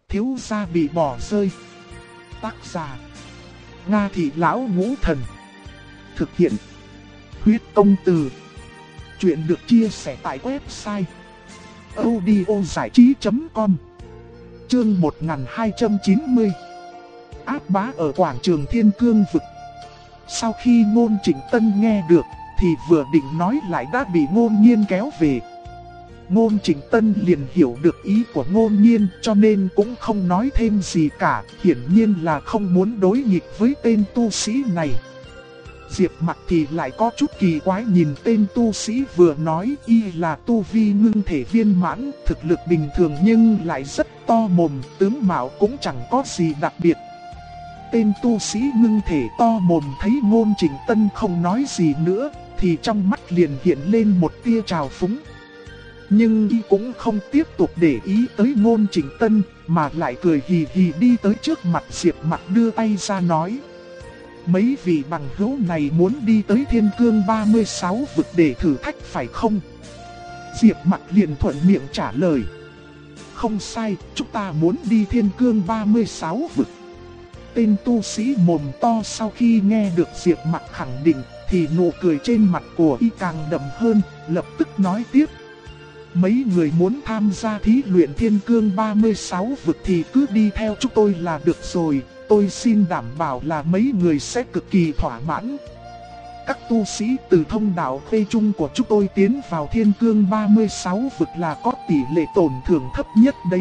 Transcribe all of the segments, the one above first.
thiếu gia bị bỏ rơi. Tác giả Nga Thị Lão Ngũ Thần. Thực hiện Huyết Công Từ. Chuyện được chia sẻ tại website audiozảichí.com. Chương 1290. Áp bá ở quảng trường Thiên Cương Vực. Sau khi Ngôn Chỉnh Tân nghe được thì vừa định nói lại đã bị Ngôn Nhiên kéo về. Ngôn Chỉnh Tân liền hiểu được ý của Ngôn Nhiên cho nên cũng không nói thêm gì cả, hiển nhiên là không muốn đối nghịch với tên tu sĩ này. Diệp Mặc thì lại có chút kỳ quái nhìn tên tu sĩ vừa nói, y là tu vi ngưng thể viên mãn, thực lực bình thường nhưng lại rất to mồm, tướng mạo cũng chẳng có gì đặc biệt. Tên tu sĩ ngưng thể to mồm thấy Ngôn Chỉnh Tân không nói gì nữa, thì trong mắt liền hiện lên một tia trào phúng. Nhưng y cũng không tiếp tục để ý tới Ngôn Chỉnh Tân, mà lại cười hì hì đi tới trước mặt Diệp Mặc đưa tay ra nói: mấy vị bằng hữu này muốn đi tới Thiên Cương 36 vực để thử thách phải không? Diệp Mặc liền thuận miệng trả lời: không sai, chúng ta muốn đi Thiên Cương 36 vực. Tên tu sĩ mồm to sau khi nghe được Diệp Mặc khẳng định thì nụ cười trên mặt của y càng đậm hơn, lập tức nói tiếp: mấy người muốn tham gia thí luyện Thiên Cương 36 vực thì cứ đi theo chúng tôi là được rồi, tôi xin đảm bảo là mấy người sẽ cực kỳ thỏa mãn. Các tu sĩ từ thông đạo Khê Trung của chúng tôi tiến vào Thiên Cương 36 vực là có tỷ lệ tổn thương thấp nhất đấy.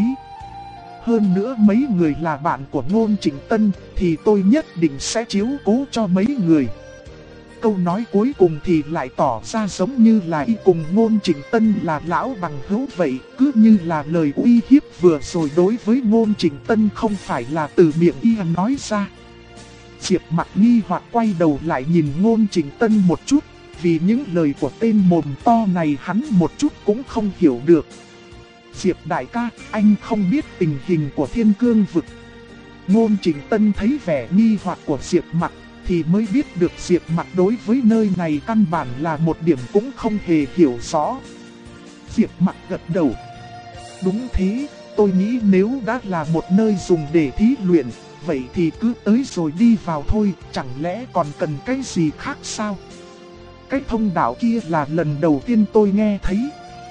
Hơn nữa mấy người là bạn của Ngôn Chỉnh Tân thì tôi nhất định sẽ chiếu cố cho mấy người. Câu nói cuối cùng thì lại tỏ ra giống như là y cùng Ngôn Chỉnh Tân là lão bằng hữu vậy, cứ như là lời uy hiếp vừa rồi đối với Ngôn Chỉnh Tân không phải là từ miệng y nói ra. Diệp Mặc nghi hoặc quay đầu lại nhìn Ngôn Chỉnh Tân một chút, vì những lời của tên mồm to này hắn một chút cũng không hiểu được. Diệp đại ca, anh không biết tình hình của Thiên Cương vực. Ngôn Chỉnh Tân thấy vẻ nghi hoặc của Diệp Mặc thì mới biết được Diệp Mặc đối với nơi này căn bản là một điểm cũng không hề hiểu rõ. Diệp Mặc gật đầu: đúng thế, tôi nghĩ nếu đã là một nơi dùng để thí luyện, vậy thì cứ tới rồi đi vào thôi, chẳng lẽ còn cần cái gì khác sao? Cái thông đạo kia là lần đầu tiên tôi nghe thấy.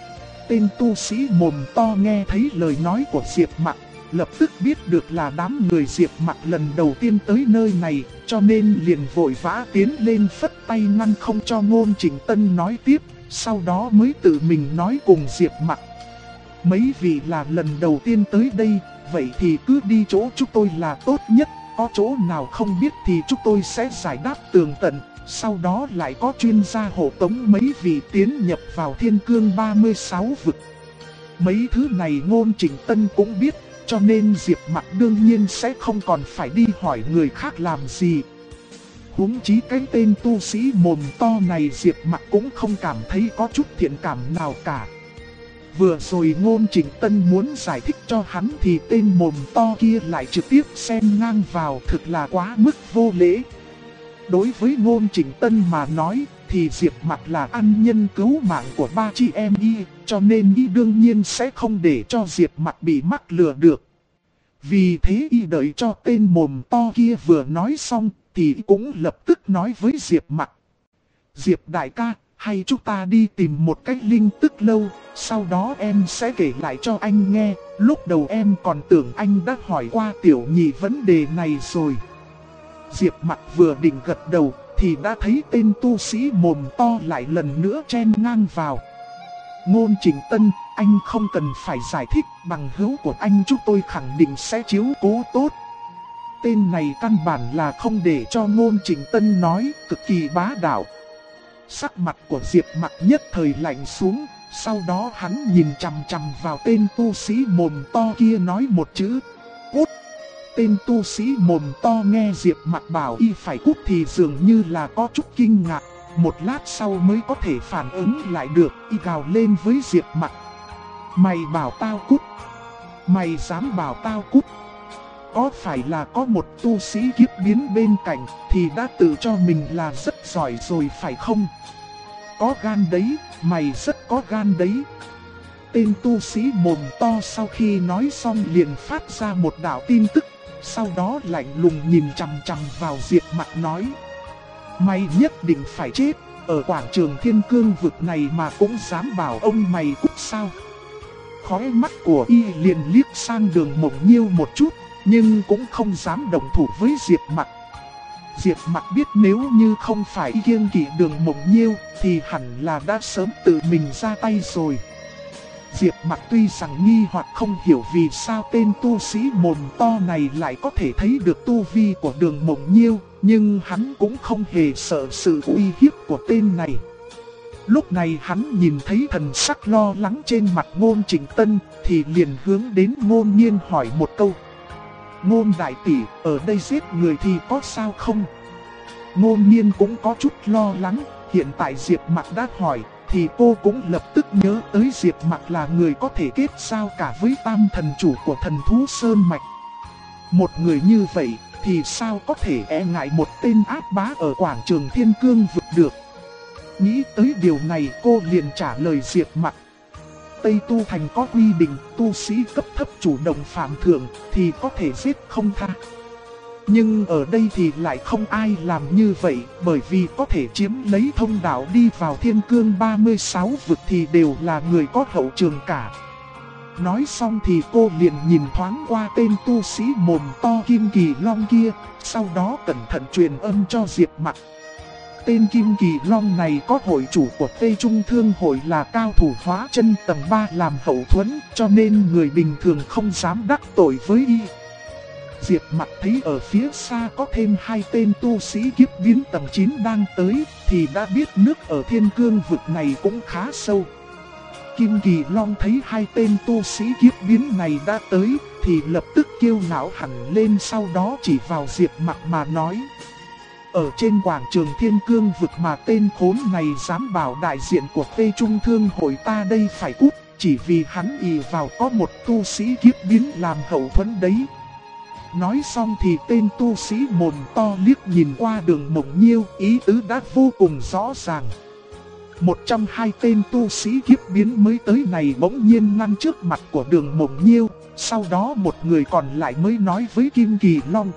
Tên tu sĩ mồm to nghe thấy lời nói của Diệp Mặc, lập tức biết được là đám người Diệp Mặc lần đầu tiên tới nơi này, cho nên liền vội vã tiến lên phất tay ngăn không cho Ngôn Chỉnh Tân nói tiếp, sau đó mới tự mình nói cùng Diệp Mặc: mấy vị là lần đầu tiên tới đây, vậy thì cứ đi chỗ chúng tôi là tốt nhất, có chỗ nào không biết thì chúng tôi sẽ giải đáp tường tận, sau đó lại có chuyên gia hộ tống mấy vị tiến nhập vào Thiên Cương 36 vực. Mấy thứ này Ngôn Chỉnh Tân cũng biết, cho nên Diệp Mặc đương nhiên sẽ không còn phải đi hỏi người khác làm gì. Huống chí cái tên tu sĩ mồm to này Diệp Mặc cũng không cảm thấy có chút thiện cảm nào cả. Vừa rồi Ngôn Chỉnh Tân muốn giải thích cho hắn thì tên mồm to kia lại trực tiếp xen ngang vào, thực là quá mức vô lễ. Đối với Ngôn Chỉnh Tân mà nói thì Diệp Mặc là ân nhân cứu mạng của ba chị em y, cho nên y đương nhiên sẽ không để cho Diệp Mặc bị mắc lừa được. Vì thế y đợi cho tên mồm to kia vừa nói xong thì cũng lập tức nói với Diệp Mặc: Diệp đại ca, hay chúng ta đi tìm một cái linh tức lâu, sau đó em sẽ kể lại cho anh nghe, lúc đầu em còn tưởng anh đã hỏi qua tiểu nhị vấn đề này rồi. Diệp Mặc vừa định gật đầu thì đã thấy tên tu sĩ mồm to lại lần nữa chen ngang vào. Ngôn Chỉnh Tân, anh không cần phải giải thích, bằng hữu của anh chúng tôi khẳng định sẽ chiếu cố tốt. Tên này căn bản là không để cho Ngôn Chỉnh Tân nói, cực kỳ bá đạo. Sắc mặt của Diệp Mặc nhất thời lạnh xuống, sau đó hắn nhìn chằm chằm vào tên tu sĩ mồm to kia nói một chữ: cút. Tên tu sĩ mồm to nghe Diệp Mặc bảo y phải cút thì dường như là có chút kinh ngạc, một lát sau mới có thể phản ứng lại được, y gào lên với Diệp Mặc: mày bảo tao cút? Mày dám bảo tao cút? Có phải là có một tu sĩ kiếp biến bên cạnh thì đã tự cho mình là rất giỏi rồi phải không? Có gan đấy, mày rất có gan đấy. tên tu sĩ mồm to sau khi nói xong liền phát ra một đạo tin tức, sau đó lạnh lùng nhìn chằm chằm vào Diệp Mặc nói: mày nhất định phải chết, ở quảng trường Thiên Cương vực này mà cũng dám bảo ông mày cút sao? Khóe mắt của y liền liếc sang Đường Mộng Nhiêu một chút, nhưng cũng không dám động thủ với Diệp Mặc. Diệp Mặc biết nếu như không phải kiêng kỵ Đường Mộng Nhiêu thì hẳn là đã sớm tự mình ra tay rồi. Diệp Mặc tuy rằng nghi hoặc không hiểu vì sao tên tu sĩ mồm to này lại có thể thấy được tu vi của Đường Mộng Nhiêu, nhưng hắn cũng không hề sợ sự uy hiếp của tên này. Lúc này hắn nhìn thấy thần sắc lo lắng trên mặt Ngôn Trịnh Tân thì liền hướng đến Ngôn Nhiên hỏi một câu: Ngôn đại tỷ, ở đây giết người thì có sao không? Ngôn Nhiên cũng có chút lo lắng, hiện tại Diệp Mặc đã hỏi thì cô cũng lập tức nhớ tới Diệp Mặc là người có thể kết giao cả với tam thần chủ của thần thú Sơn Mạch. Một người như vậy thì sao có thể e ngại một tên ác bá ở quảng trường Thiên Cương vực được. Nghĩ tới điều này cô liền trả lời Diệp Mặc: Tây Tu Thành có quy định tu sĩ cấp thấp chủ động phạm thượng thì có thể giết không tha. Nhưng ở đây thì lại không ai làm như vậy, bởi vì có thể chiếm lấy thông đạo đi vào Thiên Cương 36 vực thì đều là người có hậu trường cả. Nói xong thì cô liền nhìn thoáng qua tên tu sĩ mồm to Kim Kỳ Long kia, sau đó cẩn thận truyền âm cho Diệp Mặc. Tên Kim Kỳ Long này có hội chủ của Tây Trung Thương Hội là cao thủ hóa chân tầng 3 làm hậu thuẫn, cho nên người bình thường không dám đắc tội với y. Diệp Mặc thấy ở phía xa có thêm hai tên tu sĩ kiếp biến tầng 9 đang tới, thì đã biết nước ở Thiên Cương vực này cũng khá sâu. Kim Kỳ Long thấy hai tên tu sĩ kiếp biến này đã tới, thì lập tức kêu ngạo hẳn lên, sau đó chỉ vào Diệp Mặc mà nói: Ở trên quảng trường Thiên Cương vực mà tên khốn này dám bảo đại diện của Tây Trung Thương Hội ta đây phải cút, chỉ vì hắn ỷ vào có một tu sĩ kiếp biến làm hậu thuẫn đấy. Nói xong thì tên tu sĩ mồm to liếc nhìn qua Đường Mộng Nhiêu, ý tứ đã vô cùng rõ ràng. 102 tên tu sĩ kiếp biến mới tới này bỗng nhiên ngăn trước mặt của Đường Mộng Nhiêu, sau đó một người còn lại mới nói với Kim Kỳ Long: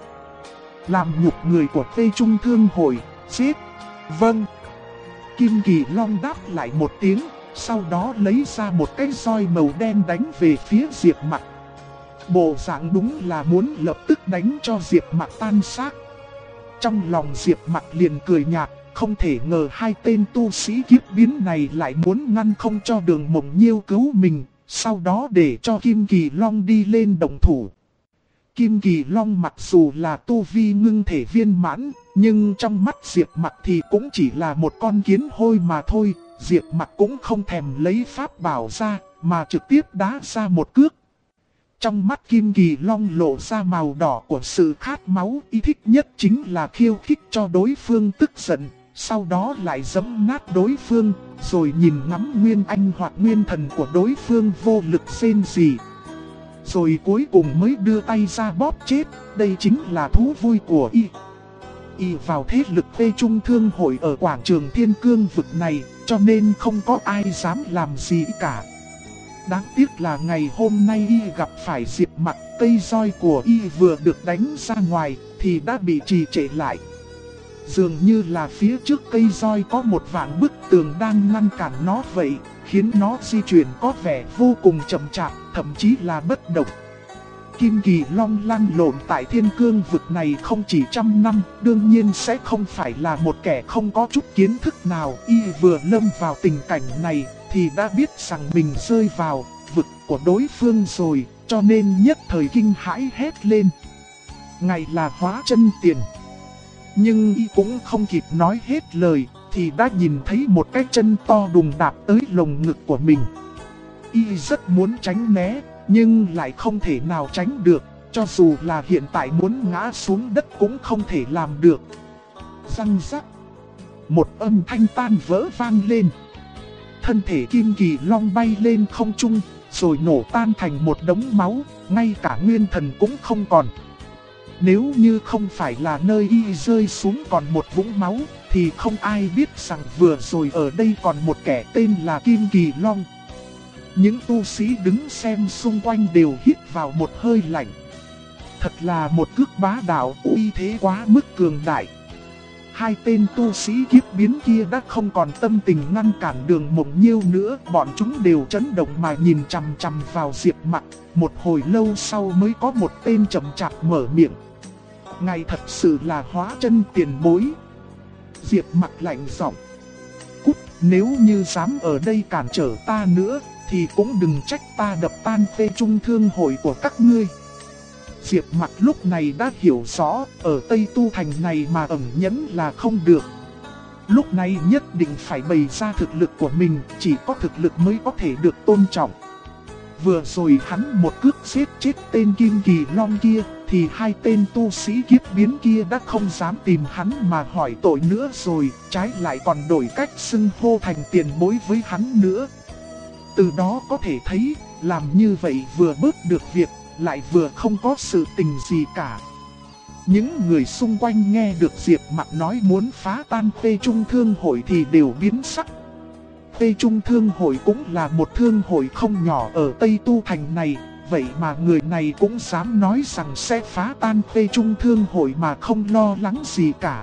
Làm nhục người của Tây Trung Thương Hội, giết. Vâng. Kim Kỳ Long đáp lại một tiếng, sau đó lấy ra một cái roi màu đen đánh về phía Diệp Mặc. Bộ dạng đúng là muốn lập tức đánh cho Diệp Mặc tan xác. Trong lòng Diệp Mặc liền cười nhạt, không thể ngờ hai tên tu sĩ kiếp biến này lại muốn ngăn không cho Đường Mộng Nhiêu cứu mình, sau đó để cho Kim Kỳ Long đi lên động thủ. Kim Kỳ Long mặc dù là tu vi ngưng thể viên mãn, nhưng trong mắt Diệp Mặc thì cũng chỉ là một con kiến hôi mà thôi. Diệp Mặc cũng không thèm lấy pháp bảo ra, mà trực tiếp đá ra một cước. Trong mắt Kim Kỳ Long lộ ra màu đỏ của sự khát máu, ý thích nhất chính là khiêu khích cho đối phương tức giận, sau đó lại giẫm nát đối phương, rồi nhìn ngắm nguyên anh hoặc nguyên thần của đối phương vô lực rên rỉ. Rồi cuối cùng mới đưa tay ra bóp chết, đây chính là thú vui của y. Y vào thế lực Tây Trung Thương Hội ở quảng trường Thiên Cương vực này, cho nên không có ai dám làm gì cả. Đáng tiếc là ngày hôm nay y gặp phải Diệp Mặc, cây roi của y vừa được đánh ra ngoài thì đã bị trì trệ lại. Dường như là phía trước cây roi có một vạn bức tường đang ngăn cản nó vậy, khiến nó di chuyển có vẻ vô cùng chậm chạp, thậm chí là bất động. Kim Kỳ Long lăn lộn tại Thiên Cương vực này không chỉ trăm năm, đương nhiên sẽ không phải là một kẻ không có chút kiến thức nào. Y vừa lâm vào tình cảnh này thì đã biết rằng mình rơi vào vực của đối phương rồi, cho nên nhất thời kinh hãi hét lên: Ngài là Hóa Chân Tiền. Nhưng y cũng không kịp nói hết lời thì đã nhìn thấy một cái chân to đùng đạp tới lồng ngực của mình. Y rất muốn tránh né, nhưng lại không thể nào tránh được, cho dù là hiện tại muốn ngã xuống đất cũng không thể làm được. Răng rắc, một âm thanh tan vỡ vang lên. Thân thể Kim Kỳ Long bay lên không trung, rồi nổ tan thành một đống máu, ngay cả nguyên thần cũng không còn. Nếu như không phải là nơi y rơi xuống còn một vũng máu, thì không ai biết rằng vừa rồi ở đây còn một kẻ tên là Kim Kỳ Long. Những tu sĩ đứng xem xung quanh đều hít vào một hơi lạnh. Thật là một cước bá đạo, uy thế quá mức cường đại. Hai tên tu sĩ kiếp biến kia đã không còn tâm tình ngăn cản Đường Mộng Nhiêu nữa. Bọn chúng đều chấn động mà nhìn chằm chằm vào Diệp Mặc. Một hồi lâu sau mới có một tên chậm chạp mở miệng. Ngài thật sự là hóa chân tiền bối. Diệp Mặc lạnh giọng. Cút, nếu như dám ở đây cản trở ta nữa, thì cũng đừng trách ta đập tan Phê Trung Thương hội của các ngươi. Diệp Mặc lúc này đã hiểu rõ, ở Tây Tu Thành này mà ẩn nhẫn là không được. Lúc này nhất định phải bày ra thực lực của mình, chỉ có thực lực mới có thể được tôn trọng. Vừa rồi hắn một cước giết chết tên Kim Kỳ Long kia, thì hai tên tu sĩ kiếp biến kia đã không dám tìm hắn mà hỏi tội nữa rồi, trái lại còn đổi cách xưng hô thành tiền bối với hắn nữa. Từ đó có thể thấy, làm như vậy vừa bớt được việc, lại vừa không có sự tình gì cả. Những người xung quanh nghe được Diệp Mặc nói muốn phá tan Phê Trung Thương hội thì đều biến sắc. Phê Trung Thương hội cũng là một thương hội không nhỏ ở Tây Tu Thành này, vậy mà người này cũng dám nói rằng sẽ phá tan Phê Trung Thương hội mà không lo lắng gì cả.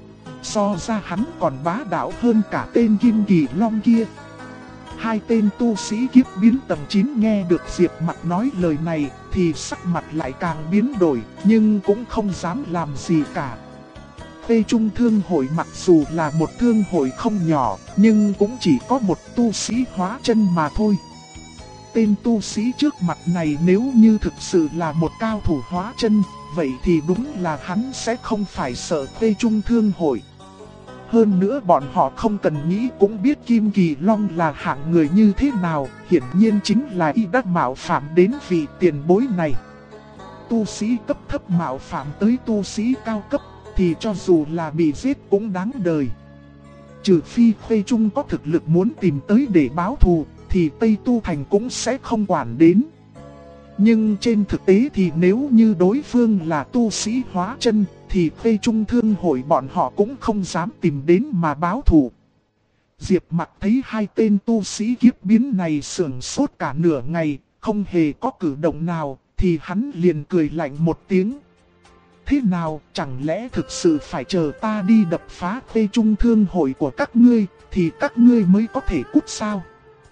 So ra hắn còn bá đạo hơn cả tên Kim Kỳ Long kia. Hai tên tu sĩ kiếp biến tầng 9 nghe được Diệp Mặc nói lời này thì sắc mặt lại càng biến đổi, nhưng cũng không dám làm gì cả. Phê Trung Thương hội mặc dù là một thương hội không nhỏ, nhưng cũng chỉ có một tu sĩ hóa chân mà thôi. Tên tu sĩ trước mặt này nếu như thực sự là một cao thủ hóa chân, vậy thì đúng là hắn sẽ không phải sợ Phê Trung Thương hội. Hơn nữa bọn họ không cần nghĩ cũng biết Kim Kỳ Long là hạng người như thế nào, hiển nhiên chính là y đã mạo phạm đến vị tiền bối này. Tu sĩ cấp thấp mạo phạm tới tu sĩ cao cấp, thì cho dù là bị giết cũng đáng đời. Trừ phi Phê Trung có thực lực muốn tìm tới để báo thù, thì Tây Tu Thành cũng sẽ không quản đến. Nhưng trên thực tế thì nếu như đối phương là tu sĩ hóa chân, thì Phê Trung Thương hội bọn họ cũng không dám tìm đến mà báo thù. Diệp Mặc thấy hai tên tu sĩ kiếp biến này sửng sốt cả nửa ngày, không hề có cử động nào, thì hắn liền cười lạnh một tiếng. Thế nào, chẳng lẽ thực sự phải chờ ta đi đập phá Phê Trung Thương hội của các ngươi, thì các ngươi mới có thể cút sao?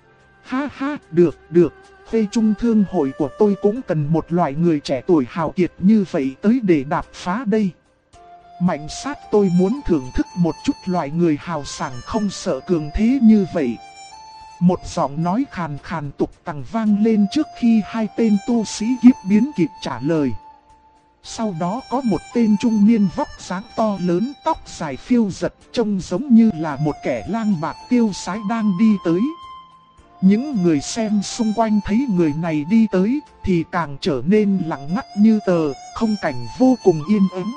Ha ha, được, Phê Trung Thương hội của tôi cũng cần một loại người trẻ tuổi hào kiệt như vậy tới để đạp phá đây. Mạnh sát tôi muốn thưởng thức một chút loại người hào sảng không sợ cường thế như vậy. Một giọng nói khàn khàn tục tằng vang lên trước khi hai tên tu sĩ kiếp biến kịp trả lời. Sau đó có một tên trung niên vóc dáng to lớn, tóc dài phiêu giật, trông giống như là một kẻ lang bạc tiêu sái đang đi tới. Những người xem xung quanh thấy người này đi tới thì càng trở nên lặng ngắt như tờ, không cảnh vô cùng yên ắng.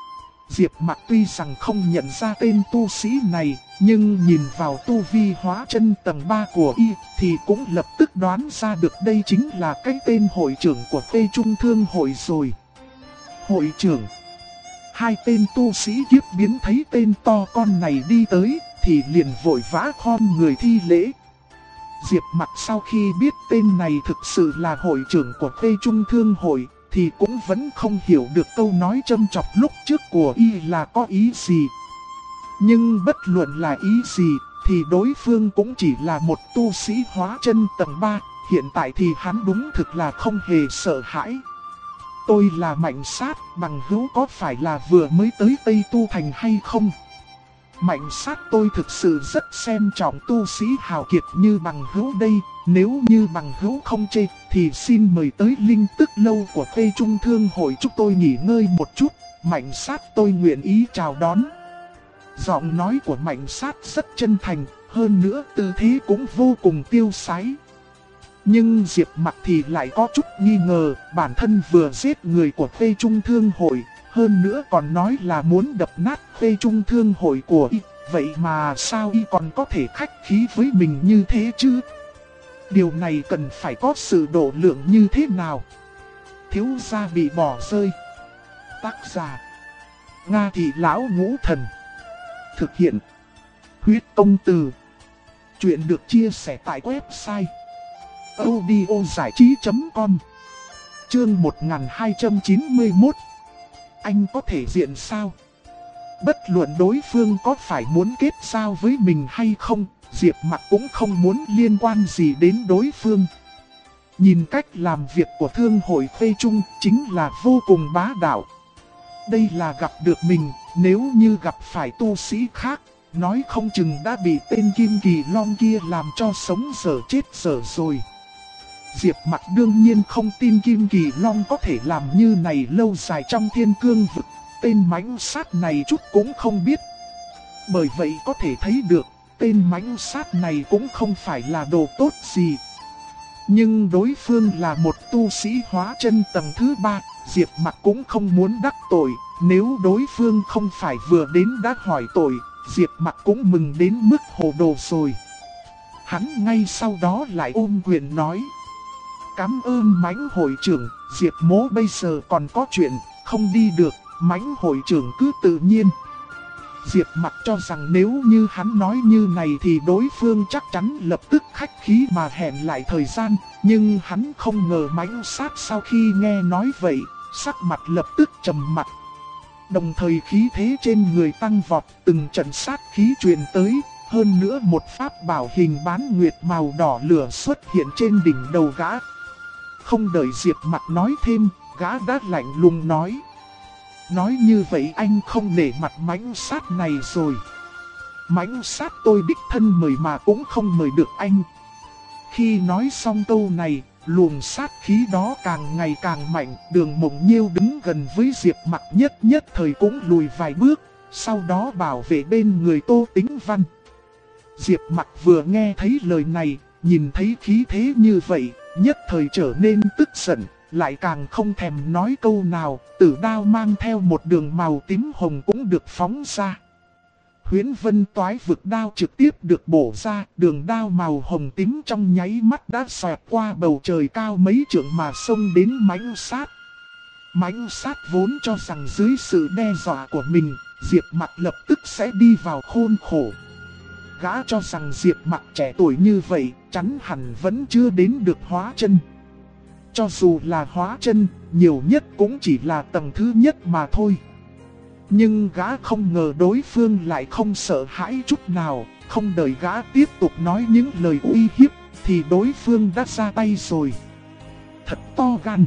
Diệp Mặc tuy rằng không nhận ra tên tu sĩ này, nhưng nhìn vào tu vi hóa chân tầng 3 của y thì cũng lập tức đoán ra được đây chính là cái tên hội trưởng của Phê Trung Thương hội rồi. Hội trưởng. Hai tên tu sĩ kiếp biến thấy tên to con này đi tới thì liền vội vã khom người thi lễ. Diệp Mặc sau khi biết tên này thực sự là hội trưởng của Phê Trung Thương hội thì cũng vẫn không hiểu được câu nói châm chọc lúc trước của y là có ý gì. Nhưng bất luận là ý gì thì đối phương cũng chỉ là một tu sĩ hóa chân tầng 3, hiện tại thì hắn đúng thực là không hề sợ hãi. Tôi là Mạnh Sát, bằng hữu có phải là vừa mới tới Tây Tu Thành hay không? Mạnh Sát tôi thực sự rất xem trọng tu sĩ hào kiệt như bằng hữu đây, nếu như bằng hữu không chê thì xin mời tới Linh Tức lâu của Phê Trung Thương hội chúng tôi nghỉ ngơi một chút, Mạnh Sát tôi nguyện ý chào đón. Giọng nói của Mạnh Sát rất chân thành, hơn nữa tư thế cũng vô cùng tiêu sái. Nhưng Diệp Mặc thì lại có chút nghi ngờ, bản thân vừa giết người của Phê Trung Thương hội, hơn nữa còn nói là muốn đập nát Phê Trung Thương hội của y, vậy mà sao y còn có thể khách khí với mình như thế chứ? Điều này cần phải có sự độ lượng như thế nào? Thiếu gia bị bỏ rơi. Tác giả Nga Thị Lão Ngũ Thần. Thực hiện Huyết Công Từ. Chuyện được chia sẻ tại website audiozảichí.com. Chương 1291. Anh có thể diện sao? Bất luận đối phương có phải muốn kết giao với mình hay không, Diệp Mặc cũng không muốn liên quan gì đến đối phương. Nhìn cách làm việc của thương hội Khuê Trung chính là vô cùng bá đạo. Đây là gặp được mình, nếu như gặp phải tu sĩ khác, nói không chừng đã bị tên Kim Kỳ Long kia làm cho sống dở chết dở rồi. Diệp Mặc đương nhiên không tin Kim Kỳ Long có thể làm như này lâu dài trong thiên cương vực. Tên mãnh sát này chút cũng không biết. Bởi vậy có thể thấy được, tên mãnh sát này cũng không phải là đồ tốt gì. Nhưng đối phương là một tu sĩ hóa chân tầng thứ 3, Diệp Mặc cũng không muốn đắc tội. Nếu đối phương không phải vừa đến đã hỏi tội, Diệp Mặc cũng mừng đến mức hồ đồ rồi. Hắn ngay sau đó lại ôm quyền nói: "Cảm ơn mãnh hội trưởng, Diệp mỗ bây giờ còn có chuyện, không đi được, mãnh hội trưởng cứ tự nhiên." Diệp Mặc cho rằng nếu như hắn nói như này thì đối phương chắc chắn lập tức khách khí mà hẹn lại thời gian. Nhưng hắn không ngờ mãnh sát sau khi nghe nói vậy, sắc mặt lập tức trầm mặt. Đồng thời khí thế trên người tăng vọt, từng trận sát khí truyền tới. Hơn nữa một pháp bảo hình bán nguyệt màu đỏ lửa xuất hiện trên đỉnh đầu gã. Không đợi Diệp Mặc nói thêm, gã đã lạnh lùng nói: "Nói như vậy anh không nể mặt mãnh sát này rồi. Mãnh sát tôi đích thân mời mà cũng không mời được anh." Khi nói xong câu này, luồng sát khí đó càng ngày càng mạnh. Đường Mộng Nhiêu đứng gần với Diệp Mặc nhất thời cũng lùi vài bước, sau đó bảo vệ bên người Tô Tĩnh Văn. Diệp Mặc vừa nghe thấy lời này, nhìn thấy khí thế như vậy, nhất thời trở nên tức giận, lại càng không thèm nói câu nào. Tử đao mang theo một đường màu tím hồng cũng được phóng ra. Huyễn Vân Toái Vực đao trực tiếp được bổ ra, đường đao màu hồng tím trong nháy mắt đã xoẹt qua bầu trời cao mấy trượng mà xông đến mãnh sát. Mãnh sát vốn cho rằng dưới sự đe dọa của mình, Diệp Mặc lập tức sẽ đi vào khốn khổ. Gã cho rằng Diệp Mặc trẻ tuổi như vậy, chắn hẳn vẫn chưa đến được hóa chân. Cho dù là hóa chân, nhiều nhất cũng chỉ là tầng thứ nhất mà thôi. Nhưng gã không ngờ đối phương lại không sợ hãi chút nào. Không đợi gã tiếp tục nói những lời uy hiếp, thì đối phương đã ra tay rồi. Thật to gan.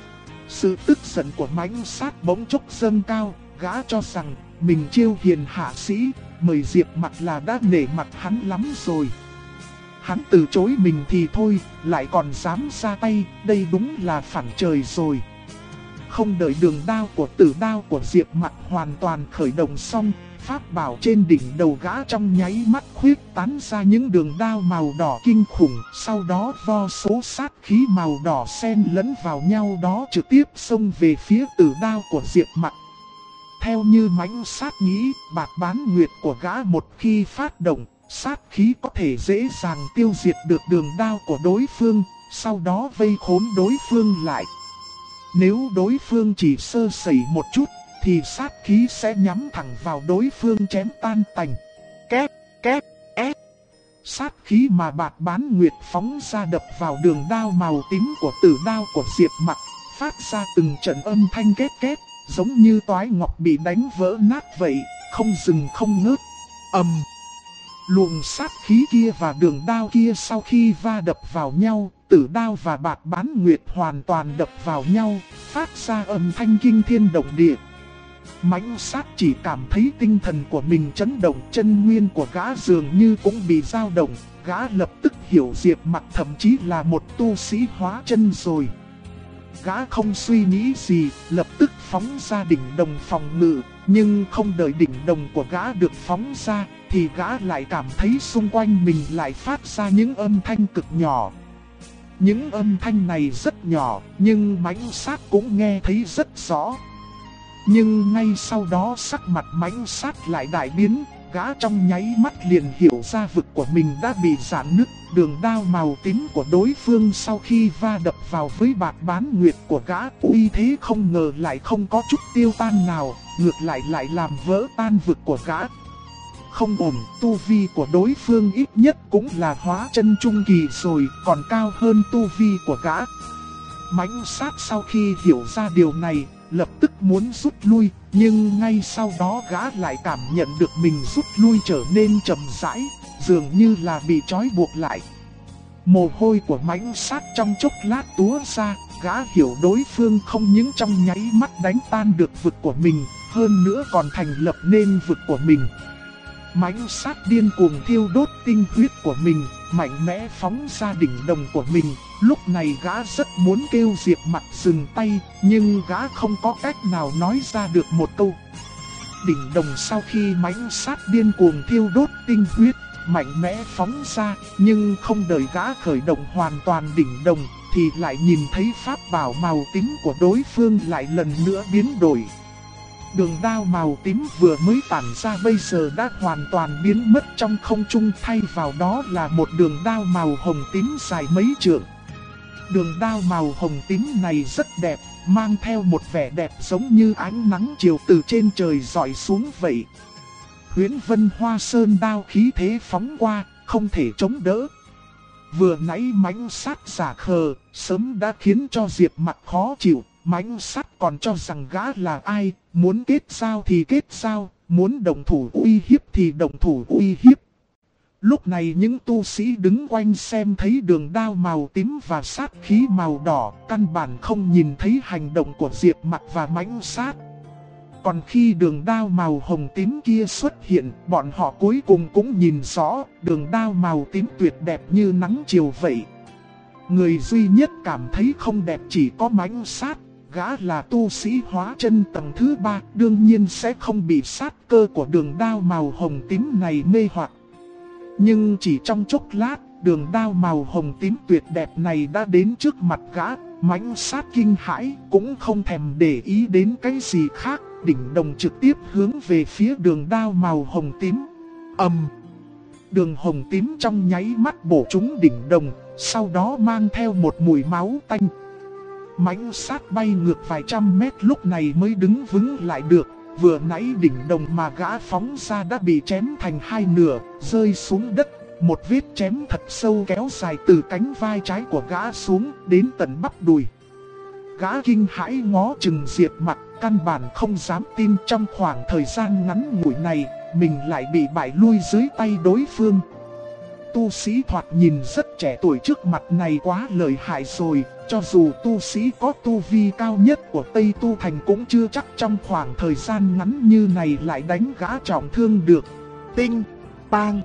Sự tức giận của mãnh sát bỗng chốc dâng cao. Gã cho rằng mình chiêu hiền hạ sĩ, mời Diệp Mặc là đã nể mặt hắn lắm rồi. Hắn từ chối mình thì thôi, lại còn dám ra tay, đây đúng là phản trời rồi. Không đợi đường đao của tử đao của Diệp Mặc hoàn toàn khởi động xong, pháp bảo trên đỉnh đầu gã trong nháy mắt khuyết tán ra những đường đao màu đỏ kinh khủng. Sau đó vô số sát khí màu đỏ xen lẫn vào nhau đó trực tiếp xông về phía tử đao của Diệp Mặc. Theo như mãnh sát nghĩ, bạt bán nguyệt của gã một khi phát động, sát khí có thể dễ dàng tiêu diệt được đường đao của đối phương, sau đó vây khốn đối phương lại. Nếu đối phương chỉ sơ sẩy một chút, thì sát khí sẽ nhắm thẳng vào đối phương chém tan tành. Két, két, ép. Sát khí mà bạt bán nguyệt phóng ra đập vào đường đao màu tím của tử đao của Diệp Mặc, phát ra từng trận âm thanh két két, giống như toái ngọc bị đánh vỡ nát vậy, không dừng không ngớt. Luồng sát khí kia và đường đao kia sau khi va đập vào nhau, tử đao và bạt bán nguyệt hoàn toàn đập vào nhau, phát ra âm thanh kinh thiên động địa. Mãnh sát chỉ cảm thấy tinh thần của mình chấn động, chân nguyên của gã dường như cũng bị dao động. Gã lập tức hiểu Diệp Mặc thậm chí là một tu sĩ hóa chân rồi. Gã không suy nghĩ gì, lập tức phóng ra đỉnh đồng phòng ngự. Nhưng không đợi đỉnh đồng của gã được phóng ra, thì gã lại cảm thấy xung quanh mình lại phát ra những âm thanh cực nhỏ. Những âm thanh này rất nhỏ, nhưng mãnh sát cũng nghe thấy rất rõ. Nhưng ngay sau đó sắc mặt mãnh sát lại đại biến, gã trong nháy mắt liền hiểu ra vực của mình đã bị rạn nứt. Đường đao màu tím của đối phương sau khi va đập vào với bạt bán nguyệt của gã, uy thế không ngờ lại không có chút tiêu tan nào, ngược lại lại làm vỡ tan vực của gã. không ổn, tu vi của đối phương ít nhất cũng là hóa chân trung kỳ rồi, còn cao hơn tu vi của gã. Mãnh sát sau khi hiểu ra điều này, lập tức muốn rút lui, nhưng ngay sau đó gã lại cảm nhận được mình rút lui trở nên chậm rãi, dường như là bị trói buộc lại. Mồ hôi của mãnh sát trong chốc lát túa ra, gã hiểu đối phương không những trong nháy mắt đánh tan được vực của mình, hơn nữa còn thành lập nên vực của mình. Mãnh sát điên cuồng thiêu đốt tinh huyết của mình, mạnh mẽ phóng ra đỉnh đồng của mình. Lúc này gã rất muốn kêu Diệp Mặc dừng tay, nhưng gã không có cách nào nói ra được một câu. Đỉnh đồng sau khi mãnh sát điên cuồng thiêu đốt tinh huyết, mạnh mẽ phóng ra, nhưng không đợi gã khởi động hoàn toàn đỉnh đồng, thì lại nhìn thấy pháp bảo màu tím của đối phương lại lần nữa biến đổi. Đường đao màu tím vừa mới tản ra bây giờ đã hoàn toàn biến mất trong không trung, thay vào đó là một đường đao màu hồng tím dài mấy trượng. Đường đao màu hồng tím này rất đẹp, mang theo một vẻ đẹp giống như ánh nắng chiều từ trên trời rọi xuống vậy. Huyễn Vân Hoa Sơn đao khí thế phóng qua, không thể chống đỡ. Vừa nãy mãnh sát giả khờ, sớm đã khiến cho Diệp Mặc khó chịu. Mãnh sát còn cho rằng gã là ai, muốn kết giao thì kết giao, muốn động thủ uy hiếp thì động thủ uy hiếp. Lúc này những tu sĩ đứng quanh xem thấy đường đao màu tím và sát khí màu đỏ, căn bản không nhìn thấy hành động của Diệp Mặc và mãnh sát. Còn khi đường đao màu hồng tím kia xuất hiện, bọn họ cuối cùng cũng nhìn rõ, đường đao màu tím tuyệt đẹp như nắng chiều vậy. Người duy nhất cảm thấy không đẹp chỉ có mãnh sát, gã là tu sĩ hóa chân tầng thứ 3, đương nhiên sẽ không bị sát cơ của đường đao màu hồng tím này mê hoặc. Nhưng chỉ trong chốc lát, đường đao màu hồng tím tuyệt đẹp này đã đến trước mặt gã, mãnh sát kinh hãi, cũng không thèm để ý đến cái gì khác, đỉnh đồng trực tiếp hướng về phía đường đao màu hồng tím. Đường hồng tím trong nháy mắt bổ trúng đỉnh đồng, sau đó mang theo một mùi máu tanh. Mãnh sát bay ngược vài trăm mét lúc này mới đứng vững lại được. Vừa nãy đỉnh đồng mà gã phóng ra đã bị chém thành hai nửa, rơi xuống đất. Một vết chém thật sâu kéo dài từ cánh vai trái của gã xuống đến tận bắp đùi. Gã kinh hãi ngó chừng Diệp Mặc, căn bản không dám tin trong khoảng thời gian ngắn ngủi này, mình lại bị bại lui dưới tay đối phương. Tu sĩ thoạt nhìn rất trẻ tuổi trước mặt này quá lợi hại rồi, cho dù tu sĩ có tu vi cao nhất của Tây Tu Thành cũng chưa chắc trong khoảng thời gian ngắn như này lại đánh gã trọng thương được. Tinh, bang.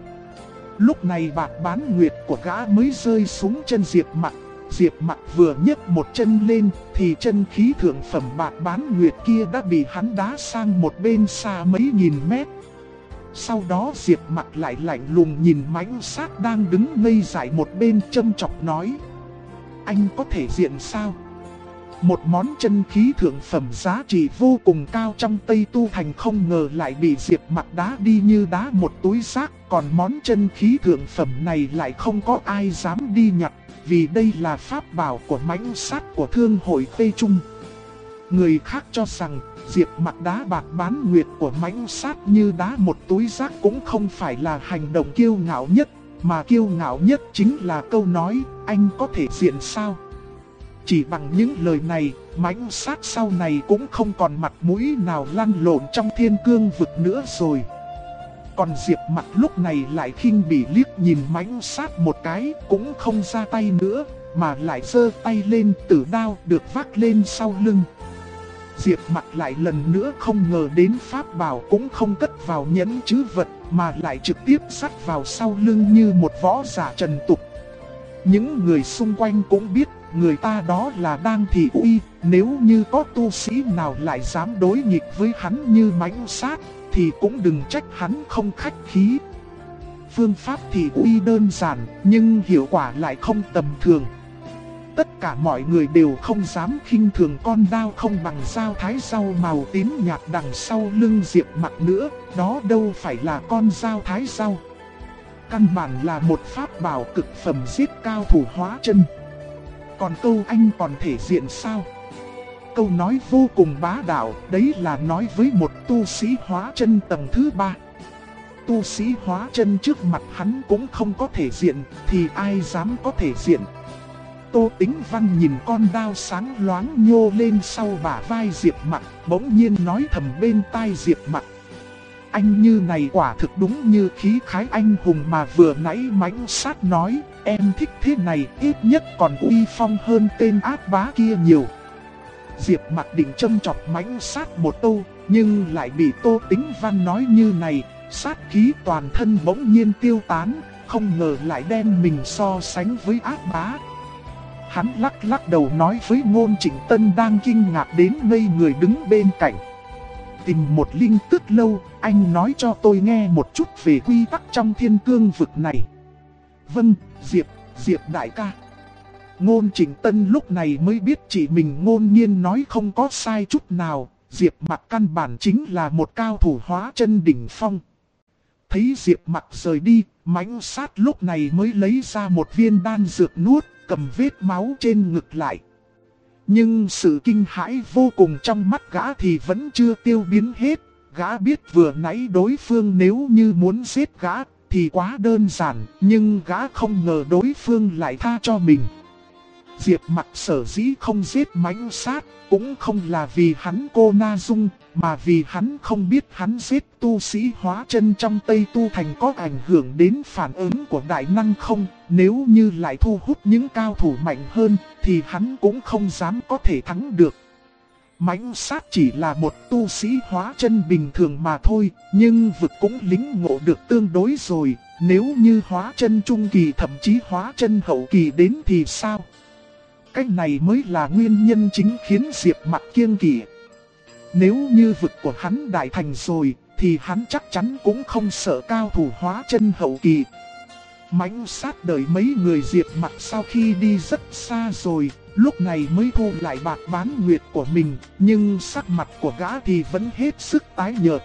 Lúc này bạt bán nguyệt của gã mới rơi xuống chân Diệp Mặc. Diệp Mặc vừa nhấc một chân lên thì chân khí thượng phẩm bạt bán nguyệt kia đã bị hắn đá sang một bên xa mấy nghìn mét. Sau đó Diệp Mặc lại lạnh lùng nhìn mãnh sát đang đứng ngây dại một bên, châm chọc nói: anh có thể diện sao? Một món chân khí thượng phẩm giá trị vô cùng cao trong Tây Tu Thành không ngờ lại bị Diệp Mặc đá đi như đá một túi rác. Còn món chân khí thượng phẩm này lại không có ai dám đi nhặt, vì đây là pháp bảo của mãnh sát của thương hội Tây Trung. Người khác cho rằng Diệp Mặc đá bạt bán nguyệt của mãnh sát như đá một túi rác cũng không phải là hành động kiêu ngạo nhất, mà kiêu ngạo nhất chính là câu nói anh có thể diện sao. Chỉ bằng những lời này, mãnh sát sau này cũng không còn mặt mũi nào lăn lộn trong thiên cương vực nữa rồi. Còn Diệp Mặc lúc này lại khinh bỉ liếc nhìn mãnh sát một cái, cũng không ra tay nữa, mà lại giơ tay lên, tử đao được vác lên sau lưng. Diệp Mặc lại lần nữa không ngờ đến pháp bảo cũng không cất vào nhẫn trữ vật, mà lại trực tiếp sắt vào sau lưng như một võ giả trần tục. Những người xung quanh cũng biết người ta đó là Đang Thị Uy, nếu như có tu sĩ nào lại dám đối nghịch với hắn như mãnh sát, thì cũng đừng trách hắn không khách khí. Phương pháp Thị Uy đơn giản, nhưng hiệu quả lại không tầm thường. Tất cả mọi người đều không dám khinh thường con đao không bằng dao thái rau màu tím nhạt đằng sau lưng Diệp Mặc nữa, đó đâu phải là con dao thái rau. Căn bản là một pháp bảo cực phẩm giết cao thủ hóa chân. Còn câu anh còn thể diện sao? Câu nói vô cùng bá đạo, đấy là nói với một tu sĩ hóa chân tầng thứ 3. tu sĩ hóa chân trước mặt hắn cũng không có thể diện, thì ai dám có thể diện. Tô Tĩnh Văn nhìn con đao sáng loáng nhô lên sau bả vai Diệp Mặc, bỗng nhiên nói thầm bên tai Diệp Mặc. Anh như này quả thực đúng như khí khái anh hùng mà vừa nãy Mãnh Sát nói, em thích thế này, ít nhất còn uy phong hơn tên ác bá kia nhiều. Diệp Mặc định châm chọc Mãnh Sát một câu, nhưng lại bị Tô Tĩnh Văn nói như này, sát khí toàn thân bỗng nhiên tiêu tán, không ngờ lại đem mình so sánh với ác bá. Hắn lắc đầu nói với Ngôn Trịnh Tân đang kinh ngạc đến ngây người đứng bên cạnh. Tìm một linh tức lâu, anh nói cho tôi nghe một chút về quy tắc trong thiên cương vực này. Vâng, Diệp đại ca. Ngôn Trịnh Tân lúc này mới biết chị mình Ngôn Nhiên nói không có sai chút nào. Diệp Mặc căn bản chính là một cao thủ hóa chân đỉnh phong. Thấy Diệp Mặc rời đi, Mãnh Sát lúc này mới lấy ra một viên đan dược nuốt, cầm vết máu trên ngực lại. Nhưng sự kinh hãi vô cùng trong mắt gã thì vẫn chưa tiêu biến hết. Gã biết vừa nãy đối phương nếu như muốn giết gã thì quá đơn giản, nhưng gã không ngờ đối phương lại tha cho mình. Diệp Mặc sở dĩ không giết Mãnh Sát cũng không là vì hắn cô Na Dung, mà vì hắn không biết hắn giết tu sĩ hóa chân trong Tây Tu Thành có ảnh hưởng đến phản ứng của đại năng không. Nếu như lại thu hút những cao thủ mạnh hơn thì hắn cũng không dám có thể thắng được. Mãnh Sát chỉ là một tu sĩ hóa chân bình thường mà thôi, nhưng vực cũng lĩnh ngộ được tương đối rồi. Nếu như hóa chân trung kỳ thậm chí hóa chân hậu kỳ đến thì sao? Cách này mới là nguyên nhân chính khiến Diệp Mặc kiêng kỵ. Nếu như vực của hắn đại thành rồi, thì hắn chắc chắn cũng không sợ cao thủ hóa chân hậu kỳ. Mãnh Sát đợi mấy người Diệp Mặc sau khi đi rất xa rồi, lúc này mới thu lại bạt bán nguyệt của mình, nhưng sắc mặt của gã thì vẫn hết sức tái nhợt.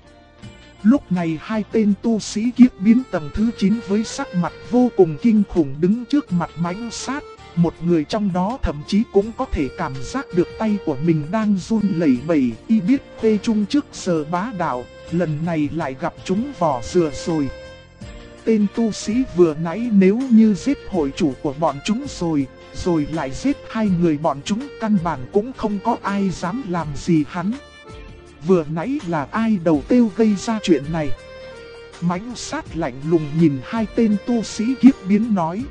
Lúc này hai tên tu sĩ kiếp biến tầng thứ 9 với sắc mặt vô cùng kinh khủng đứng trước mặt Mãnh Sát. Một người trong đó thậm chí cũng có thể cảm giác được tay của mình đang run lẩy bẩy, y biết Khê Trung trước giờ bá đạo, lần này lại gặp chúng vỏ dừa rồi. Tên tu sĩ vừa nãy nếu như giết hội chủ của bọn chúng rồi lại giết hai người bọn chúng, căn bản cũng không có ai dám làm gì hắn. Vừa nãy là ai đầu tiêu gây ra chuyện này? Mãnh Sát lạnh lùng nhìn hai tên tu sĩ kiếp biến nói.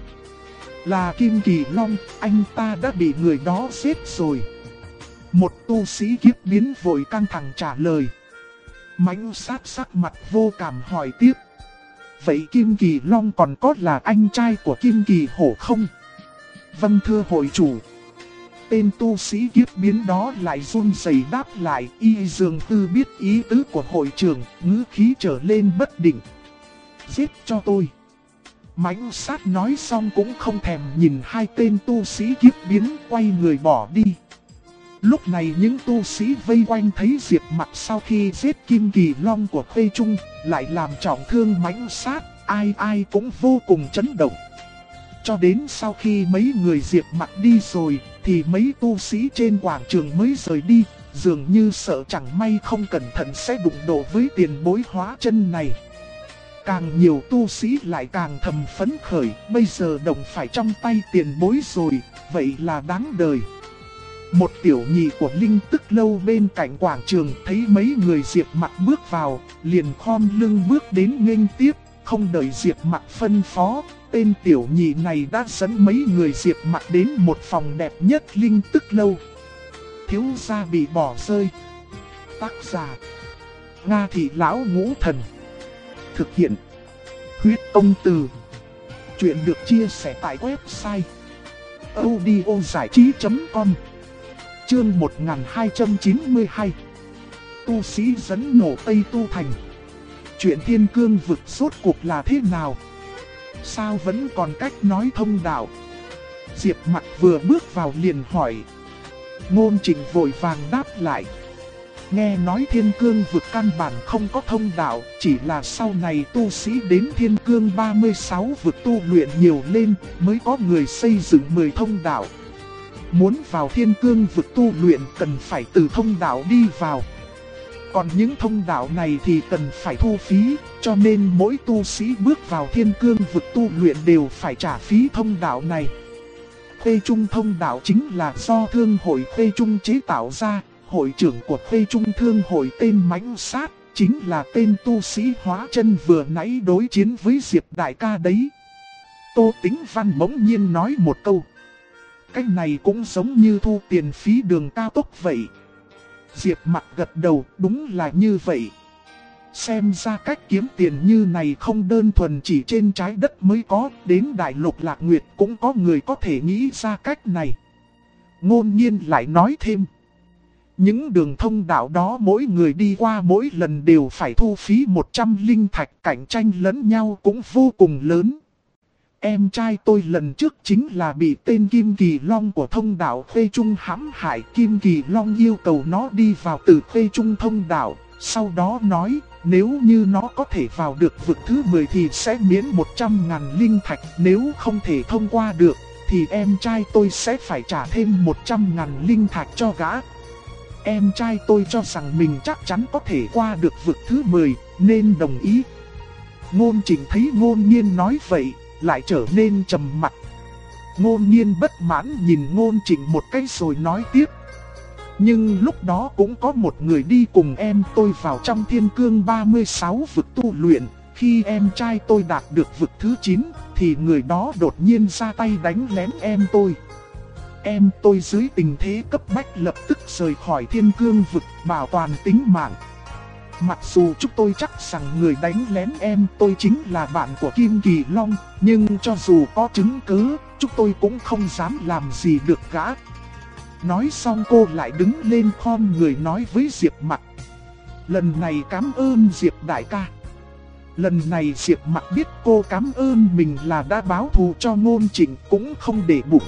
Là Kim Kỳ Long, anh ta đã bị người đó giết rồi. Một tu sĩ kiếp biến vội căng thẳng trả lời. Mãnh Sát sắc mặt vô cảm hỏi tiếp. Vậy Kim Kỳ Long còn có là anh trai của Kim Kỳ Hổ không? Vâng thưa hội chủ. Tên tu sĩ kiếp biến đó lại run rẩy đáp lại, y dường như biết ý tứ của hội trưởng, ngữ khí trở lên bất định. Giết cho tôi. Mãnh Sát nói xong cũng không thèm nhìn hai tên tu sĩ kiếp biến, quay người bỏ đi. Lúc này những tu sĩ vây quanh thấy Diệp Mặc sau khi giết Kim Kỳ Long của Khê Trung lại làm trọng thương Mãnh Sát, ai cũng vô cùng chấn động. Cho đến sau khi mấy người Diệp Mặc đi rồi thì mấy tu sĩ trên quảng trường mới rời đi, dường như sợ chẳng may không cẩn thận sẽ đụng độ với tiền bối hóa chân này. Càng nhiều tu sĩ lại càng thầm phấn khởi, bây giờ đồng phải trong tay tiền bối rồi, vậy là đáng đời. Một tiểu nhị của linh tức lâu bên cạnh quảng trường thấy mấy người Diệp Mặc bước vào, liền khom lưng bước đến nghênh tiếp, không đợi Diệp Mặc phân phó, tên tiểu nhị này đã dẫn mấy người Diệp Mặc đến một phòng đẹp nhất linh tức lâu. Thiếu gia bị bỏ rơi. Tác giả Nga Thị Lão Ngũ Thần. Thực hiện Huyết Công Từ. Chuyện được chia sẻ tại website audiozảichí.com. Chương 1292. Tu sĩ dẫn nổ Tây Tu Thành. Chuyện thiên cương vực rốt cuộc là thế nào? Sao vẫn còn cách nói thông đạo? Diệp Mặc vừa bước vào liền hỏi. Ngôn Trịnh vội vàng đáp lại. Nghe nói thiên cương vực căn bản không có thông đạo, chỉ là sau này tu sĩ đến thiên cương 36 vực tu luyện nhiều lên mới có người xây dựng 10 thông đạo. Muốn vào thiên cương vực tu luyện cần phải từ thông đạo đi vào. Còn những thông đạo này thì cần phải thu phí, cho nên mỗi tu sĩ bước vào thiên cương vực tu luyện đều phải trả phí thông đạo này. Khê Trung thông đạo chính là do thương hội Khê Trung chế tạo ra, hội trưởng của Khê Trung thương hội tên Mãnh Sát, chính là tên tu sĩ hóa chân vừa nãy đối chiến với Diệp đại ca đấy. Tô Tĩnh Văn bỗng nhiên nói một câu. Cái này cũng giống như thu tiền phí đường cao tốc vậy. Diệp Mặc gật đầu, đúng là như vậy. Xem ra cách kiếm tiền như này không đơn thuần chỉ trên trái đất mới có, đến Đại Lục Lạc Nguyệt cũng có người có thể nghĩ ra cách này. Ngôn Nhiên lại nói thêm. Những đường thông đạo đó mỗi người đi qua mỗi lần đều phải thu phí 100 linh thạch, cạnh tranh lẫn nhau cũng vô cùng lớn. Em trai tôi lần trước chính là bị tên Kim Kỳ Long của thông đạo Khê Trung hãm hại. Kim Kỳ Long yêu cầu nó đi vào từ Khê Trung thông đạo, sau đó nói nếu như nó có thể vào được vực thứ 10 thì sẽ miễn 100.000 linh thạch. Nếu không thể thông qua được thì em trai tôi sẽ phải trả thêm 100.000 linh thạch cho gã. Em trai tôi cho rằng mình chắc chắn có thể qua được vực thứ 10 nên đồng ý. Ngôn Chỉnh thấy Ngôn Nhiên nói vậy lại trở nên trầm mặc. Ngôn Nhiên bất mãn nhìn Ngôn Chỉnh một cái rồi nói tiếp. Nhưng lúc đó cũng có một người đi cùng em tôi vào trong thiên cương 36 vực tu luyện. Khi em trai tôi đạt được vực thứ 9 thì người đó đột nhiên ra tay đánh lén em tôi. Em tôi dưới tình thế cấp bách lập tức rời khỏi thiên cương vực bảo toàn tính mạng. Mặc dù chúng tôi chắc rằng người đánh lén em tôi chính là bạn của Kim Kỳ Long, nhưng cho dù có chứng cứ, chúng tôi cũng không dám làm gì được gã. Nói xong cô lại đứng lên khom người nói với Diệp Mặc. Lần này cảm ơn Diệp đại ca. Lần này Diệp Mặc biết cô cảm ơn mình là đã báo thù cho Ngôn Chỉnh cũng không để bụng.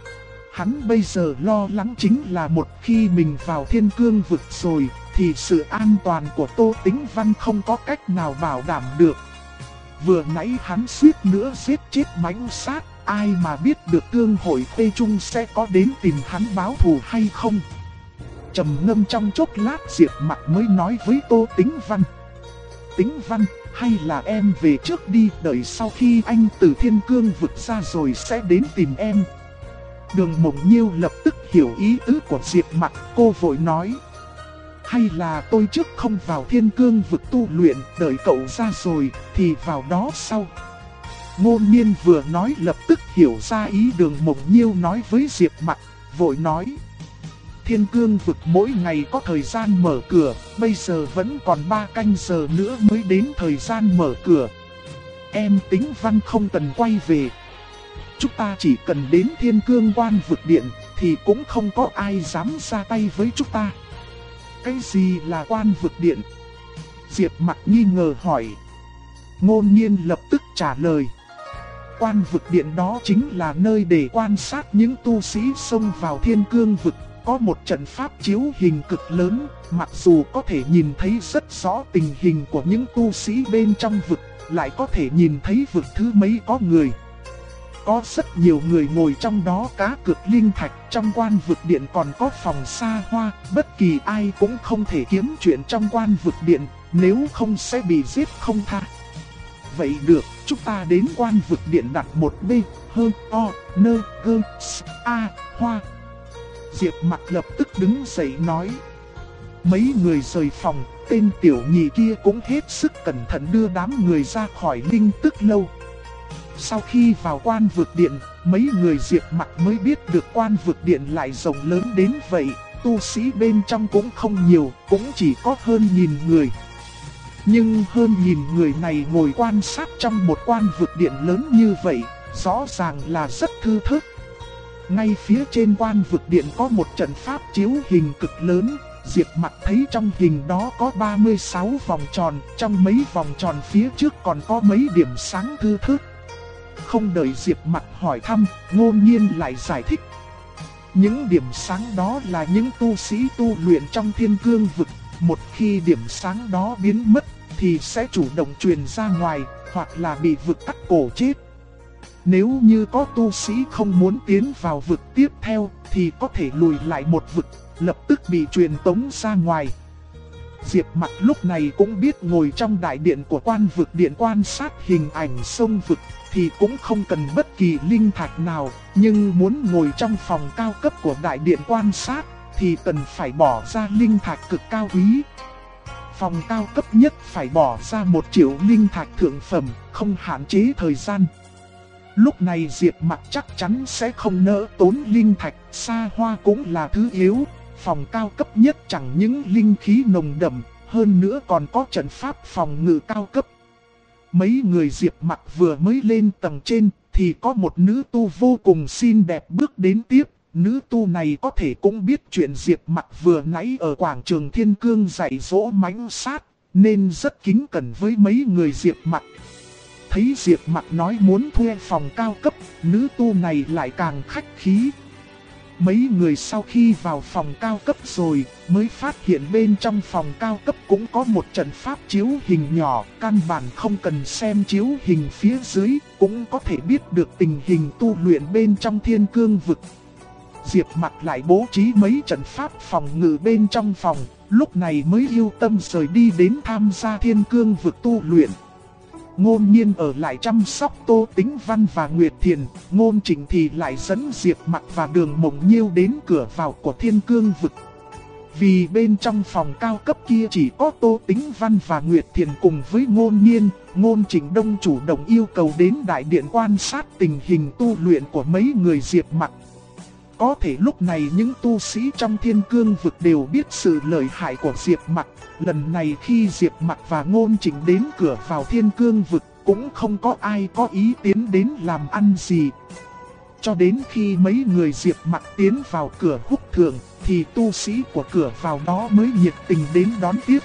Hắn bây giờ lo lắng chính là một khi mình vào thiên cương vực rồi thì sự an toàn của Tô Tĩnh Văn không có cách nào bảo đảm được. Vừa nãy hắn suýt nữa giết chết Mãnh Sát, ai mà biết được thương hội Khê Trung sẽ có đến tìm hắn báo thù hay không. Trầm ngâm trong chốc lát Diệp Mặc mới nói với Tô Tĩnh Văn. Tĩnh Văn, hay là em về trước đi, đợi sau khi anh từ thiên cương vực ra rồi sẽ đến tìm em. Đường Mộng Nhiêu lập tức hiểu ý tứ của Diệp Mặc, cô vội nói. Hay là tôi trước không vào thiên cương vực tu luyện, đợi cậu ra rồi thì vào đó sau. Ngôn Nhiên vừa nói lập tức hiểu ra ý Đường Mộng Nhiêu nói với Diệp Mặc, vội nói. Thiên cương vực mỗi ngày có thời gian mở cửa, bây giờ vẫn còn 3 canh giờ nữa mới đến thời gian mở cửa. Em Tĩnh Văn không cần quay về. Chúng ta chỉ cần đến thiên cương quan vực điện thì cũng không có ai dám ra tay với chúng ta. Cái gì là quan vực điện? Diệp Mặc nghi ngờ hỏi. Ngôn Nhiên lập tức trả lời. Quan vực điện đó chính là nơi để quan sát những tu sĩ xông vào thiên cương vực. Có một trận pháp chiếu hình cực lớn, mặc dù có thể nhìn thấy rất rõ tình hình của những tu sĩ bên trong vực, lại có thể nhìn thấy vực thứ mấy có người. Có rất nhiều người ngồi trong đó cá cược linh thạch, trong quan vực điện còn có phòng xa hoa, bất kỳ ai cũng không thể kiếm chuyện trong quan vực điện, nếu không sẽ bị giết không tha. Vậy được, chúng ta đến quan vực điện đặt một B, H, O, N, G, S, A, Hoa. Diệp Mặc lập tức đứng dậy nói. Mấy người rời phòng, tên tiểu nhị kia cũng hết sức cẩn thận đưa đám người ra khỏi linh tức lâu. Sau khi vào quan vực điện, mấy người Diệp Mặc mới biết được quan vực điện lại rộng lớn đến vậy. Tu sĩ bên trong cũng không nhiều, cũng chỉ có hơn 1000 người. Nhưng hơn 1000 người này ngồi quan sát trong một quan vực điện lớn như vậy, rõ ràng là rất thư thớt. Ngay phía trên quan vực điện có một trận pháp chiếu hình cực lớn. Diệp Mặc thấy trong hình đó có 36 vòng tròn, trong mấy vòng tròn phía trước còn có mấy điểm sáng thư thớt. Không đợi Diệp Mặc hỏi thăm, Ngôn Nhiên lại giải thích. Những điểm sáng đó là những tu sĩ tu luyện trong thiên cương vực. Một khi điểm sáng đó biến mất thì sẽ chủ động truyền ra ngoài, hoặc là bị vực cắt cổ chết. Nếu như có tu sĩ không muốn tiến vào vực tiếp theo thì có thể lùi lại một vực, lập tức bị truyền tống ra ngoài. Diệp Mặc lúc này cũng biết ngồi trong đại điện của quan vực điện quan sát hình ảnh sông vực thì cũng không cần bất kỳ linh thạch nào, nhưng muốn ngồi trong phòng cao cấp của đại điện quan sát thì cần phải bỏ ra linh thạch cực cao quý. Phòng cao cấp nhất phải bỏ ra 1 triệu linh thạch thượng phẩm, không hạn chế thời gian. Lúc này Diệp Mặc chắc chắn sẽ không nỡ tốn linh thạch, xa hoa cũng là thứ yếu. Phòng cao cấp nhất chẳng những linh khí nồng đậm, hơn nữa còn có trận pháp phòng ngự cao cấp. Mấy người Diệp Mặc vừa mới lên tầng trên thì có một nữ tu vô cùng xinh đẹp bước đến tiếp. Nữ tu này có thể cũng biết chuyện Diệp Mặc vừa nãy ở quảng trường Thiên Cương dạy dỗ mãnh sát, nên rất kính cẩn với mấy người Diệp Mặc. Thấy Diệp Mặc nói muốn thuê phòng cao cấp, nữ tu này lại càng khách khí. Mấy người sau khi vào phòng cao cấp rồi mới phát hiện bên trong phòng cao cấp cũng có một trận pháp chiếu hình nhỏ, căn bản không cần xem chiếu hình phía dưới cũng có thể biết được tình hình tu luyện bên trong Thiên Cương vực. Diệp Mặc lại bố trí mấy trận pháp phòng ngự bên trong phòng, lúc này mới yêu tâm rời đi đến tham gia Thiên Cương vực tu luyện. Ngôn Nhiên ở lại chăm sóc Tô Tĩnh Văn và Nguyệt Thiền, Ngôn Trịnh thì lại dẫn Diệp Mặc và Đường Mộng Nhiêu đến cửa vào của Thiên Cương vực. Vì bên trong phòng cao cấp kia chỉ có Tô Tĩnh Văn và Nguyệt Thiền cùng với Ngôn Nhiên, Ngôn Trịnh Đông chủ động yêu cầu đến đại điện quan sát tình hình tu luyện của mấy người Diệp Mặc. Có thể lúc này những tu sĩ trong Thiên Cương vực đều biết sự lợi hại của Diệp Mặc. Lần này khi Diệp Mặc và Ngôn Trịnh đến cửa vào Thiên Cương vực cũng không có ai có ý tiến đến làm ăn gì. Cho đến khi mấy người Diệp Mặc tiến vào cửa húc thượng thì tu sĩ của cửa vào đó mới nhiệt tình đến đón tiếp.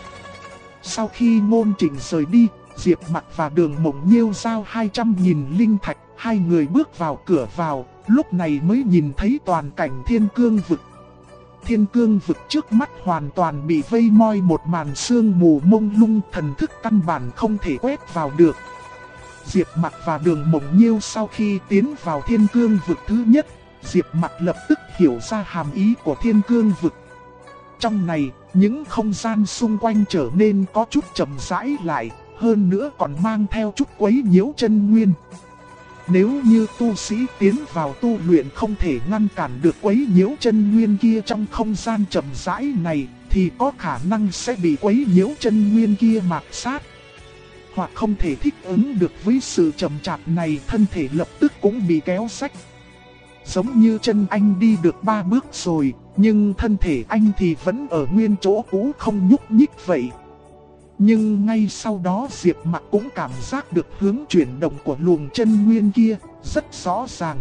Sau khi Ngôn Trịnh rời đi, Diệp Mặc và Đường Mộng Nhiêu giao 200.000 linh thạch, hai người bước vào cửa vào, lúc này mới nhìn thấy toàn cảnh Thiên Cương vực. Thiên Cương vực trước mắt hoàn toàn bị vây moi một màn sương mù mông lung, thần thức căn bản không thể quét vào được. Diệp Mặc và Đường Mộng Nhiêu sau khi tiến vào Thiên Cương vực thứ nhất, Diệp Mặc lập tức hiểu ra hàm ý của Thiên Cương vực. Trong này, những không gian xung quanh trở nên có chút chậm rãi lại, hơn nữa còn mang theo chút quấy nhiễu chân nguyên. Nếu như tu sĩ tiến vào tu luyện không thể ngăn cản được quấy nhiễu chân nguyên kia trong không gian chậm rãi này, thì có khả năng sẽ bị quấy nhiễu chân nguyên kia mạt sát. Hoặc không thể thích ứng được với sự chậm chạp này, thân thể lập tức cũng bị kéo rách. Giống như chân anh đi được 3 bước rồi, nhưng thân thể anh thì vẫn ở nguyên chỗ cũ không nhúc nhích vậy. Nhưng ngay sau đó Diệp Mặc cũng cảm giác được hướng chuyển động của luồng chân nguyên kia rất rõ ràng.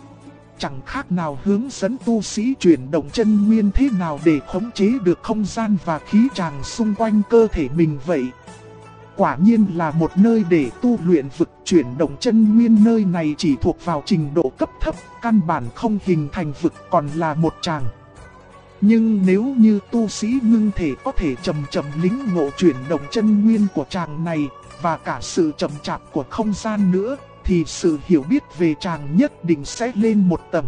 Chẳng khác nào hướng dẫn tu sĩ chuyển động chân nguyên thế nào để khống chế được không gian và khí tràng xung quanh cơ thể mình vậy. Quả nhiên là một nơi để tu luyện vực, chuyển động chân nguyên nơi này chỉ thuộc vào trình độ cấp thấp, căn bản không hình thành vực, còn là một tràng. Nhưng nếu như tu sĩ ngưng thể có thể chậm chậm lĩnh ngộ chuyển động chân nguyên của tràng này, và cả sự chậm chạp của không gian nữa, thì sự hiểu biết về tràng nhất định sẽ lên một tầng.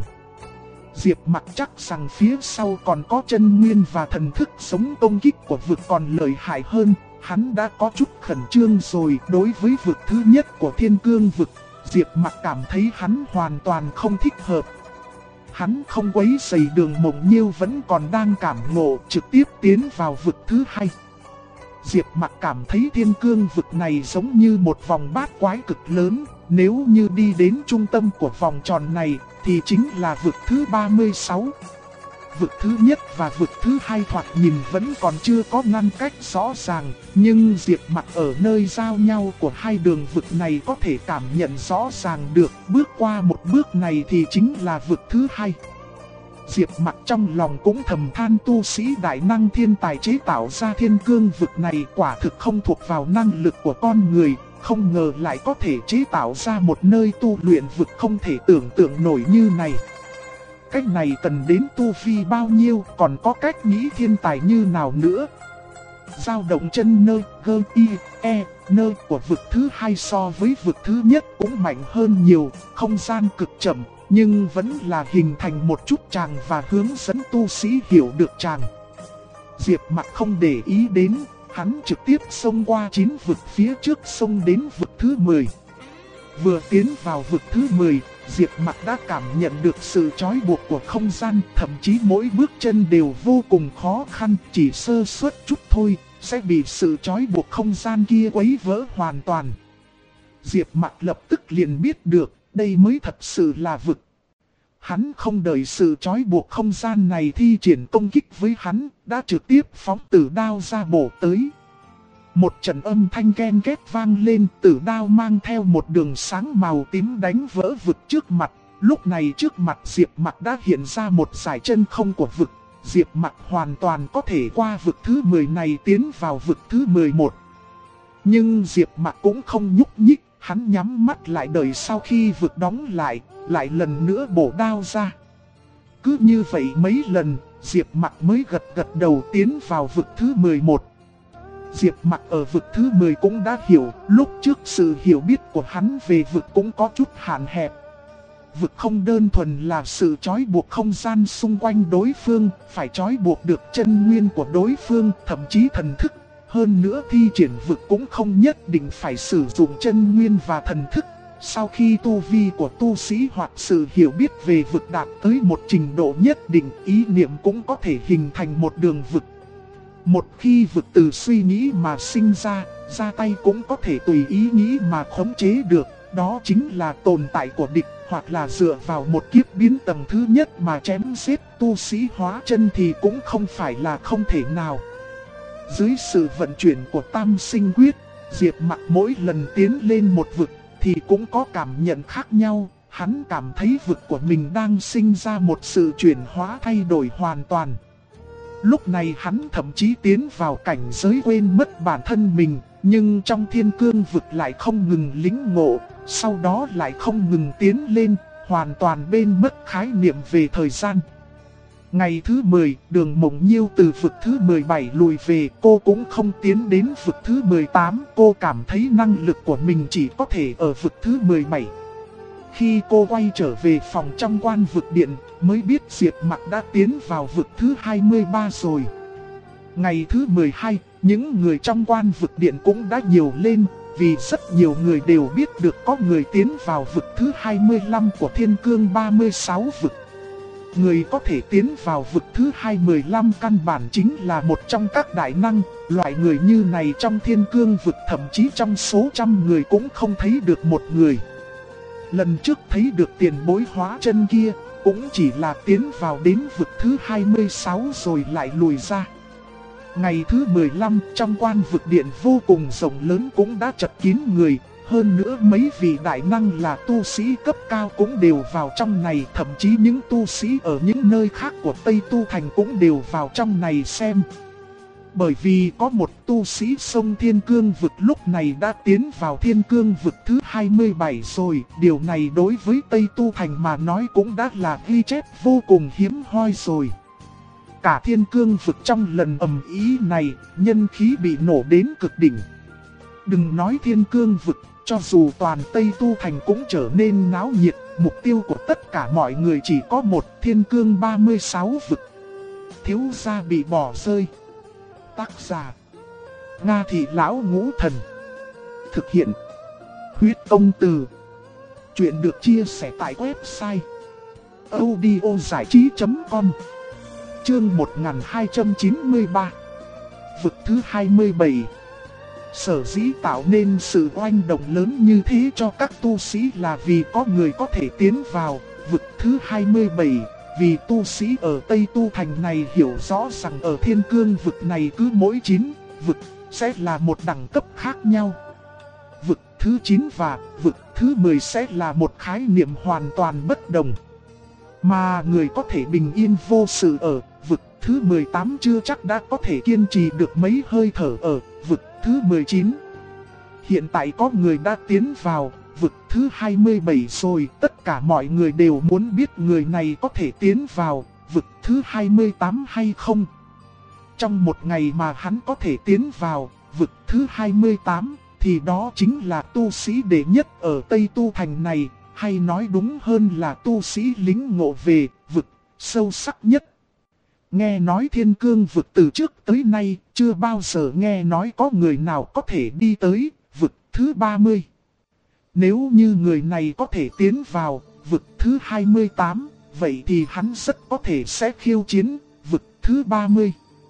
Diệp Mặc chắc rằng phía sau còn có chân nguyên và thần thức sống công kích của vực còn lợi hại hơn. Hắn đã có chút khẩn trương rồi. Đối với vực thứ nhất của Thiên Cương vực, Diệp Mặc cảm thấy hắn hoàn toàn không thích hợp. Hắn không quấy rầy Đường Mộng Nhiêu vẫn còn đang cảm ngộ, trực tiếp tiến vào vực thứ hai. Diệp Mặc cảm thấy Thiên Cương vực này giống như một vòng bát quái cực lớn. Nếu như đi đến trung tâm của vòng tròn này thì chính là vực thứ 36. Vực thứ nhất và vực thứ hai thoạt nhìn vẫn còn chưa có ngăn cách rõ ràng, nhưng Diệp Mặc ở nơi giao nhau của hai đường vực này có thể cảm nhận rõ ràng được, bước qua một bước này thì chính là vực thứ hai. Diệp Mặc trong lòng cũng thầm than tu sĩ đại năng thiên tài chế tạo ra Thiên Cương vực này quả thực không thuộc vào năng lực của con người, không ngờ lại có thể chế tạo ra một nơi tu luyện vực không thể tưởng tượng nổi như này. Cách này cần đến tu vi bao nhiêu, còn có cách nghĩ thiên tài như nào nữa. Dao động chân nơ, gơ y, e, nơ của vực thứ hai so với vực thứ nhất cũng mạnh hơn nhiều, không gian cực chậm, nhưng vẫn là hình thành một chút tràng và hướng dẫn tu sĩ hiểu được tràng. Diệp Mặc không để ý đến, Hắn trực tiếp xông qua 9 vực phía trước xông đến vực thứ 10. Vừa tiến vào vực thứ 10, Diệp Mặc đã cảm nhận được sự trói buộc của không gian, thậm chí mỗi bước chân đều vô cùng khó khăn, chỉ sơ suất chút thôi, sẽ bị sự trói buộc không gian kia quấy vỡ hoàn toàn. Diệp Mặc lập tức liền biết được, đây mới thật sự là vực. Hắn không đợi sự trói buộc không gian này thi triển công kích với hắn, đã trực tiếp phóng tử đao ra bổ tới. Một trận âm thanh ken két vang lên, tử đao mang theo một đường sáng màu tím đánh vỡ vực trước mặt. Lúc này trước mặt Diệp Mặc đã hiện ra một dải chân không của vực. Diệp Mặc hoàn toàn có thể qua vực thứ 10 này tiến vào vực thứ 11. Nhưng Diệp Mặc cũng không nhúc nhích, hắn nhắm mắt lại đợi sau khi vực đóng lại lần nữa bổ đao ra. Cứ như vậy mấy lần, Diệp Mặc mới gật đầu tiến vào vực thứ 11. Diệp Mặc ở vực thứ 10 cũng đã hiểu, lúc trước sự hiểu biết của hắn về vực cũng có chút hạn hẹp. Vực không đơn thuần là sự trói buộc không gian xung quanh đối phương, phải trói buộc được chân nguyên của đối phương, thậm chí thần thức. Hơn nữa thi triển vực cũng không nhất định phải sử dụng chân nguyên và thần thức. Sau khi tu vi của tu sĩ hoặc sự hiểu biết về vực đạt tới một trình độ nhất định, ý niệm cũng có thể hình thành một đường vực. Một khi vực từ suy nghĩ mà sinh ra tay cũng có thể tùy ý nghĩ mà khống chế được. Đó chính là tồn tại của địch, hoặc là dựa vào một kiếp biến tầng thứ nhất mà chém giết tu sĩ hóa chân thì cũng không phải là không thể nào. Dưới sự vận chuyển của tam sinh quyết, Diệp Mặc mỗi lần tiến lên một vực thì cũng có cảm nhận khác nhau. Hắn cảm thấy vực của mình đang sinh ra một sự chuyển hóa thay đổi hoàn toàn. Lúc này hắn thậm chí tiến vào cảnh giới quên mất bản thân mình, nhưng trong thiên cương vực lại không ngừng lĩnh ngộ, sau đó lại không ngừng tiến lên, hoàn toàn bên mất khái niệm về thời gian. Ngày thứ 10, Đường Mộng Nhiêu từ vực thứ 17 lùi về, cô cũng không tiến đến vực thứ 18, cô cảm thấy năng lực của mình chỉ có thể ở vực thứ 17. Khi cô quay trở về phòng trong quan vực điện, mới biết Diệp Mặc đã tiến vào vực thứ 23 rồi. Ngày thứ 12, những người trong quan vực điện cũng đã nhiều lên, vì rất nhiều người đều biết được có người tiến vào vực thứ 25 của Thiên Cương 36 vực. Người có thể tiến vào vực thứ 215 căn bản chính là một trong các đại năng, loại người như này trong Thiên Cương vực thậm chí trong số trăm người cũng không thấy được một người. Lần trước thấy được tiền bối hóa chân kia, cũng chỉ là tiến vào đến vực thứ 26 rồi lại lùi ra. Ngày thứ 15 trong quan vực điện vô cùng rộng lớn cũng đã chật kín người. Hơn nữa mấy vị đại năng là tu sĩ cấp cao cũng đều vào trong này. Thậm chí những tu sĩ ở những nơi khác của Tây Tu Thành cũng đều vào trong này xem. Bởi vì có một tu sĩ sông Thiên Cương vực lúc này đã tiến vào Thiên Cương vực thứ 27 rồi. Điều này đối với Tây Tu Thành mà nói cũng đã là ghi chép vô cùng hiếm hoi rồi. Cả Thiên Cương vực trong lần ầm ý này, nhân khí bị nổ đến cực đỉnh. Đừng nói Thiên Cương vực, cho dù toàn Tây Tu Thành cũng trở nên náo nhiệt. Mục tiêu của tất cả mọi người chỉ có một, Thiên Cương 36 vực. Thiếu gia bị bỏ rơi. Tác giả: Nga Thị Lão Ngũ Thần. Thực hiện: Huyết Công Từ. Chuyện được chia sẻ tại website audiozảichí.com. Chương 1293. Vực thứ 27. Sở dĩ tạo nên sự oanh động lớn như thế cho các tu sĩ là vì có người có thể tiến vào vực thứ 27. Vì tu sĩ ở Tây Tu Thành này hiểu rõ rằng ở Thiên Cương vực này cứ mỗi 9 vực sẽ là một đẳng cấp khác nhau. Vực thứ 9 và vực thứ 10 sẽ là một khái niệm hoàn toàn bất đồng. Mà người có thể bình yên vô sự ở vực thứ 18 chưa chắc đã có thể kiên trì được mấy hơi thở ở vực thứ 19. Hiện tại có người đã tiến vào vực thứ 27 rồi, tất cả mọi người đều muốn biết người này có thể tiến vào vực thứ 28 hay không. Trong một ngày mà hắn có thể tiến vào vực thứ 28 thì đó chính là tu sĩ đệ nhất ở Tây Tu Thành này, hay nói đúng hơn là tu sĩ lính ngộ về vực sâu sắc nhất. Nghe nói thiên cương vực từ trước tới nay, chưa bao giờ nghe nói có người nào có thể đi tới vực thứ 30. Nếu như người này có thể tiến vào vực thứ 28, vậy thì hắn rất có thể sẽ khiêu chiến vực thứ 30.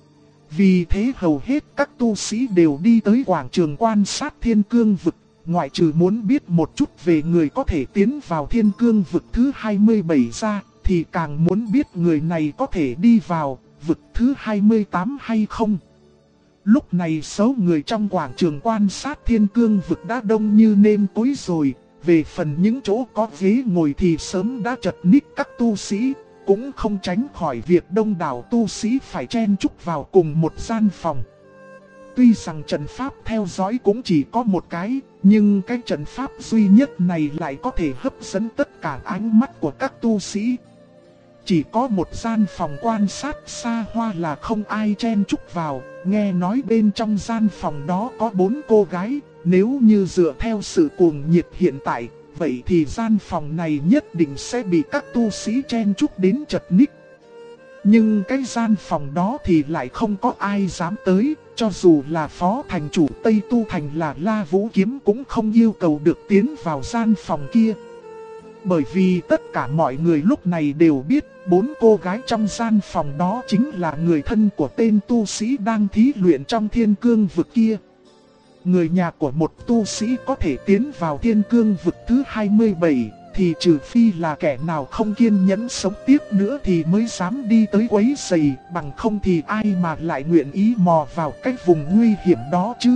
Vì thế hầu hết các tu sĩ đều đi tới quảng trường quan sát thiên cương vực, ngoại trừ muốn biết một chút về người có thể tiến vào thiên cương vực thứ 27 ra, thì càng muốn biết người này có thể đi vào vực thứ 28 hay không. Lúc này số người trong quảng trường quan sát thiên cương vực đã đông như nêm tối rồi, về phần những chỗ có ghế ngồi thì sớm đã chật ních các tu sĩ, cũng không tránh khỏi việc đông đảo tu sĩ phải chen chúc vào cùng một gian phòng. Tuy rằng trận pháp theo dõi cũng chỉ có một cái, nhưng cái trận pháp duy nhất này lại có thể hấp dẫn tất cả ánh mắt của các tu sĩ. Chỉ có một gian phòng quan sát xa hoa là không ai chen chúc vào, nghe nói bên trong gian phòng đó có 4 cô gái, nếu như dựa theo sự cuồng nhiệt hiện tại, vậy thì gian phòng này nhất định sẽ bị các tu sĩ chen chúc đến chật ních. Nhưng cái gian phòng đó thì lại không có ai dám tới, cho dù là phó thành chủ Tây Tu Thành là La Vũ Kiếm cũng không yêu cầu được tiến vào gian phòng kia. Bởi vì tất cả mọi người lúc này đều biết 4 cô gái trong gian phòng đó chính là người thân của tên tu sĩ đang thí luyện trong thiên cương vực kia. Người nhà của một tu sĩ có thể tiến vào thiên cương vực thứ 27 thì trừ phi là kẻ nào không kiên nhẫn sống tiếp nữa thì mới dám đi tới quấy rầy, bằng không thì ai mà lại nguyện ý mò vào cái vùng nguy hiểm đó chứ.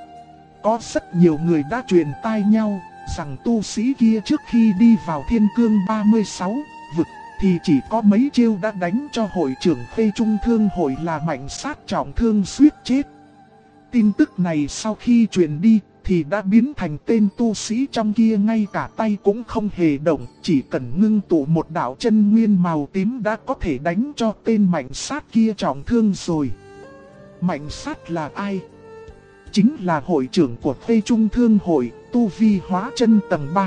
Có rất nhiều người đã truyền tai nhau rằng tu sĩ kia trước khi đi vào thiên cương 36 vực thì chỉ có mấy chiêu đã đánh cho hội trưởng Khê Trung Thương hội là Mạnh Sát trọng thương suýt chết. Tin tức này sau khi truyền đi thì đã biến thành tên tu sĩ trong kia ngay cả tay cũng không hề động, chỉ cần ngưng tụ một đạo chân nguyên màu tím đã có thể đánh cho tên Mạnh Sát kia trọng thương rồi. Mạnh Sát là ai? Chính là hội trưởng của Khê Trung Thương hội, tu vi hóa chân tầng 3.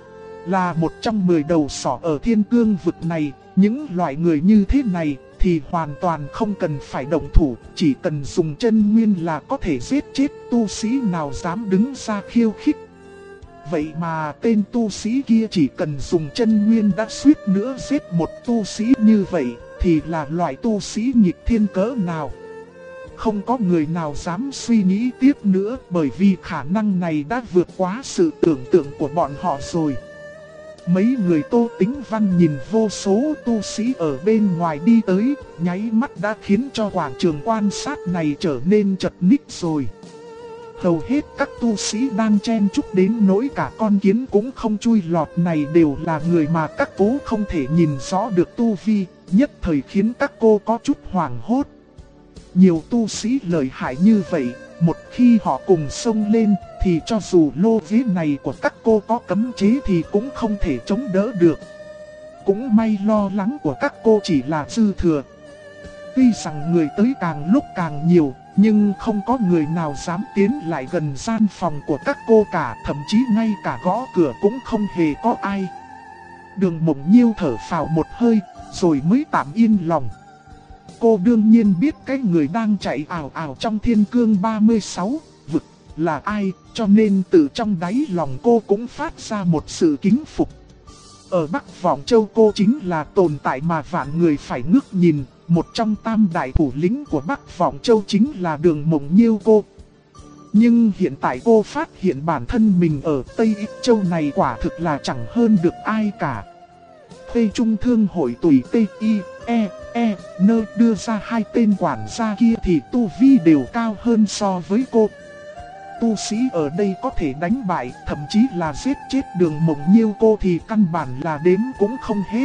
Là một trong 10 đầu sỏ ở thiên cương vực này, những loại người như thế này thì hoàn toàn không cần phải động thủ, chỉ cần dùng chân nguyên là có thể giết chết tu sĩ nào dám đứng ra khiêu khích. Vậy mà tên tu sĩ kia chỉ cần dùng chân nguyên đã suýt nữa giết một tu sĩ như vậy, thì là loại tu sĩ nghịch thiên cỡ nào? Không có người nào dám suy nghĩ tiếp nữa, bởi vì khả năng này đã vượt quá sự tưởng tượng của bọn họ rồi. Mấy người Tô Tính Văn nhìn vô số tu sĩ ở bên ngoài đi tới, nháy mắt đã khiến cho quảng trường quan sát này trở nên chật ních rồi. Hầu hết các tu sĩ đang chen chúc đến nỗi cả con kiến cũng không chui lọt này đều là người mà các cô không thể nhìn rõ được tu vi, nhất thời khiến các cô có chút hoảng hốt. Nhiều tu sĩ lợi hại như vậy, một khi họ cùng xông lên thì cho dù lô ghế này của các cô có cấm chế thì cũng không thể chống đỡ được. Cũng may lo lắng của các cô chỉ là dư thừa. Tuy rằng người tới càng lúc càng nhiều, nhưng không có người nào dám tiến lại gần gian phòng của các cô cả, thậm chí ngay cả gõ cửa cũng không hề có ai. Đường Mộng Nhiêu thở phào một hơi, rồi mới tạm yên lòng. Cô đương nhiên biết cái người đang chạy ảo ảo trong thiên cương 36 vực là ai, cho nên từ trong đáy lòng cô cũng phát ra một sự kính phục. Ở Bắc Vọng Châu cô chính là tồn tại mà vạn người phải ngước nhìn, một trong tam đại thủ lĩnh của Bắc Vọng Châu chính là Đường Mộng Nhiêu cô. Nhưng hiện tại cô phát hiện bản thân mình ở Tây Ích Châu này quả thực là chẳng hơn được ai cả. Khê Trung Thương hội tùy T.I.E.E.N đưa ra hai tên quản gia kia thì tu vi đều cao hơn so với cô. Tu sĩ ở đây có thể đánh bại, thậm chí là giết chết Đường Mộng Nhiêu cô thì căn bản là đếm cũng không hết.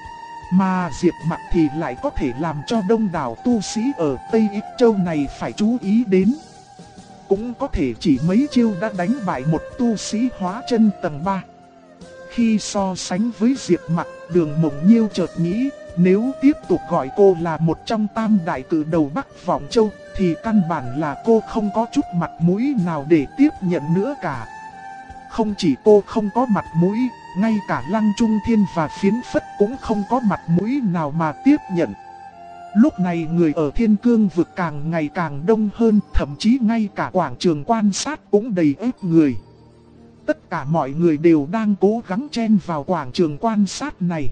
Mà Diệp Mặc thì lại có thể làm cho đông đảo tu sĩ ở Tây Ích Châu này phải chú ý đến. Cũng có thể chỉ mấy chiêu đã đánh bại một tu sĩ hóa chân tầng 3. Khi so sánh với Diệp Mặc, Đường Mộng Nhiêu chợt nghĩ, nếu tiếp tục gọi cô là một trong tam đại cử đầu Bắc Vọng Châu, thì căn bản là cô không có chút mặt mũi nào để tiếp nhận nữa cả. Không chỉ cô không có mặt mũi, ngay cả Lăng Trung Thiên và Phiến Phất cũng không có mặt mũi nào mà tiếp nhận. Lúc này người ở Thiên Cương vực càng ngày càng đông hơn, thậm chí ngay cả quảng trường quan sát cũng đầy ếp người. Tất cả mọi người đều đang cố gắng chen vào quảng trường quan sát này.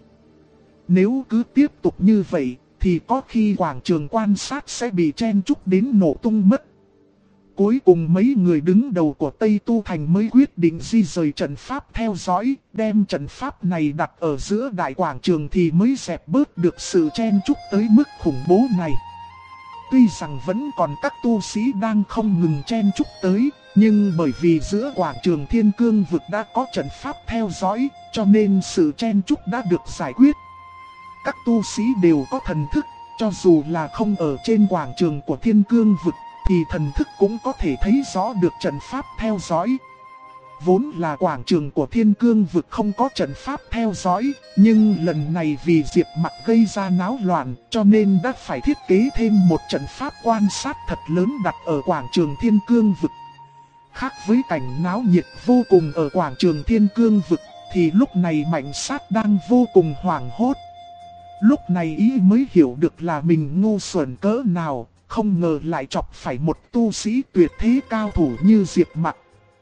Nếu cứ tiếp tục như vậy, thì có khi quảng trường quan sát sẽ bị chen chúc đến nổ tung mất. Cuối cùng mấy người đứng đầu của Tây Tu Thành mới quyết định di rời trận pháp theo dõi, đem trận pháp này đặt ở giữa đại quảng trường thì mới dẹp bớt được sự chen chúc tới mức khủng bố này. Tuy rằng vẫn còn các tu sĩ đang không ngừng chen chúc tới, nhưng bởi vì giữa quảng trường Thiên Cương vực đã có trận pháp theo dõi, cho nên sự chen chúc đã được giải quyết. Các tu sĩ đều có thần thức, cho dù là không ở trên quảng trường của Thiên Cương vực, thì thần thức cũng có thể thấy rõ được trận pháp theo dõi. Vốn là quảng trường của Thiên Cương vực không có trận pháp theo dõi, nhưng lần này vì Diệp Mặc gây ra náo loạn, cho nên đã phải thiết kế thêm một trận pháp quan sát thật lớn đặt ở quảng trường Thiên Cương vực. Khác với cảnh náo nhiệt vô cùng ở quảng trường Thiên Cương vực, thì lúc này Mạnh Sát đang vô cùng hoảng hốt. Lúc này ý mới hiểu được là mình ngu xuẩn cỡ nào, không ngờ lại chọc phải một tu sĩ tuyệt thế cao thủ như Diệp Mặc.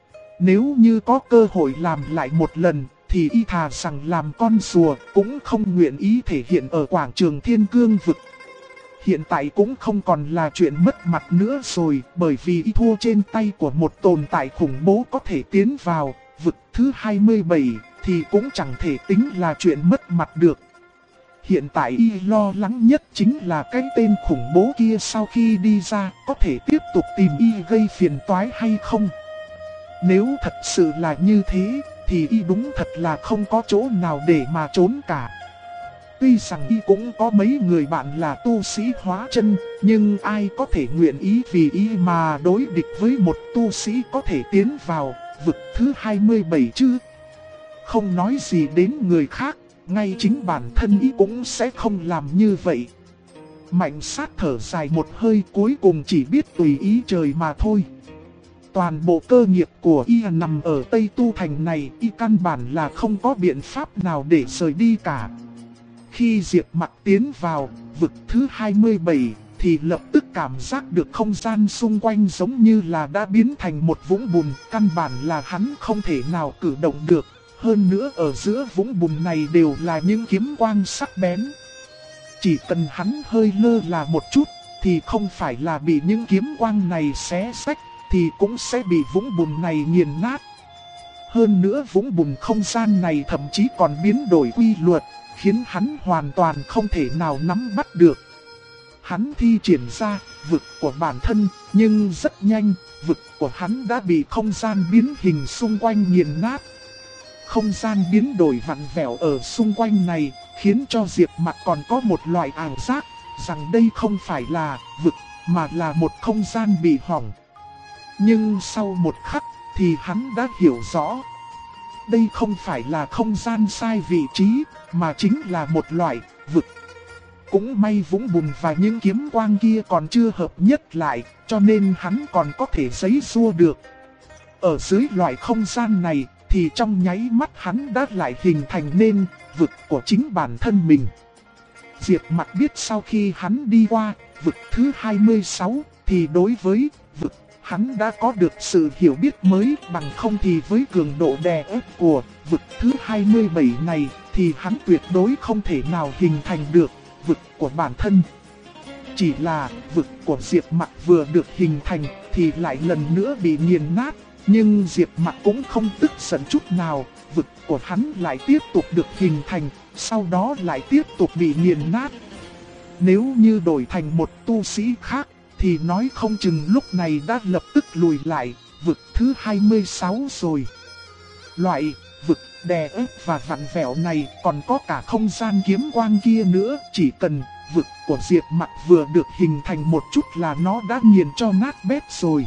Nếu như có cơ hội làm lại một lần, thì y thà rằng làm con rùa cũng không nguyện ý thể hiện ở quảng trường Thiên Cương vực. Hiện tại cũng không còn là chuyện mất mặt nữa rồi, bởi vì y thua trên tay của một tồn tại khủng bố có thể tiến vào vực thứ 27, thì cũng chẳng thể tính là chuyện mất mặt được. Hiện tại y lo lắng nhất chính là cái tên khủng bố kia sau khi đi ra có thể tiếp tục tìm y gây phiền toái hay không. Nếu thật sự là như thế, thì y đúng thật là không có chỗ nào để mà trốn cả. Tuy rằng y cũng có mấy người bạn là tu sĩ hóa chân, nhưng ai có thể nguyện ý vì y mà đối địch với một tu sĩ có thể tiến vào vực thứ 27 chứ. Không nói gì đến người khác, ngay chính bản thân y cũng sẽ không làm như vậy. Mạnh Sát thở dài một hơi, cuối cùng chỉ biết tùy ý trời mà thôi. Toàn bộ cơ nghiệp của y nằm ở Tây Tu Thành này, y căn bản là không có biện pháp nào để rời đi cả. Khi Diệp Mặc tiến vào vực thứ 27, thì lập tức cảm giác được không gian xung quanh giống như là đã biến thành một vũng bùn, căn bản là hắn không thể nào cử động được. Hơn nữa ở giữa vũng bùn này đều là những kiếm quang sắc bén. Chỉ cần hắn hơi lơ là một chút, thì không phải là bị những kiếm quang này xé xách, thì cũng sẽ bị vũng bùn này nghiền nát. Hơn nữa vũng bùn không gian này thậm chí còn biến đổi quy luật, khiến hắn hoàn toàn không thể nào nắm bắt được. Hắn thi triển ra vực của bản thân, nhưng rất nhanh, vực của hắn đã bị không gian biến hình xung quanh nghiền nát. Không gian biến đổi vặn vẹo ở xung quanh này, khiến cho Diệp Mặc còn có một loại ảo giác, rằng đây không phải là vực, mà là một không gian bị hỏng. Nhưng sau một khắc, thì hắn đã hiểu rõ. Đây không phải là không gian sai vị trí, mà chính là một loại vực. Cũng may vũng bùn và những kiếm quang kia còn chưa hợp nhất lại, cho nên hắn còn có thể giãy giụa được. Ở dưới loại không gian này, thì trong nháy mắt hắn đã lại hình thành nên vực của chính bản thân mình. Diệp Mặc biết sau khi hắn đi qua vực thứ 26, thì đối với vực hắn đã có được sự hiểu biết mới, bằng không thì với cường độ đè ép của vực thứ 27 này, thì hắn tuyệt đối không thể nào hình thành được vực của bản thân. Chỉ là vực của Diệp Mặc vừa được hình thành thì lại lần nữa bị nghiền nát. Nhưng Diệp Mặc cũng không tức giận chút nào, vực của hắn lại tiếp tục được hình thành, sau đó lại tiếp tục bị nghiền nát. Nếu như đổi thành một tu sĩ khác, thì nói không chừng lúc này đã lập tức lùi lại, vực thứ 26 rồi. Loại vực đè ép và vặn vẹo này còn có cả không gian kiếm quang kia nữa, chỉ cần vực của Diệp Mặc vừa được hình thành một chút là nó đã nghiền cho nát bét rồi.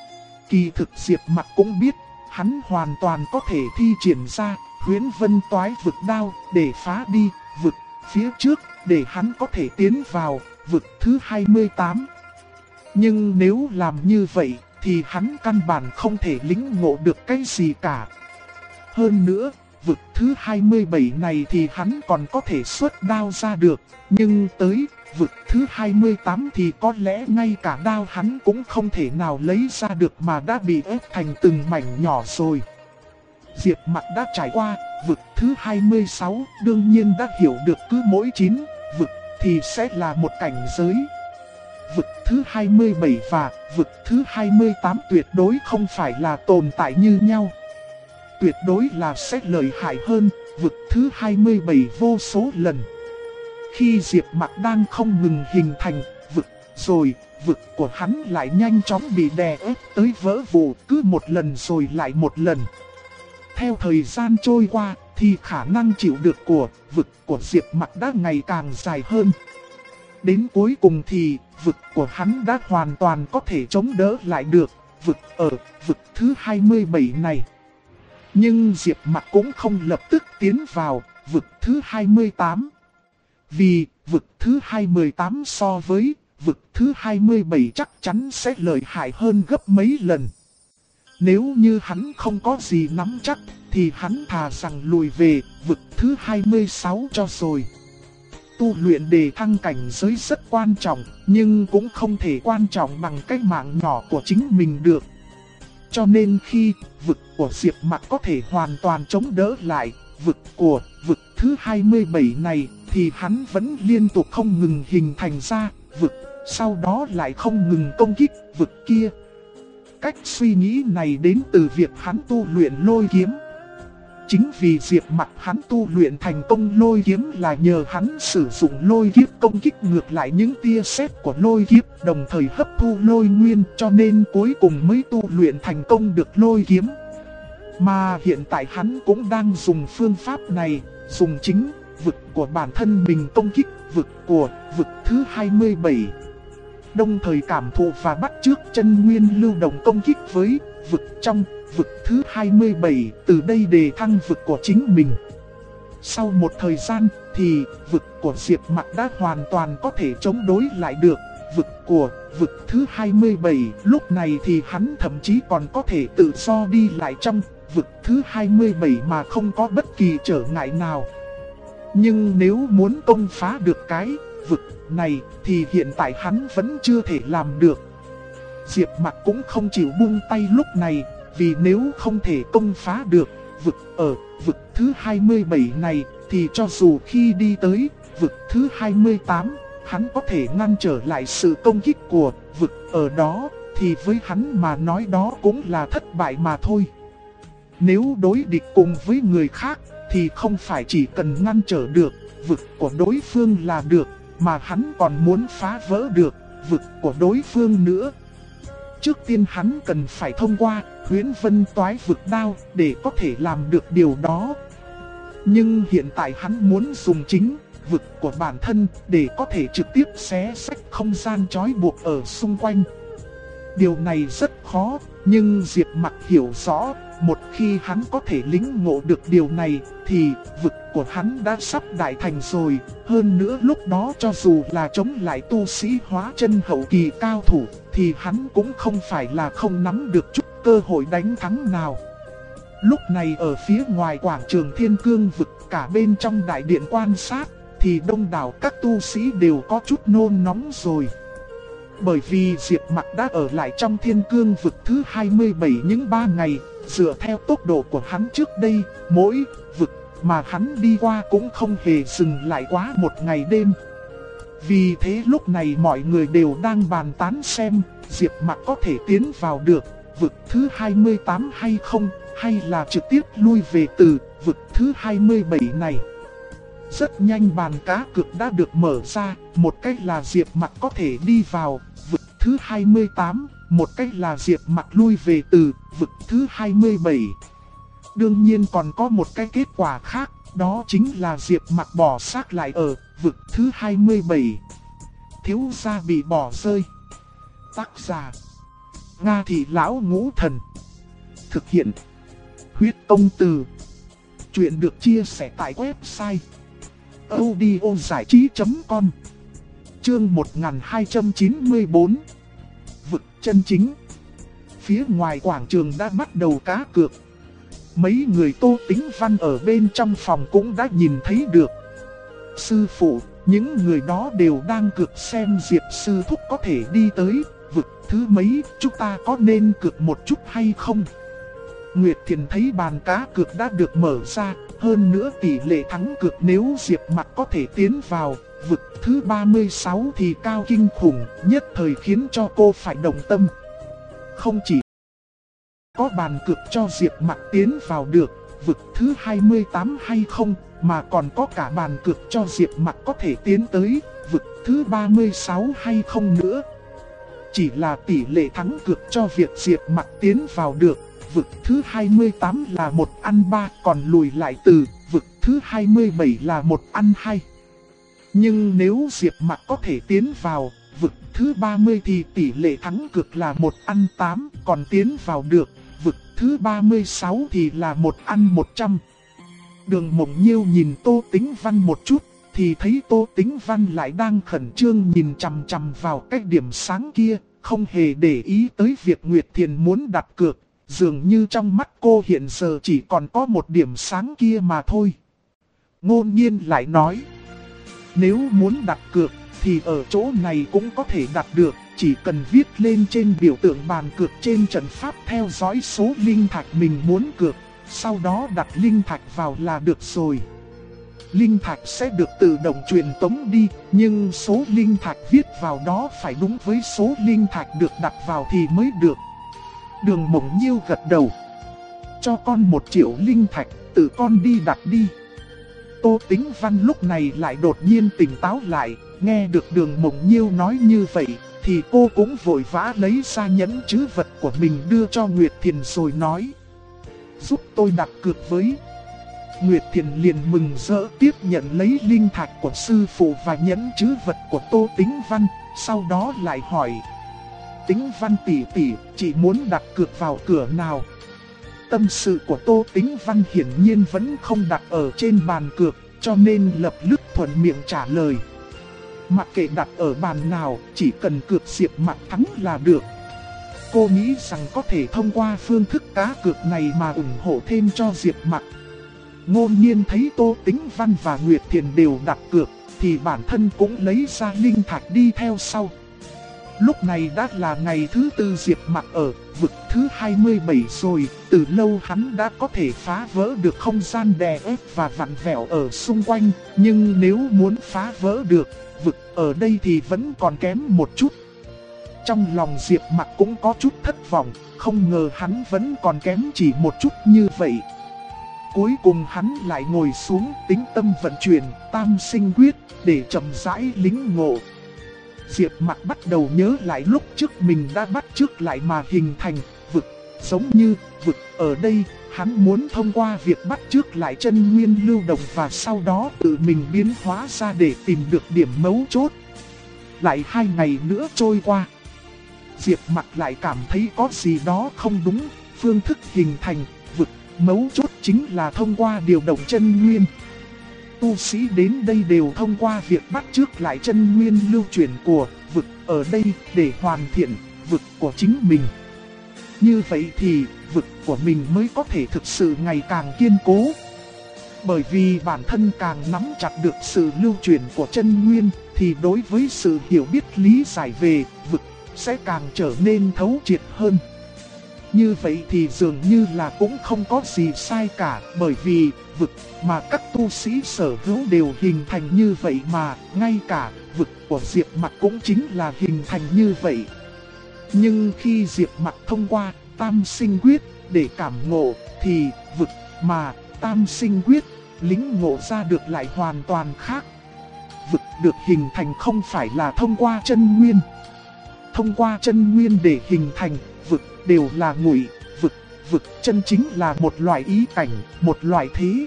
Kỳ thực Diệp Mặc cũng biết, hắn hoàn toàn có thể thi triển ra Huyễn Vân Toái Vực Đao để phá đi vực phía trước, để hắn có thể tiến vào vực thứ 28. Nhưng nếu làm như vậy, thì hắn căn bản không thể lĩnh ngộ được cái gì cả. Hơn nữa, vực thứ 27 này thì hắn còn có thể xuất đao ra được. Nhưng tới vực thứ 28 thì có lẽ ngay cả đao hắn cũng không thể nào lấy ra được mà đã bị ép thành từng mảnh nhỏ rồi. Diệp Mặc đã trải qua vực thứ 26, đương nhiên đã hiểu được cứ mỗi 9 vực thì sẽ là một cảnh giới. Vực thứ 27 và vực thứ 28 tuyệt đối không phải là tồn tại như nhau. Tuyệt đối là sẽ lợi hại hơn vực thứ 27 vô số lần. Khi Diệp Mặc đang không ngừng hình thành vực, rồi vực của hắn lại nhanh chóng bị đè ép tới vỡ vụn cứ một lần rồi lại một lần. Theo thời gian trôi qua thì khả năng chịu được của vực của Diệp Mặc đã ngày càng dài hơn. Đến cuối cùng thì vực của hắn đã hoàn toàn có thể chống đỡ lại được vực ở vực thứ 27 này. Nhưng Diệp Mặc cũng không lập tức tiến vào vực thứ 28. Vì vực thứ 28 so với vực thứ 27 chắc chắn sẽ lợi hại hơn gấp mấy lần. Nếu như hắn không có gì nắm chắc thì hắn thà rằng lùi về vực thứ 26 cho rồi. Tu luyện để thăng cảnh giới rất quan trọng, nhưng cũng không thể quan trọng bằng cái mạng nhỏ của chính mình được. Cho nên khi vực của Diệp Mặc có thể hoàn toàn chống đỡ lại vực của vực thứ 27 này thì hắn vẫn liên tục không ngừng hình thành ra vực, sau đó lại không ngừng công kích vực kia. Cách suy nghĩ này đến từ việc hắn tu luyện lôi kiếm. Chính vì Diệp Mặc hắn tu luyện thành công lôi kiếm là nhờ hắn sử dụng lôi kiếp công kích ngược lại những tia sét của lôi kiếp, đồng thời hấp thu lôi nguyên, cho nên cuối cùng mới tu luyện thành công được lôi kiếm. Mà hiện tại hắn cũng đang dùng phương pháp này, dùng chính vực của bản thân mình công kích vực của vực thứ 27. Đồng thời cảm thụ và bắt chước chân nguyên lưu động công kích với vực trong vực thứ 27, từ đây đề thăng vực của chính mình. Sau một thời gian thì vực của Diệp Mặc đã hoàn toàn có thể chống đối lại được vực của vực thứ 27. Lúc này thì hắn thậm chí còn có thể tự do đi lại trong vực thứ 27 mà không có bất kỳ trở ngại nào. Nhưng nếu muốn công phá được cái vực này thì hiện tại hắn vẫn chưa thể làm được. Diệp Mặc cũng không chịu buông tay lúc này, vì nếu không thể công phá được vực ở vực thứ 27 này thì cho dù khi đi tới vực thứ 28, hắn có thể ngăn trở lại sự công kích của vực ở đó, thì với hắn mà nói đó cũng là thất bại mà thôi. Nếu đối địch cùng với người khác thì không phải chỉ cần ngăn trở được vực của đối phương là được, mà hắn còn muốn phá vỡ được vực của đối phương nữa. Trước tiên hắn cần phải thông qua Huyễn Vân Toái Vực Đao để có thể làm được điều đó. Nhưng hiện tại hắn muốn dùng chính vực của bản thân để có thể trực tiếp xé rách không gian trói buộc ở xung quanh. Điều này rất khó, nhưng Diệp Mặc hiểu rõ, một khi hắn có thể lĩnh ngộ được điều này thì vực của hắn đã sắp đại thành rồi. Hơn nữa lúc đó cho dù là chống lại tu sĩ hóa chân hậu kỳ cao thủ thì hắn cũng không phải là không nắm được chút cơ hội đánh thắng nào. Lúc này ở phía ngoài quảng trường Thiên Cương vực, cả bên trong đại điện quan sát thì đông đảo các tu sĩ đều có chút nôn nóng rồi. Bởi vì Diệp Mặc đã ở lại trong Thiên Cương vực thứ 27 những 3 ngày, dựa theo tốc độ của hắn trước đây, mỗi vực mà hắn đi qua cũng không hề dừng lại quá một ngày đêm. Vì thế lúc này mọi người đều đang bàn tán xem Diệp Mặc có thể tiến vào được vực thứ 28 hay không, hay là trực tiếp lui về từ vực thứ 27 này. Rất nhanh bàn cá cược đã được mở ra, một cách là Diệp Mặc có thể đi vào vực thứ 28, một cách là Diệp Mặc lui về từ vực thứ 27. Đương nhiên còn có một cái kết quả khác, đó chính là Diệp Mặc bỏ xác lại ở vực thứ 27. Thiếu gia bị bỏ rơi. Tác giả: Nga Thị Lão Ngũ Thần. Thực hiện: Huyết Công Từ. Chuyện được chia sẻ tại website audiozảichí.com. Chương 1294. Vực chân chính. Phía ngoài quảng trường đã bắt đầu cá cược. Mấy người Tô Tĩnh Văn ở bên trong phòng cũng đã nhìn thấy được. Sư phụ, những người đó đều đang cược xem Diệp sư thúc có thể đi tới vực thứ mấy, chúng ta có nên cược một chút hay không? Nguyệt Thiền thấy bàn cá cược đã được mở ra, hơn nữa tỷ lệ thắng cược nếu Diệp Mặc có thể tiến vào vực thứ 36 thì cao kinh khủng, nhất thời khiến cho cô phải động tâm. Không chỉ có bàn cược cho Diệp Mặc tiến vào được vực thứ 28 hay không, mà còn có cả bàn cược cho Diệp Mặc có thể tiến tới vực thứ 36 hay không nữa. Chỉ là tỷ lệ thắng cược cho việc Diệp Mặc tiến vào được vực thứ 28 là 1/3, còn lùi lại từ vực thứ 27 là 1/2. Nhưng nếu Diệp Mặc có thể tiến vào vực thứ 30 thì tỷ lệ thắng cược là 1/8, còn tiến vào được vực thứ 36 thì là 1/100. Đường Mộng Nhiêu nhìn Tô Tĩnh Văn một chút, thì thấy Tô Tĩnh Văn lại đang khẩn trương nhìn chằm chằm vào cái điểm sáng kia, không hề để ý tới việc Nguyệt Thiền muốn đặt cược. Dường như trong mắt cô hiện giờ chỉ còn có một điểm sáng kia mà thôi. Ngôn Nhiên lại nói, nếu muốn đặt cược thì ở chỗ này cũng có thể đặt được, chỉ cần viết lên trên biểu tượng bàn cược trên trận pháp theo dõi số linh thạch mình muốn cược, sau đó đặt linh thạch vào là được rồi. Linh thạch sẽ được tự động truyền tống đi, nhưng số linh thạch viết vào đó phải đúng với số linh thạch được đặt vào thì mới được. Đường Mộng Nhiêu gật đầu. Cho con 1 triệu linh thạch, tự con đi đặt đi. Tô Tĩnh Văn lúc này lại đột nhiên tỉnh táo lại, nghe được Đường Mộng Nhiêu nói như vậy, thì cô cũng vội vã lấy ra nhẫn trữ vật của mình đưa cho Nguyệt Thiền rồi nói, giúp tôi đặt cược với. Nguyệt Thiền liền mừng rỡ tiếp nhận lấy linh thạch của sư phụ và nhẫn trữ vật của Tô Tĩnh Văn, sau đó lại hỏi, Tĩnh Văn tỷ tỷ, chị muốn đặt cược vào cửa nào? Tâm sự của Tô Tĩnh Văn hiển nhiên vẫn không đặt ở trên bàn cược, cho nên lập tức thuận miệng trả lời. Mặc kệ đặt ở bàn nào, chỉ cần cược Diệp Mặc thắng là được. Cô nghĩ rằng có thể thông qua phương thức cá cược này mà ủng hộ thêm cho Diệp Mặc. Ngôn Nhiên thấy Tô Tĩnh Văn và Nguyệt Thiền đều đặt cược, thì bản thân cũng lấy ra linh thạch đi theo sau. Lúc này đã là ngày thứ 4 Diệp Mặc ở vực thứ 27 rồi, từ lâu hắn đã có thể phá vỡ được không gian đè ép và vặn vẹo ở xung quanh, nhưng nếu muốn phá vỡ được vực ở đây thì vẫn còn kém một chút. Trong lòng Diệp Mặc cũng có chút thất vọng, không ngờ hắn vẫn còn kém chỉ một chút như vậy. Cuối cùng hắn lại ngồi xuống tĩnh tâm vận chuyển Tam Sinh Quyết để chậm rãi lĩnh ngộ. Diệp Mặc bắt đầu nhớ lại lúc trước mình đã bắt chước lại mà hình thành vực, giống như vực ở đây, hắn muốn thông qua việc bắt chước lại chân nguyên lưu động và sau đó tự mình biến hóa ra để tìm được điểm mấu chốt. Lại 2 ngày nữa trôi qua, Diệp Mặc lại cảm thấy có gì đó không đúng, phương thức hình thành vực, mấu chốt chính là thông qua điều động chân nguyên. Tu sĩ đến đây đều thông qua việc bắt chước lại chân nguyên lưu chuyển của vực ở đây để hoàn thiện vực của chính mình. Như vậy thì vực của mình mới có thể thực sự ngày càng kiên cố. Bởi vì bản thân càng nắm chặt được sự lưu chuyển của chân nguyên thì đối với sự hiểu biết lý giải về vực sẽ càng trở nên thấu triệt hơn. Như vậy thì dường như là cũng không có gì sai cả, bởi vì vực mà các tu sĩ sở hữu đều hình thành như vậy mà, ngay cả vực của Diệp Mặc cũng chính là hình thành như vậy. Nhưng khi Diệp Mặc thông qua Tam Sinh Quyết để cảm ngộ thì vực mà Tam Sinh Quyết lĩnh ngộ ra được lại hoàn toàn khác. Vực được hình thành không phải là thông qua chân nguyên. Thông qua chân nguyên để hình thành vực đều là ngụy vực, vực chân chính là một loại ý cảnh, một loại thế.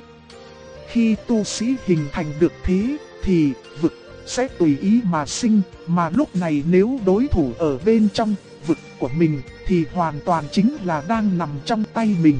Khi tu sĩ hình thành được thế thì vực sẽ tùy ý mà sinh, mà lúc này nếu đối thủ ở bên trong vực của mình thì hoàn toàn chính là đang nằm trong tay mình.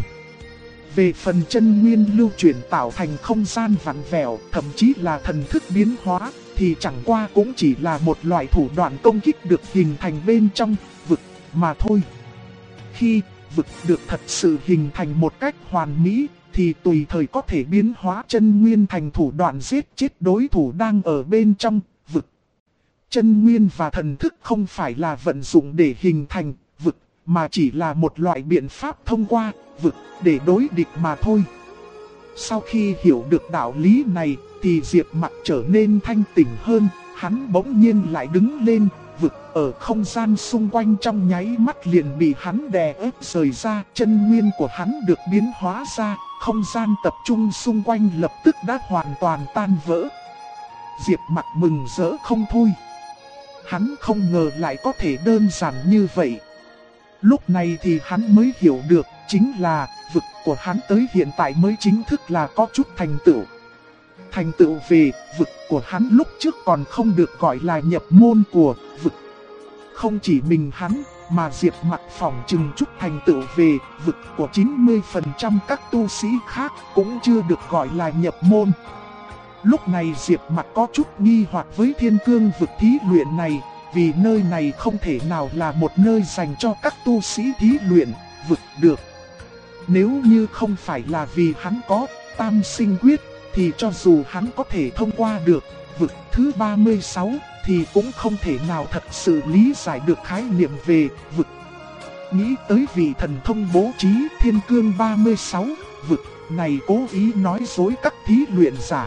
Về phần chân nguyên lưu chuyển tạo thành không gian vặn vẹo, thậm chí là thần thức biến hóa, thì chẳng qua cũng chỉ là một loại thủ đoạn công kích được hình thành bên trong vực mà thôi. Khi vực được thật sự hình thành một cách hoàn mỹ, thì tùy thời có thể biến hóa chân nguyên thành thủ đoạn giết chết đối thủ đang ở bên trong vực. Chân nguyên và thần thức không phải là vận dụng để hình thành vực, mà chỉ là một loại biện pháp thông qua vực để đối địch mà thôi. Sau khi hiểu được đạo lý này thì Diệp Mặc trở nên thanh tỉnh hơn, hắn bỗng nhiên lại đứng lên, vực ở không gian xung quanh trong nháy mắt liền bị hắn đè ép rời ra, chân nguyên của hắn được biến hóa ra, không gian tập trung xung quanh lập tức đã hoàn toàn tan vỡ. Diệp Mặc mừng rỡ không thôi. Hắn không ngờ lại có thể đơn giản như vậy. Lúc này thì hắn mới hiểu được, chính là vực của hắn tới hiện tại mới chính thức là có chút thành tựu. Thành tựu về vực của hắn lúc trước còn không được gọi là nhập môn của vực. Không chỉ mình hắn, mà Diệp Mặc phỏng chừng chút thành tựu về vực của 90% các tu sĩ khác cũng chưa được gọi là nhập môn. Lúc này Diệp Mặc có chút nghi hoặc với thiên cương vực thí luyện này, vì nơi này không thể nào là một nơi dành cho các tu sĩ thí luyện vực được. Nếu như không phải là vì hắn có tam sinh quyết, thì cho dù hắn có thể thông qua được vực thứ 36, thì cũng không thể nào thật sự lý giải được khái niệm về vực. Nghĩ tới vị thần thông bố trí thiên cương 36 vực này cố ý nói dối các thí luyện giả.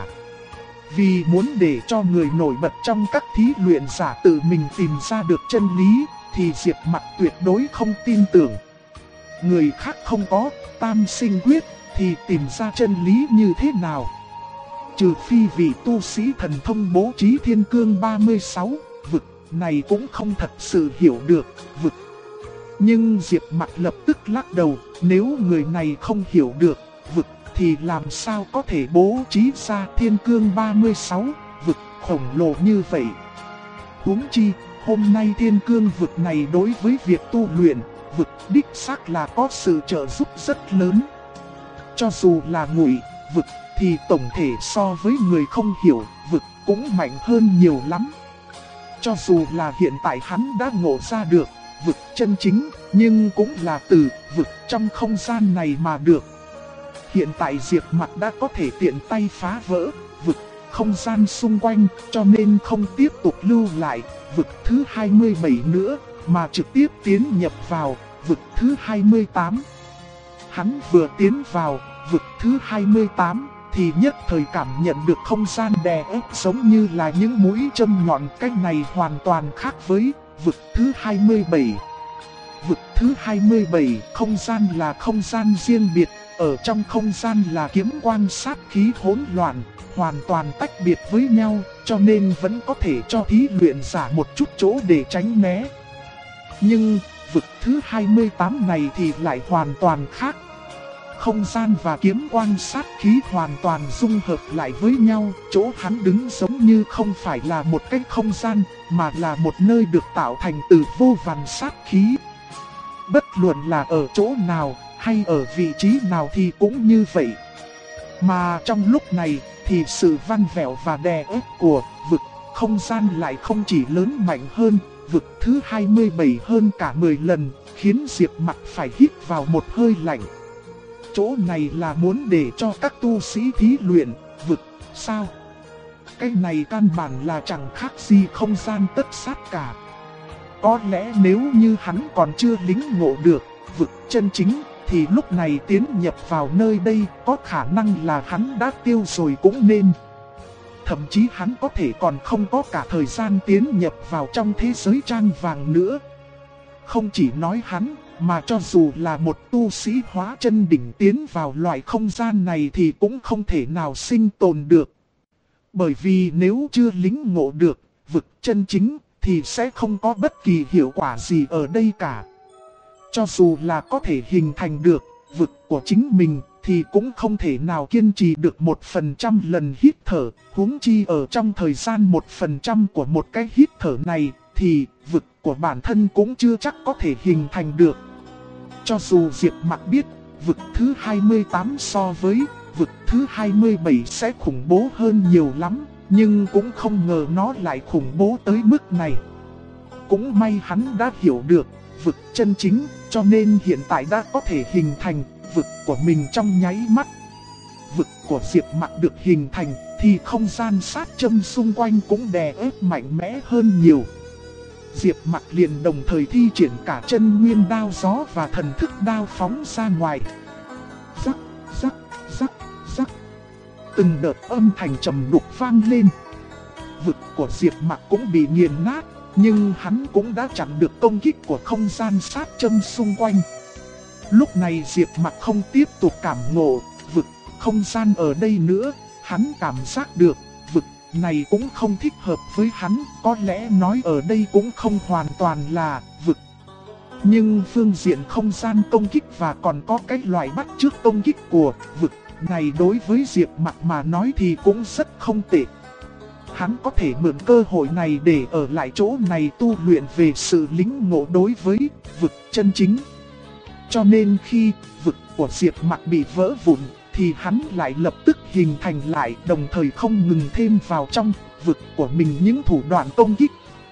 Vì muốn để cho người nổi bật trong các thí luyện giả tự mình tìm ra được chân lý, thì Diệp Mặc tuyệt đối không tin tưởng. Người khác không có tam sinh quyết thì tìm ra chân lý như thế nào? Trừ phi vị tu sĩ thần thông bố trí thiên cương 36 vực này cũng không thật sự hiểu được vực. Nhưng Diệp Mặc lập tức lắc đầu, nếu người này không hiểu được vực thì làm sao có thể bố trí ra thiên cương 36 vực khổng lồ như vậy. Huống chi, hôm nay thiên cương vực này đối với việc tu luyện vực đích xác là có sự trợ giúp rất lớn. Cho dù là ngụy vực thì tổng thể so với người không hiểu vực cũng mạnh hơn nhiều lắm. Cho dù là hiện tại hắn đã ngộ ra được vực chân chính, nhưng cũng là từ vực trong không gian này mà được. Hiện tại Diệp Mặc đã có thể tiện tay phá vỡ vực không gian xung quanh, cho nên không tiếp tục lưu lại vực thứ 27 nữa, mà trực tiếp tiến nhập vào vực thứ 28. Hắn vừa tiến vào vực thứ 28 thì nhất thời cảm nhận được không gian đè ép giống như là những mũi châm nhọn. Cách này hoàn toàn khác với vực thứ 27. Vực thứ 27 không gian là không gian riêng biệt, ở trong không gian là kiếm quang sát khí hỗn loạn, hoàn toàn tách biệt với nhau, cho nên vẫn có thể cho thí luyện giả một chút chỗ để tránh né. Nhưng vực thứ 28 này thì lại hoàn toàn khác. Không gian và kiếm quang sát khí hoàn toàn dung hợp lại với nhau, chỗ hắn đứng giống như không phải là một cái không gian, mà là một nơi được tạo thành từ vô vàn sát khí. Bất luận là ở chỗ nào, hay ở vị trí nào thì cũng như vậy. Mà trong lúc này, thì sự văn vẹo và đè ép của vực không gian lại không chỉ lớn mạnh hơn vực thứ 27 hơn cả 10 lần, khiến Diệp Mặc phải hít vào một hơi lạnh. Chỗ này là muốn để cho các tu sĩ thí luyện vực sao? Cái này căn bản là chẳng khác gì không gian tất sát cả. Có lẽ nếu như hắn còn chưa lính ngộ được vực chân chính, thì lúc này tiến nhập vào nơi đây có khả năng là hắn đã tiêu rồi cũng nên. Thậm chí hắn có thể còn không có cả thời gian tiến nhập vào trong thế giới trang vàng nữa. Không chỉ nói hắn, mà cho dù là một tu sĩ hóa chân đỉnh tiến vào loại không gian này thì cũng không thể nào sinh tồn được. Bởi vì nếu chưa lính ngộ được vực chân chính thì sẽ không có bất kỳ hiệu quả gì ở đây cả. Cho dù là có thể hình thành được vực của chính mình thì cũng không thể nào kiên trì được 1% lần hít thở. Huống chi ở trong thời gian 1% của một cái hít thở này thì vực của bản thân cũng chưa chắc có thể hình thành được. Cho dù Diệp Mặc biết vực thứ 28 so với vực thứ 27 sẽ khủng bố hơn nhiều lắm, nhưng cũng không ngờ nó lại khủng bố tới mức này. Cũng may hắn đã hiểu được vực chân chính cho nên hiện tại đã có thể hình thành vực của mình trong nháy mắt. Vực của Diệp Mặc được hình thành thì không gian sát châm xung quanh cũng đè ép mạnh mẽ hơn nhiều. Diệp Mặc liền đồng thời thi triển cả chân nguyên đao gió và thần thức đao phóng ra ngoài. Rắc, rắc, rắc, rắc. Từng đợt âm thanh trầm đục vang lên. Vực của Diệp Mặc cũng bị nghiền nát, nhưng hắn cũng đã chặn được công kích của không gian sát châm xung quanh. Lúc này Diệp Mặc không tiếp tục cảm ngộ vực không gian ở đây nữa, hắn cảm giác được vực này cũng không thích hợp với hắn, có lẽ nói ở đây cũng không hoàn toàn là vực. Nhưng phương diện không gian công kích và còn có cái loại bắt chước công kích của vực này đối với Diệp Mặc mà nói thì cũng rất không tệ. Hắn có thể mượn cơ hội này để ở lại chỗ này tu luyện về sự lĩnh ngộ đối với vực chân chính. Cho nên khi vực của Diệp Mặc bị vỡ vụn thì hắn lại lập tức hình thành lại, đồng thời không ngừng thêm vào trong vực của mình những thủ đoạn công kích.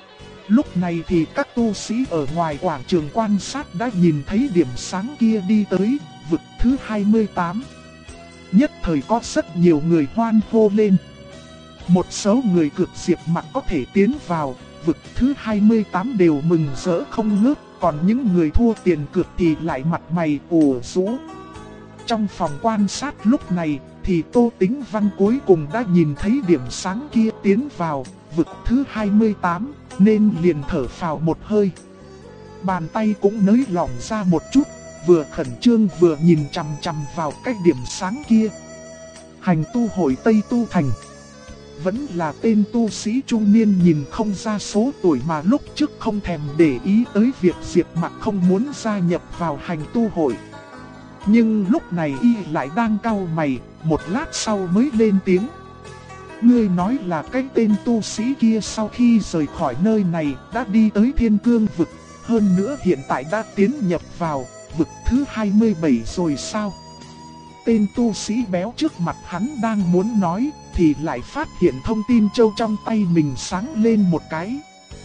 Lúc này thì các tu sĩ ở ngoài quảng trường quan sát đã nhìn thấy điểm sáng kia đi tới vực thứ 28. Nhất thời có rất nhiều người hoan hô lên. Một số người cược Diệp Mặc có thể tiến vào vực thứ 28 đều mừng rỡ không ngớt, còn những người thua tiền cược thì lại mặt mày ủ rũ. Trong phòng quan sát lúc này thì Tô Tĩnh Văn cuối cùng đã nhìn thấy điểm sáng kia tiến vào vực thứ 28, nên liền thở phào một hơi. Bàn tay cũng nới lỏng ra một chút, vừa khẩn trương vừa nhìn chằm chằm vào cái điểm sáng kia. Hành tu hội Tây Tu Thành. Vẫn là tên tu sĩ trung niên nhìn không ra số tuổi mà lúc trước không thèm để ý tới việc Diệp Mặc không muốn gia nhập vào hành tu hội. Nhưng lúc này y lại đang cau mày, một lát sau mới lên tiếng. Ngươi nói là cái tên tu sĩ kia sau khi rời khỏi nơi này đã đi tới Thiên Cương vực, hơn nữa hiện tại đã tiến nhập vào vực thứ 27 rồi sao? Tên tu sĩ béo trước mặt hắn đang muốn nói thì lại phát hiện thông tin châu trong tay mình sáng lên một cái.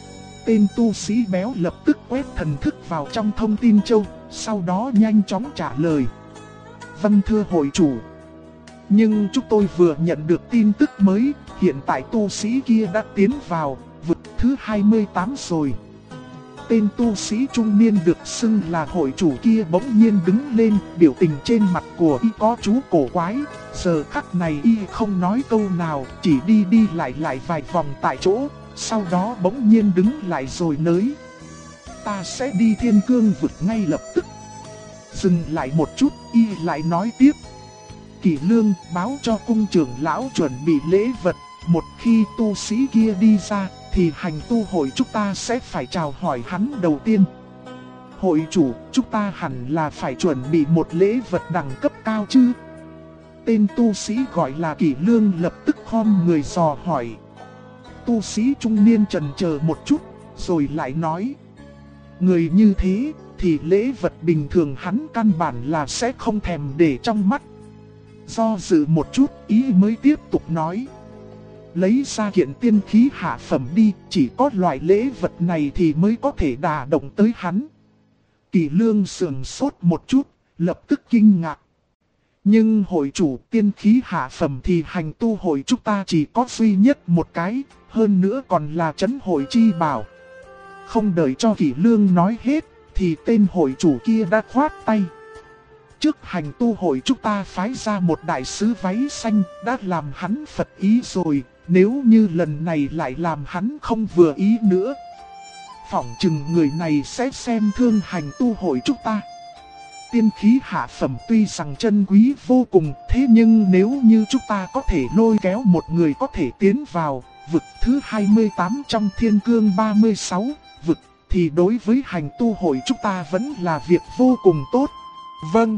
Tên tu sĩ béo lập tức quét thần thức vào trong thông tin châu, sau đó nhanh chóng trả lời. Vâng thưa hội chủ. Nhưng chúng tôi vừa nhận được tin tức mới, hiện tại tu sĩ kia đã tiến vào vực thứ 28 rồi. Tên tu sĩ trung niên được xưng là hội chủ kia bỗng nhiên đứng lên, biểu tình trên mặt của y có chú cổ quái. Giờ khắc này y không nói câu nào, chỉ đi đi lại vài vòng tại chỗ, sau đó bỗng nhiên đứng lại rồi nới. Ta sẽ đi Thiên Cương vực ngay lập tức. Dừng lại một chút, y lại nói tiếp. Kỷ Lương báo cho cung trưởng lão chuẩn bị lễ vật, một khi tu sĩ kia đi ra thì hành tu hội chúng ta sẽ phải chào hỏi hắn đầu tiên. Hội chủ, chúng ta hẳn là phải chuẩn bị một lễ vật đẳng cấp cao chứ? Tên tu sĩ gọi là Kỷ Lương lập tức khom người dò hỏi. Tu sĩ trung niên chần chờ một chút, rồi lại nói. Người như thế thì lễ vật bình thường hắn căn bản là sẽ không thèm để trong mắt. Do dự một chút, ý mới tiếp tục nói. Lấy ra kiện tiên khí hạ phẩm đi, chỉ có loại lễ vật này thì mới có thể đả động tới hắn. Kỷ Lương sườn sốt một chút, lập tức kinh ngạc. Nhưng hội chủ, tiên khí hạ phẩm thì hành tu hội chúng ta chỉ có duy nhất một cái, hơn nữa còn là trấn hội chi bảo. Không đợi cho Kỷ Lương nói hết, thì tên hội chủ kia đã khoát tay. Trước hành tu hội chúng ta phái ra một đại sứ váy xanh, đã làm hắn phật ý rồi, nếu như lần này lại làm hắn không vừa ý nữa. Phỏng chừng người này sẽ xem thương hành tu hội chúng ta. Tiên khí hạ phẩm tuy rằng chân quý vô cùng, thế nhưng nếu như chúng ta có thể lôi kéo một người có thể tiến vào vực thứ 28 trong Thiên Cương 36 vực, thì đối với hành tu hội chúng ta vẫn là việc vô cùng tốt. Vâng.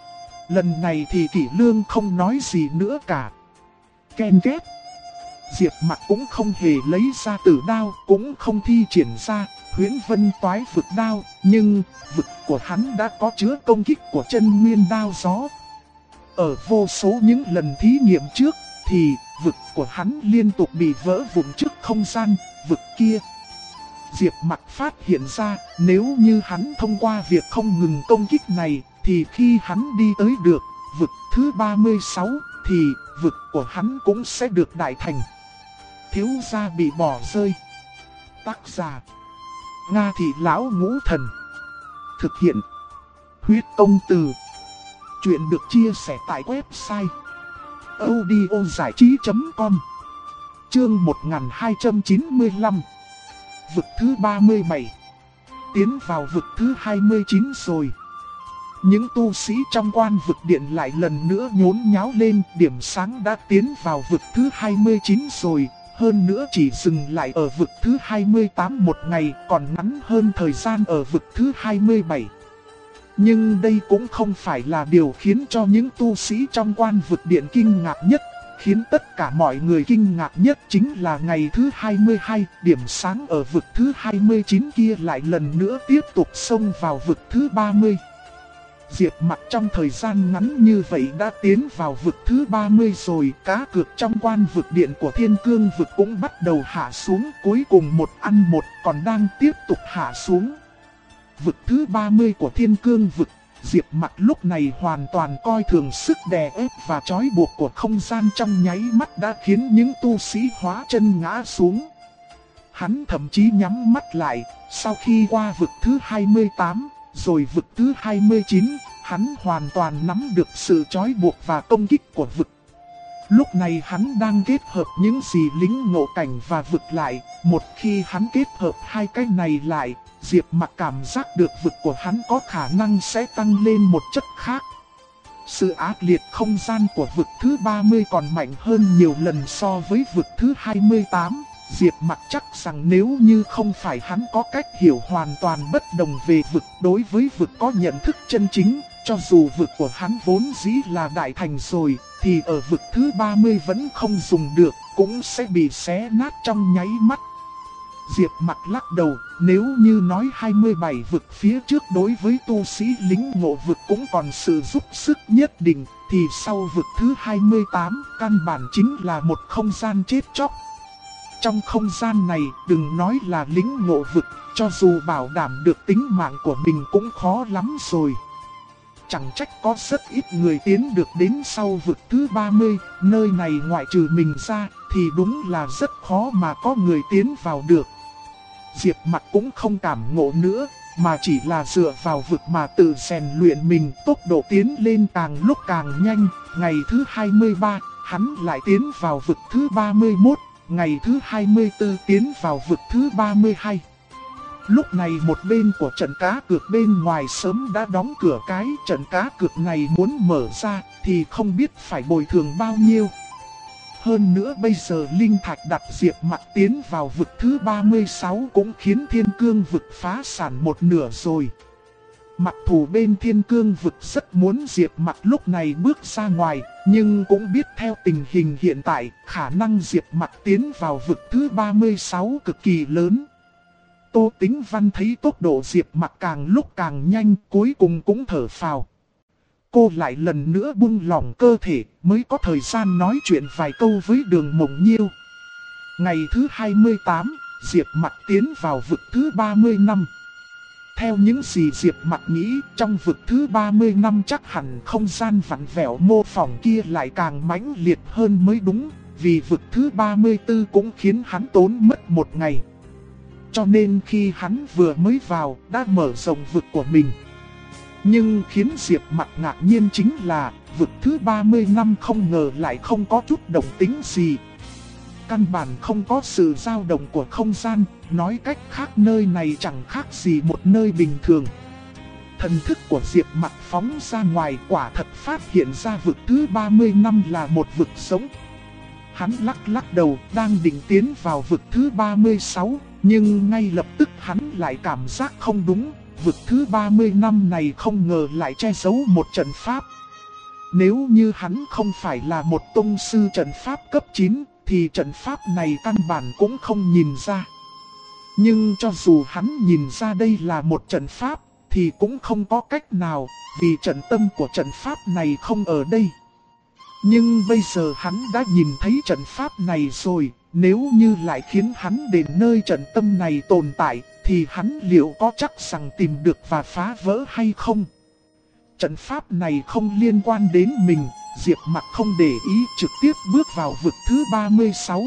Lần này thì Kỷ Lương không nói gì nữa cả. Ken két. Diệp Mặc cũng không hề lấy ra tử đao, cũng không thi triển ra Huyễn Vân Toái vực đao, nhưng vực của hắn đã có chứa công kích của chân nguyên đao gió. Ở vô số những lần thí nghiệm trước thì vực của hắn liên tục bị vỡ vụn trước không gian vực kia. Diệp Mặc phát hiện ra, nếu như hắn thông qua việc không ngừng công kích này, thì khi hắn đi tới được vực thứ 36, thì vực của hắn cũng sẽ được đại thành. Thiếu gia bị bỏ rơi. Tác giả: Nga Thị Lão Ngũ Thần. Thực hiện: Huyết Công Từ. Chuyện được chia sẻ tại website audiozảichí.com. Chương 1295. Vực thứ 37. Tiến vào vực thứ 29 rồi. Những tu sĩ trong quan vực điện lại lần nữa nhốn nháo lên. Điểm sáng đã tiến vào vực thứ 29 rồi. Hơn nữa chỉ dừng lại ở vực thứ 28 một ngày, còn ngắn hơn thời gian ở vực thứ 27. Nhưng đây cũng không phải là điều khiến cho những tu sĩ trong quan vực điện kinh ngạc nhất. Khiến tất cả mọi người kinh ngạc nhất chính là ngày thứ 22, điểm sáng ở vực thứ 29 kia lại lần nữa tiếp tục xông vào vực thứ 30. Diệp Mặc trong thời gian ngắn như vậy đã tiến vào vực thứ 30 rồi. Cá cược trong quan vực điện của Thiên Cương vực cũng bắt đầu hạ xuống, cuối cùng một ăn một còn đang tiếp tục hạ xuống. Vực thứ 30 của Thiên Cương vực, Diệp Mặc lúc này hoàn toàn coi thường sức đè ép và trói buộc của không gian trong nháy mắt đã khiến những tu sĩ hóa chân ngã xuống. Hắn thậm chí nhắm mắt lại, sau khi qua vực thứ 28, rồi vực thứ 29, hắn hoàn toàn nắm được sự trói buộc và công kích của vực. Lúc này hắn đang kết hợp những gì lính ngộ cảnh và vực lại, một khi hắn kết hợp hai cái này lại, Diệp Mặc cảm giác được vực của hắn có khả năng sẽ tăng lên một chất khác. Sự ác liệt không gian của vực thứ 30 còn mạnh hơn nhiều lần so với vực thứ 28. Diệp Mặc chắc rằng nếu như không phải hắn có cách hiểu hoàn toàn bất đồng về vực đối với vực có nhận thức chân chính, cho dù vực của hắn vốn dĩ là đại thành rồi, thì ở vực thứ 30 vẫn không dùng được, cũng sẽ bị xé nát trong nháy mắt. Diệp Mặc lắc đầu, nếu như nói 27 vực phía trước đối với tu sĩ lính ngộ vực cũng còn sự giúp sức nhất định, thì sau vực thứ 28, căn bản chính là một không gian chết chóc. Trong không gian này, đừng nói là lính ngộ vực, cho dù bảo đảm được tính mạng của mình cũng khó lắm rồi. Chẳng trách có rất ít người tiến được đến sau vực thứ 30, nơi này ngoại trừ mình ra, thì đúng là rất khó mà có người tiến vào được. Diệp Mặc cũng không cảm ngộ nữa, mà chỉ là dựa vào vực mà tự rèn luyện mình, tốc độ tiến lên càng lúc càng nhanh. Ngày thứ 23, hắn lại tiến vào vực thứ 31, ngày thứ 24 tiến vào vực thứ 32. Lúc này một bên của trận cá cược bên ngoài sớm đã đóng cửa, cái trận cá cược này muốn mở ra thì không biết phải bồi thường bao nhiêu. Hơn nữa bây giờ linh thạch đặt Diệp Mặc tiến vào vực thứ 36 cũng khiến Thiên Cương vực phá sản một nửa rồi. Mặc dù bên Thiên Cương vực rất muốn Diệp Mặc lúc này bước ra ngoài, nhưng cũng biết theo tình hình hiện tại, khả năng Diệp Mặc tiến vào vực thứ 36 cực kỳ lớn. Tô Tĩnh Văn thấy tốc độ Diệp Mặc càng lúc càng nhanh, cuối cùng cũng thở phào. Cô lại lần nữa buông lỏng cơ thể, mới có thời gian nói chuyện vài câu với Đường Mộng Nhiêu. Ngày thứ 28, Diệp Mặc tiến vào vực thứ 30 năm. Theo những gì Diệp Mặc nghĩ, trong vực thứ 30 năm chắc hẳn không gian vặn vẹo mô phỏng kia lại càng mãnh liệt hơn mới đúng, vì vực thứ 34 cũng khiến hắn tốn mất một ngày. Cho nên khi hắn vừa mới vào, đã mở rộng vực của mình. Nhưng khiến Diệp Mặc ngạc nhiên chính là, vực thứ 30 năm không ngờ lại không có chút động tĩnh gì. Căn bản không có sự dao động của không gian, nói cách khác nơi này chẳng khác gì một nơi bình thường. Thần thức của Diệp Mặc phóng ra ngoài, quả thật phát hiện ra vực thứ 30 năm là một vực sống. Hắn lắc đầu, đang định tiến vào vực thứ 36, nhưng ngay lập tức hắn lại cảm giác không đúng. Vực thứ 30 năm này không ngờ lại che giấu một trận pháp. Nếu như hắn không phải là một tông sư trận pháp cấp 9, thì trận pháp này căn bản cũng không nhìn ra. Nhưng cho dù hắn nhìn ra đây là một trận pháp, thì cũng không có cách nào, vì trận tâm của trận pháp này không ở đây. Nhưng bây giờ hắn đã nhìn thấy trận pháp này rồi, Nếu như lại khiến hắn đến nơi trận tâm này tồn tại, thì hắn liệu có chắc rằng tìm được và phá vỡ hay không? Trận pháp này không liên quan đến mình, Diệp Mặc không để ý trực tiếp bước vào vực thứ 36.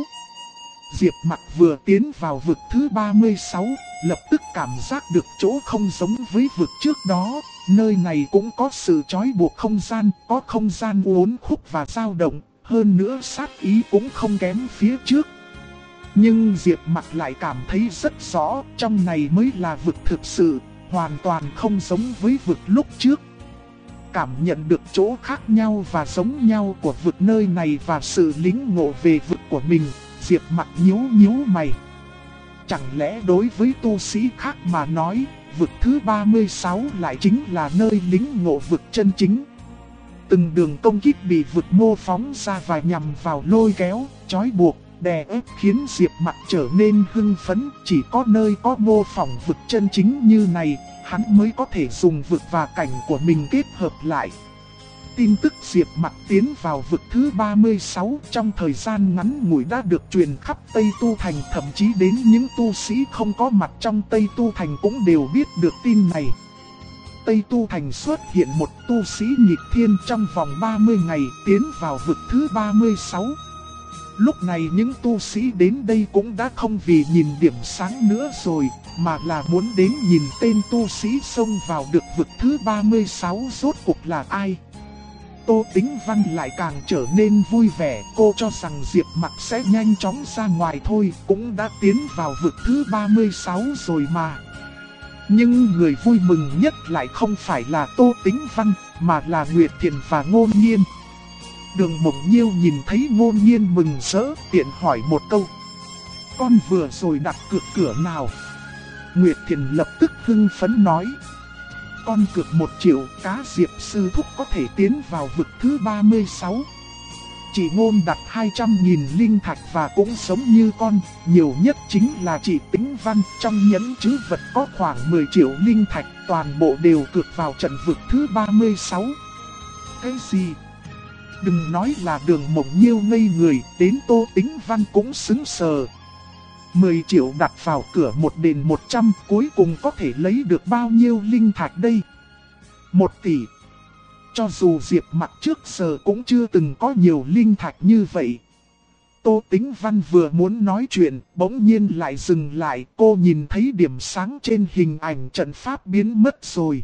Diệp Mặc vừa tiến vào vực thứ 36, lập tức cảm giác được chỗ không giống với vực trước đó. Nơi này cũng có sự trói buộc không gian, có không gian uốn khúc và dao động, hơn nữa sát ý cũng không kém phía trước. Nhưng Diệp Mặc lại cảm thấy rất rõ, trong này mới là vực thực sự, hoàn toàn không giống với vực lúc trước. Cảm nhận được chỗ khác nhau và giống nhau của vực nơi này và sự lĩnh ngộ về vực của mình, Diệp Mặc nhíu mày. Chẳng lẽ đối với tu sĩ khác mà nói, vực thứ 36 lại chính là nơi lĩnh ngộ vực chân chính? Từng đường công kích bị vực mô phóng ra và nhằm vào lôi kéo, trói buộc, đè ép khiến Diệp Mặc trở nên hưng phấn. Chỉ có nơi có mô phỏng vực chân chính như này, hắn mới có thể dùng vực và cảnh của mình kết hợp lại. Tin tức Diệp Mặc tiến vào vực thứ 36 trong thời gian ngắn ngủi đã được truyền khắp Tây Tu Thành, thậm chí đến những tu sĩ không có mặt trong Tây Tu Thành cũng đều biết được tin này. Tây Tu Thành xuất hiện một tu sĩ nghịch thiên trong vòng 30 ngày tiến vào vực thứ 36. Lúc này những tu sĩ đến đây cũng đã không vì nhìn điểm sáng nữa rồi, mà là muốn đến nhìn tên tu sĩ xông vào được vực thứ 36 rốt cuộc là ai. Tô Tĩnh Văn lại càng trở nên vui vẻ, cô cho rằng Diệp Mặc sẽ nhanh chóng ra ngoài thôi, cũng đã tiến vào vực thứ 36 rồi mà. Nhưng người vui mừng nhất lại không phải là Tô Tĩnh Văn, mà là Nguyệt Thiền và Ngôn Nhiên. Đường Mộng Nhiêu nhìn thấy Ngôn Nhiên mừng rỡ, tiện hỏi một câu: con vừa rồi đặt cược cửa nào? Nguyệt Thiền lập tức hưng phấn nói: con cược 1 triệu, cá Diệp sư thúc có thể tiến vào vực thứ 36. Chị Ngôn đặt 200.000 linh thạch và cũng sống như con, nhiều nhất chính là chị Tĩnh Văn, trong nhẫn trữ vật có khoảng 10 triệu linh thạch, toàn bộ đều cược vào trận vực thứ 36. Cái gì? Đừng nói là Đường Mộng Nhiêu ngây người, đến Tô Tĩnh Văn cũng sững sờ. 10 triệu đặt vào cửa một đền 100, cuối cùng có thể lấy được bao nhiêu linh thạch đây? 1 tỷ. Cho dù Diệp Mặc trước giờ cũng chưa từng có nhiều linh thạch như vậy. Tô Tĩnh Văn vừa muốn nói chuyện, bỗng nhiên lại dừng lại, cô nhìn thấy điểm sáng trên hình ảnh trận pháp biến mất rồi.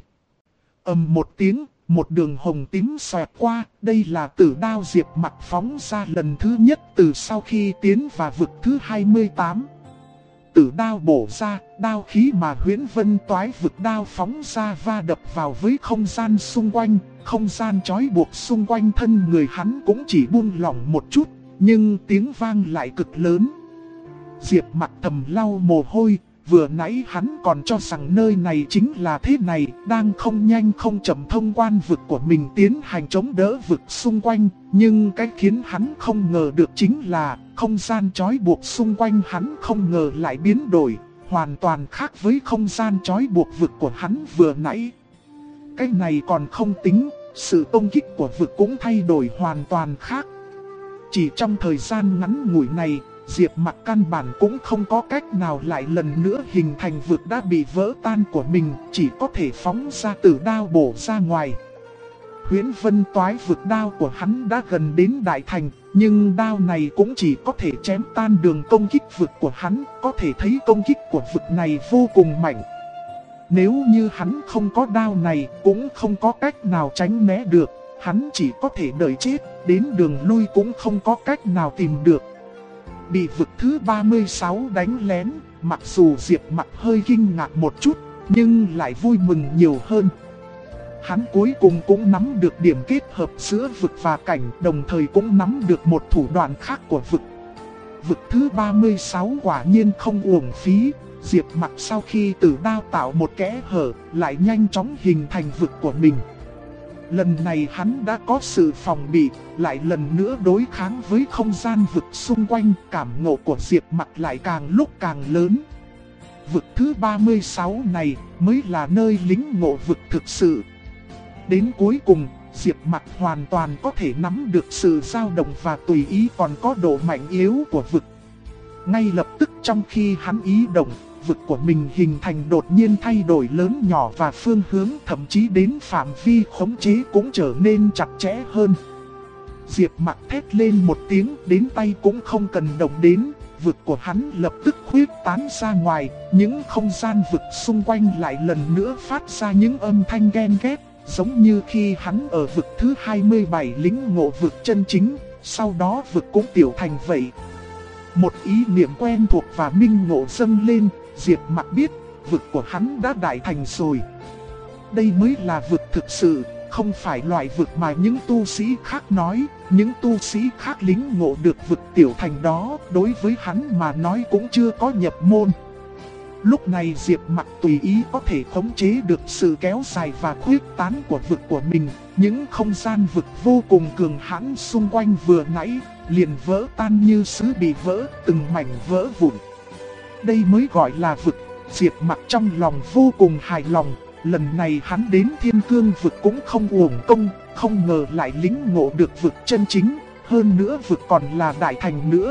Ầm một tiếng, một đường hồng tím xoẹt qua, đây là tử đao Diệp Mặc phóng ra lần thứ nhất từ sau khi tiến vào vực thứ 28. Tử đao bổ ra, đao khí mà Huyễn Vân Toái vực đao phóng ra va đập vào với không gian xung quanh, không gian trói buộc xung quanh thân người hắn cũng chỉ buông lỏng một chút, nhưng tiếng vang lại cực lớn. Diệp Mặc thầm lau mồ hôi, vừa nãy hắn còn cho rằng nơi này chính là thế này, đang không nhanh không chậm thông quan vực của mình tiến hành chống đỡ vực xung quanh, nhưng cái khiến hắn không ngờ được chính là không gian trói buộc xung quanh hắn không ngờ lại biến đổi, hoàn toàn khác với không gian trói buộc vực của hắn vừa nãy. Cái này còn không tính, sự công kích của vực cũng thay đổi hoàn toàn khác. Chỉ trong thời gian ngắn ngủi này, Diệp Mặc căn bản cũng không có cách nào lại lần nữa hình thành vực đã bị vỡ tan của mình, chỉ có thể phóng ra tử đao bổ ra ngoài. Huyễn Vân Toái vực đao của hắn đã gần đến đại thành, nhưng đao này cũng chỉ có thể chém tan đường công kích vực của hắn, có thể thấy công kích của vực này vô cùng mạnh. Nếu như hắn không có đao này, cũng không có cách nào tránh né được, hắn chỉ có thể đợi chết, đến đường lui cũng không có cách nào tìm được. Bị vực thứ 36 đánh lén, mặc dù Diệp Mặc hơi kinh ngạc một chút, nhưng lại vui mừng nhiều hơn. Hắn cuối cùng cũng nắm được điểm kết hợp giữa vực và cảnh, đồng thời cũng nắm được một thủ đoạn khác của vực. Vực thứ 36 quả nhiên không uổng phí, Diệp Mặc sau khi tử đao tạo một kẽ hở, lại nhanh chóng hình thành vực của mình. Lần này hắn đã có sự phòng bị, lại lần nữa đối kháng với không gian vực xung quanh, cảm ngộ của Diệp Mặc lại càng lúc càng lớn. Vực thứ 36 này mới là nơi lĩnh ngộ vực thực sự. Đến cuối cùng, Diệp Mặc hoàn toàn có thể nắm được sự dao động và tùy ý còn có độ mạnh yếu của vực. Ngay lập tức trong khi hắn ý động, vực của mình hình thành đột nhiên thay đổi lớn nhỏ và phương hướng, thậm chí đến phạm vi khống chế cũng trở nên chặt chẽ hơn. Diệp Mặc thét lên một tiếng, đến tay cũng không cần động đến, vực của hắn lập tức khuyết tán ra ngoài, những không gian vực xung quanh lại lần nữa phát ra những âm thanh ghen ghét, giống như khi hắn ở vực thứ 27 lĩnh ngộ vực chân chính, sau đó vực cũng tiểu thành vậy. Một ý niệm quen thuộc và minh ngộ dâng lên, Diệp Mặc biết, vực của hắn đã đại thành rồi. Đây mới là vực thực sự, không phải loại vực mà những tu sĩ khác nói, những tu sĩ khác lĩnh ngộ được vực tiểu thành đó, đối với hắn mà nói cũng chưa có nhập môn. Lúc này Diệp Mặc tùy ý có thể khống chế được sự kéo dài và khuyết tán của vực của mình, những không gian vực vô cùng cường hãn xung quanh vừa nãy, liền vỡ tan như sứ bị vỡ, từng mảnh vỡ vụn. Đây mới gọi là vực. Diệp Mặc trong lòng vô cùng hài lòng, lần này hắn đến Thiên Cương vực cũng không uổng công, không ngờ lại lĩnh ngộ được vực chân chính, hơn nữa vực còn là đại thành nữa.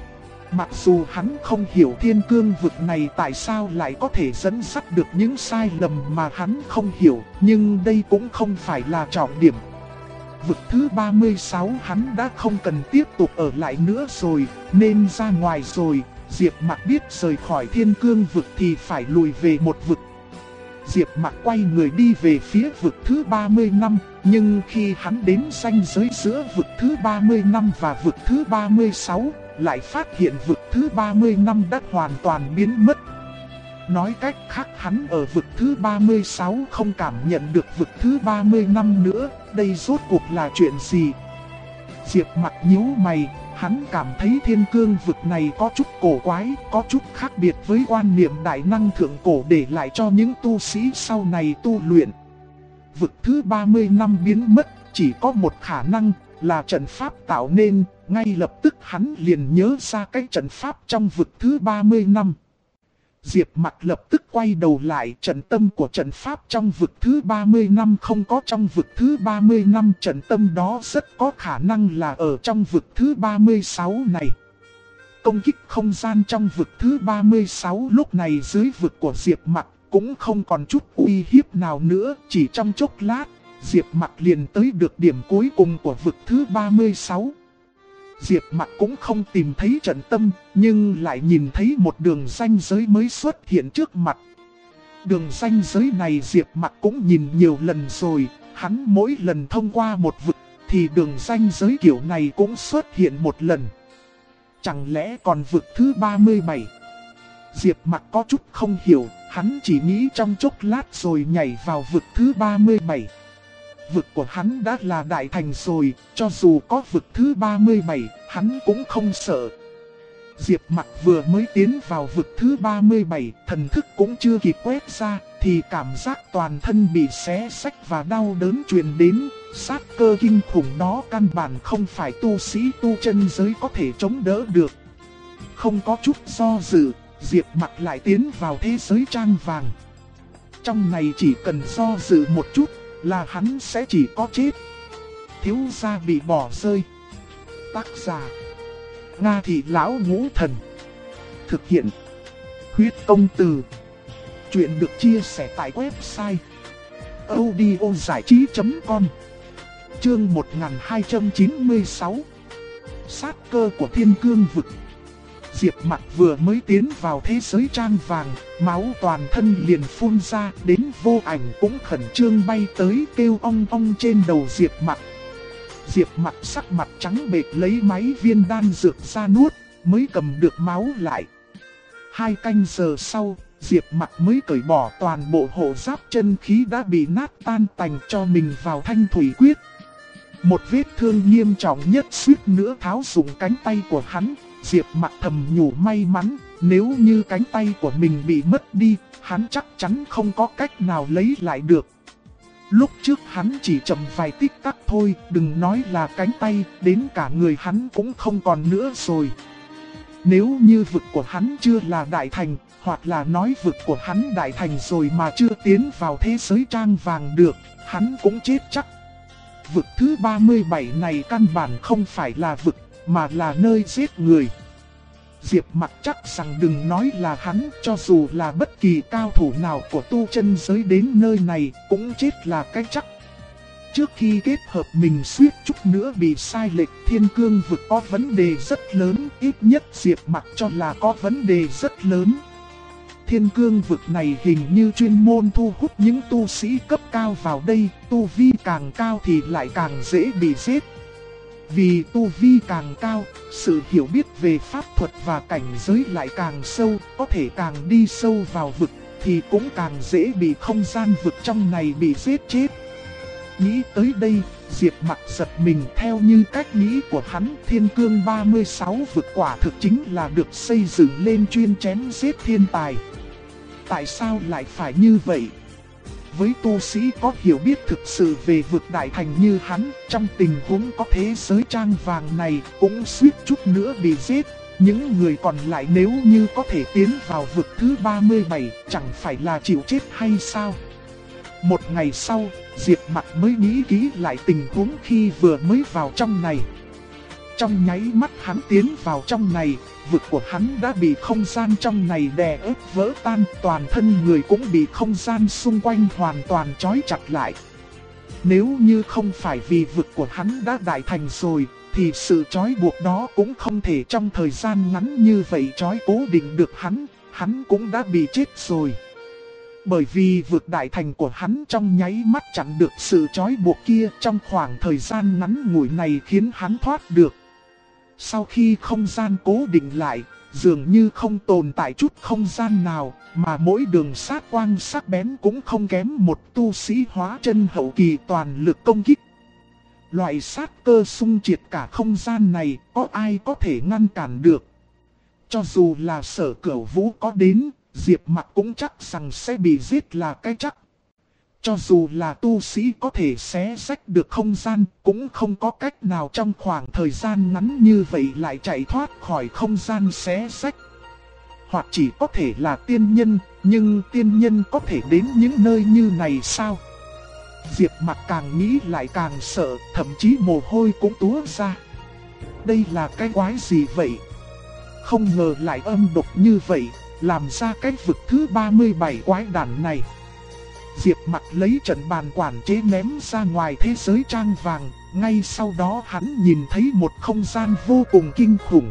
Mặc dù hắn không hiểu Thiên Cương vực này tại sao lại có thể dẫn dắt được những sai lầm mà hắn không hiểu, nhưng đây cũng không phải là trọng điểm. Vực thứ 36 hắn đã không cần tiếp tục ở lại nữa rồi, nên ra ngoài rồi. Diệp Mặc biết rời khỏi Thiên Cương vực thì phải lùi về một vực. Diệp Mặc quay người đi về phía vực thứ 35, nhưng khi hắn đến ranh giới giữa vực thứ 35 và vực thứ 36, lại phát hiện vực thứ 35 đã hoàn toàn biến mất. Nói cách khác, hắn ở vực thứ 36 không cảm nhận được vực thứ 35 nữa, đây rốt cuộc là chuyện gì? Diệp Mặc nhíu mày, hắn cảm thấy Thiên Cương vực này có chút cổ quái, có chút khác biệt với quan niệm đại năng thượng cổ để lại cho những tu sĩ sau này tu luyện. Vực thứ 35 biến mất, chỉ có một khả năng là trận pháp tạo nên, ngay lập tức hắn liền nhớ ra cái trận pháp trong vực thứ 35. Diệp Mặc lập tức quay đầu lại, trận tâm của trận pháp trong vực thứ 35 không có trong vực thứ 35, trận tâm đó rất có khả năng là ở trong vực thứ 36 này. Công kích không gian trong vực thứ 36 lúc này dưới vực của Diệp Mặc cũng không còn chút uy hiếp nào nữa, chỉ trong chốc lát, Diệp Mặc liền tới được điểm cuối cùng của vực thứ 36. Diệp Mặc cũng không tìm thấy trận tâm, nhưng lại nhìn thấy một đường ranh giới mới xuất hiện trước mặt. Đường ranh giới này Diệp Mặc cũng nhìn nhiều lần rồi, hắn mỗi lần thông qua một vực, thì đường ranh giới kiểu này cũng xuất hiện một lần. Chẳng lẽ còn vực thứ 37? Diệp Mặc có chút không hiểu, hắn chỉ nghĩ trong chốc lát rồi nhảy vào vực thứ 37. Vực của hắn đã là đại thành rồi, cho dù có vực thứ 37, hắn cũng không sợ. Diệp Mặc vừa mới tiến vào vực thứ 37, thần thức cũng chưa kịp quét ra, thì cảm giác toàn thân bị xé xách và đau đớn truyền đến. Sát cơ kinh khủng đó căn bản không phải tu sĩ tu chân giới có thể chống đỡ được. Không có chút do dự, Diệp Mặc lại tiến vào thế giới trang vàng. Trong này chỉ cần do dự một chút là hắn sẽ chỉ có chết. Thiếu gia bị bỏ rơi. Tác giả: Nga Thị Lão Ngũ Thần. Thực hiện: Huyết Công Từ. Chuyện được chia sẻ tại website audiozảichí.com. Chương 1296. Sát cơ của Thiên Cương vực. Diệp Mặc vừa mới tiến vào thế giới trang vàng, máu toàn thân liền phun ra, đến Vô Ảnh cũng khẩn trương bay tới kêu ong ong trên đầu Diệp Mặc. Diệp Mặc sắc mặt trắng bệch lấy máy viên đan dược ra nuốt, mới cầm được máu lại. 2 canh giờ sau, Diệp Mặc mới cởi bỏ toàn bộ hộ giáp chân khí đã bị nát tan tành cho mình vào Thanh Thủy Quyết. Một vết thương nghiêm trọng nhất suýt nữa tháo rụng cánh tay của hắn. Diệp Mặc thầm nhủ may mắn, nếu như cánh tay của mình bị mất đi, hắn chắc chắn không có cách nào lấy lại được. Lúc trước hắn chỉ chậm vài tích tắc thôi, đừng nói là cánh tay, đến cả người hắn cũng không còn nữa rồi. Nếu như vực của hắn chưa là đại thành, hoặc là nói vực của hắn đại thành rồi mà chưa tiến vào thế giới trang vàng được, hắn cũng chết chắc. Vực thứ 37 này căn bản không phải là vực, mà là nơi giết người. Diệp Mặc chắc rằng đừng nói là hắn, cho dù là bất kỳ cao thủ nào của tu chân giới đến nơi này cũng chết là cái chắc. Trước khi kết hợp mình suýt chút nữa bị sai lệch, Thiên Cương vực có vấn đề rất lớn, ít nhất Diệp Mặc cho là có vấn đề rất lớn. Thiên Cương vực này hình như chuyên môn thu hút những tu sĩ cấp cao vào đây, tu vi càng cao thì lại càng dễ bị giết. Vì tu vi càng cao, sự hiểu biết về pháp thuật và cảnh giới lại càng sâu, có thể càng đi sâu vào vực thì cũng càng dễ bị không gian vực trong này bị giết chết. Nghĩ tới đây, Diệp Mặc giật mình. Theo như cách nghĩ của hắn, Thiên Cương 36 vực quả thực chính là được xây dựng lên chuyên chém giết thiên tài. Tại sao lại phải như vậy? Với tu sĩ có hiểu biết thực sự về vực đại thành như hắn, trong tình huống có thế giới trang vàng này cũng suýt chút nữa bị giết. Những người còn lại nếu như có thể tiến vào vực thứ 37, chẳng phải là chịu chết hay sao? Một ngày sau, Diệp Mặc mới nghĩ kỹ lại tình huống khi vừa mới vào trong này. Trong nháy mắt hắn tiến vào trong này, vực của hắn đã bị không gian trong này đè ép vỡ tan, toàn thân người cũng bị không gian xung quanh hoàn toàn trói chặt lại. Nếu như không phải vì vực của hắn đã đại thành rồi, thì sự trói buộc đó cũng không thể trong thời gian ngắn như vậy trói cố định được hắn cũng đã bị chết rồi. Bởi vì vực đại thành của hắn trong nháy mắt chặn được sự trói buộc kia, trong khoảng thời gian ngắn ngủi này khiến hắn thoát được. Sau khi không gian cố định lại, dường như không tồn tại chút không gian nào, mà mỗi đường sát quang sắc bén cũng không kém một tu sĩ hóa chân hậu kỳ toàn lực công kích. Loại sát cơ xung triệt cả không gian này, có ai có thể ngăn cản được? Cho dù là Sở Cửu Vũ có đến, Diệp Mặc cũng chắc rằng sẽ bị giết là cái chắc. Cho dù là tu sĩ có thể xé rách được không gian, cũng không có cách nào trong khoảng thời gian ngắn như vậy lại chạy thoát khỏi không gian xé rách. Hoặc chỉ có thể là tiên nhân, nhưng tiên nhân có thể đến những nơi như này sao? Diệp Mặc càng nghĩ lại càng sợ, thậm chí mồ hôi cũng túa ra. Đây là cái quái gì vậy? Không ngờ lại âm độc như vậy, làm ra cái vực thứ 37 quái đản này. Diệp Mặc lấy trận bàn quản chế ném ra ngoài thế giới trang vàng, ngay sau đó hắn nhìn thấy một không gian vô cùng kinh khủng.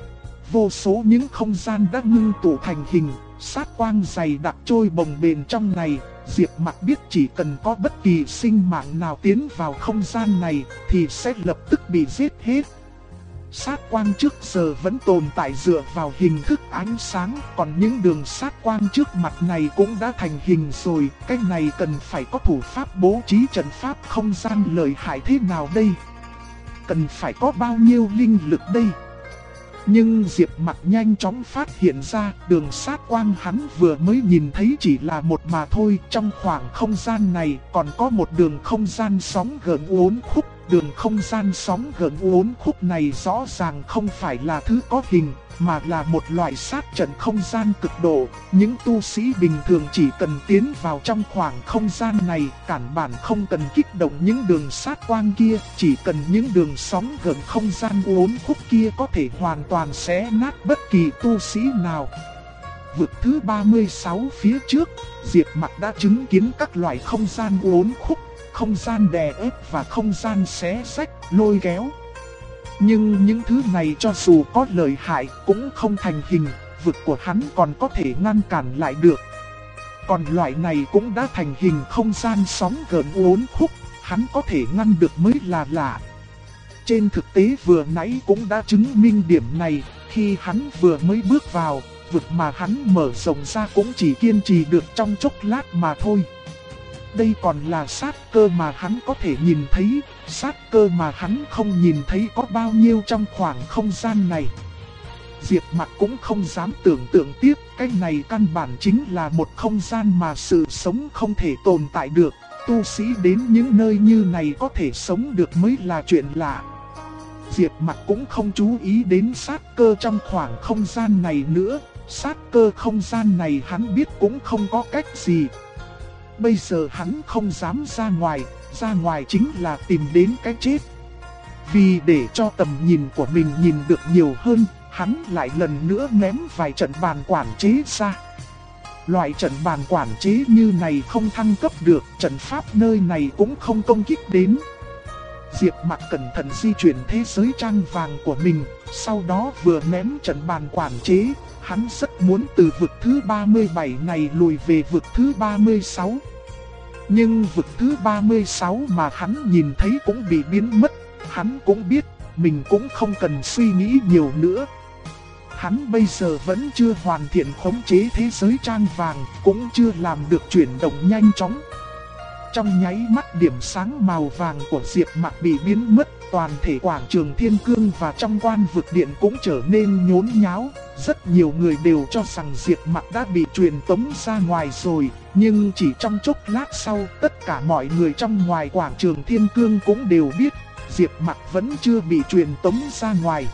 Vô số những không gian đã ngưng tụ thành hình, sát quang dày đặc trôi bồng bềnh trong này. Diệp Mặc biết chỉ cần có bất kỳ sinh mạng nào tiến vào không gian này thì sẽ lập tức bị giết hết. Sát quang trước giờ vẫn tồn tại dựa vào hình thức ánh sáng, còn những đường sát quang trước mặt này cũng đã thành hình rồi. Cái này cần phải có thủ pháp bố trí trận pháp không gian lợi hại thế nào đây? Cần phải có bao nhiêu linh lực đây? Nhưng Diệp Mặc nhanh chóng phát hiện ra đường sát quang hắn vừa mới nhìn thấy chỉ là một mà thôi. Trong khoảng không gian này còn có một đường không gian sóng gợn uốn khúc. Đường không gian sóng gợn uốn khúc này rõ ràng không phải là thứ có hình, mà là một loại sát trận không gian cực độ. Những tu sĩ bình thường chỉ cần tiến vào trong khoảng không gian này, cản bản không cần kích động những đường sát quang kia, chỉ cần những đường sóng gợn không gian uốn khúc kia có thể hoàn toàn xé nát bất kỳ tu sĩ nào. Vực thứ 36 phía trước, Diệp Mặc đã chứng kiến các loại không gian uốn khúc, không gian đè ép và không gian xé rách, lôi kéo. Nhưng những thứ này cho dù có lợi hại cũng không thành hình, vực của hắn còn có thể ngăn cản lại được. Còn loại này cũng đã thành hình không gian sóng gợn uốn khúc, hắn có thể ngăn được mới là lạ. Trên thực tế vừa nãy cũng đã chứng minh điểm này, khi hắn vừa mới bước vào, vực mà hắn mở rộng ra cũng chỉ kiên trì được trong chốc lát mà thôi. Đây còn là sát cơ mà hắn có thể nhìn thấy, sát cơ mà hắn không nhìn thấy có bao nhiêu trong khoảng không gian này. Diệp Mặc cũng không dám tưởng tượng tiếp, cái này căn bản chính là một không gian mà sự sống không thể tồn tại được. Tu sĩ đến những nơi như này có thể sống được mới là chuyện lạ. Diệp Mặc cũng không chú ý đến sát cơ trong khoảng không gian này nữa, sát cơ không gian này hắn biết cũng không có cách gì. Bây giờ hắn không dám ra ngoài chính là tìm đến cái chết. Vì để cho tầm nhìn của mình nhìn được nhiều hơn, hắn lại lần nữa ném vài trận bàn quản chế ra. Loại trận bàn quản chế như này không thăng cấp được, trận pháp nơi này cũng không công kích đến. Diệp Mặc cẩn thận di chuyển thế giới trang vàng của mình, sau đó vừa ném trận bàn quản chế, hắn rất muốn từ vực thứ 37 này lùi về vực thứ 36. Nhưng vực thứ 36 mà hắn nhìn thấy cũng bị biến mất, hắn cũng biết mình cũng không cần suy nghĩ nhiều nữa. Hắn bây giờ vẫn chưa hoàn thiện khống chế thế giới trang vàng, cũng chưa làm được chuyển động nhanh chóng. Trong nháy mắt điểm sáng màu vàng của Diệp Mặc bị biến mất, toàn thể quảng trường Thiên Cương và trong quan vực điện cũng trở nên nhốn nháo. Rất nhiều người đều cho rằng Diệp Mặc đã bị truyền tống ra ngoài rồi, nhưng chỉ trong chốc lát sau, tất cả mọi người trong ngoài quảng trường Thiên Cương cũng đều biết, Diệp Mặc vẫn chưa bị truyền tống ra ngoài.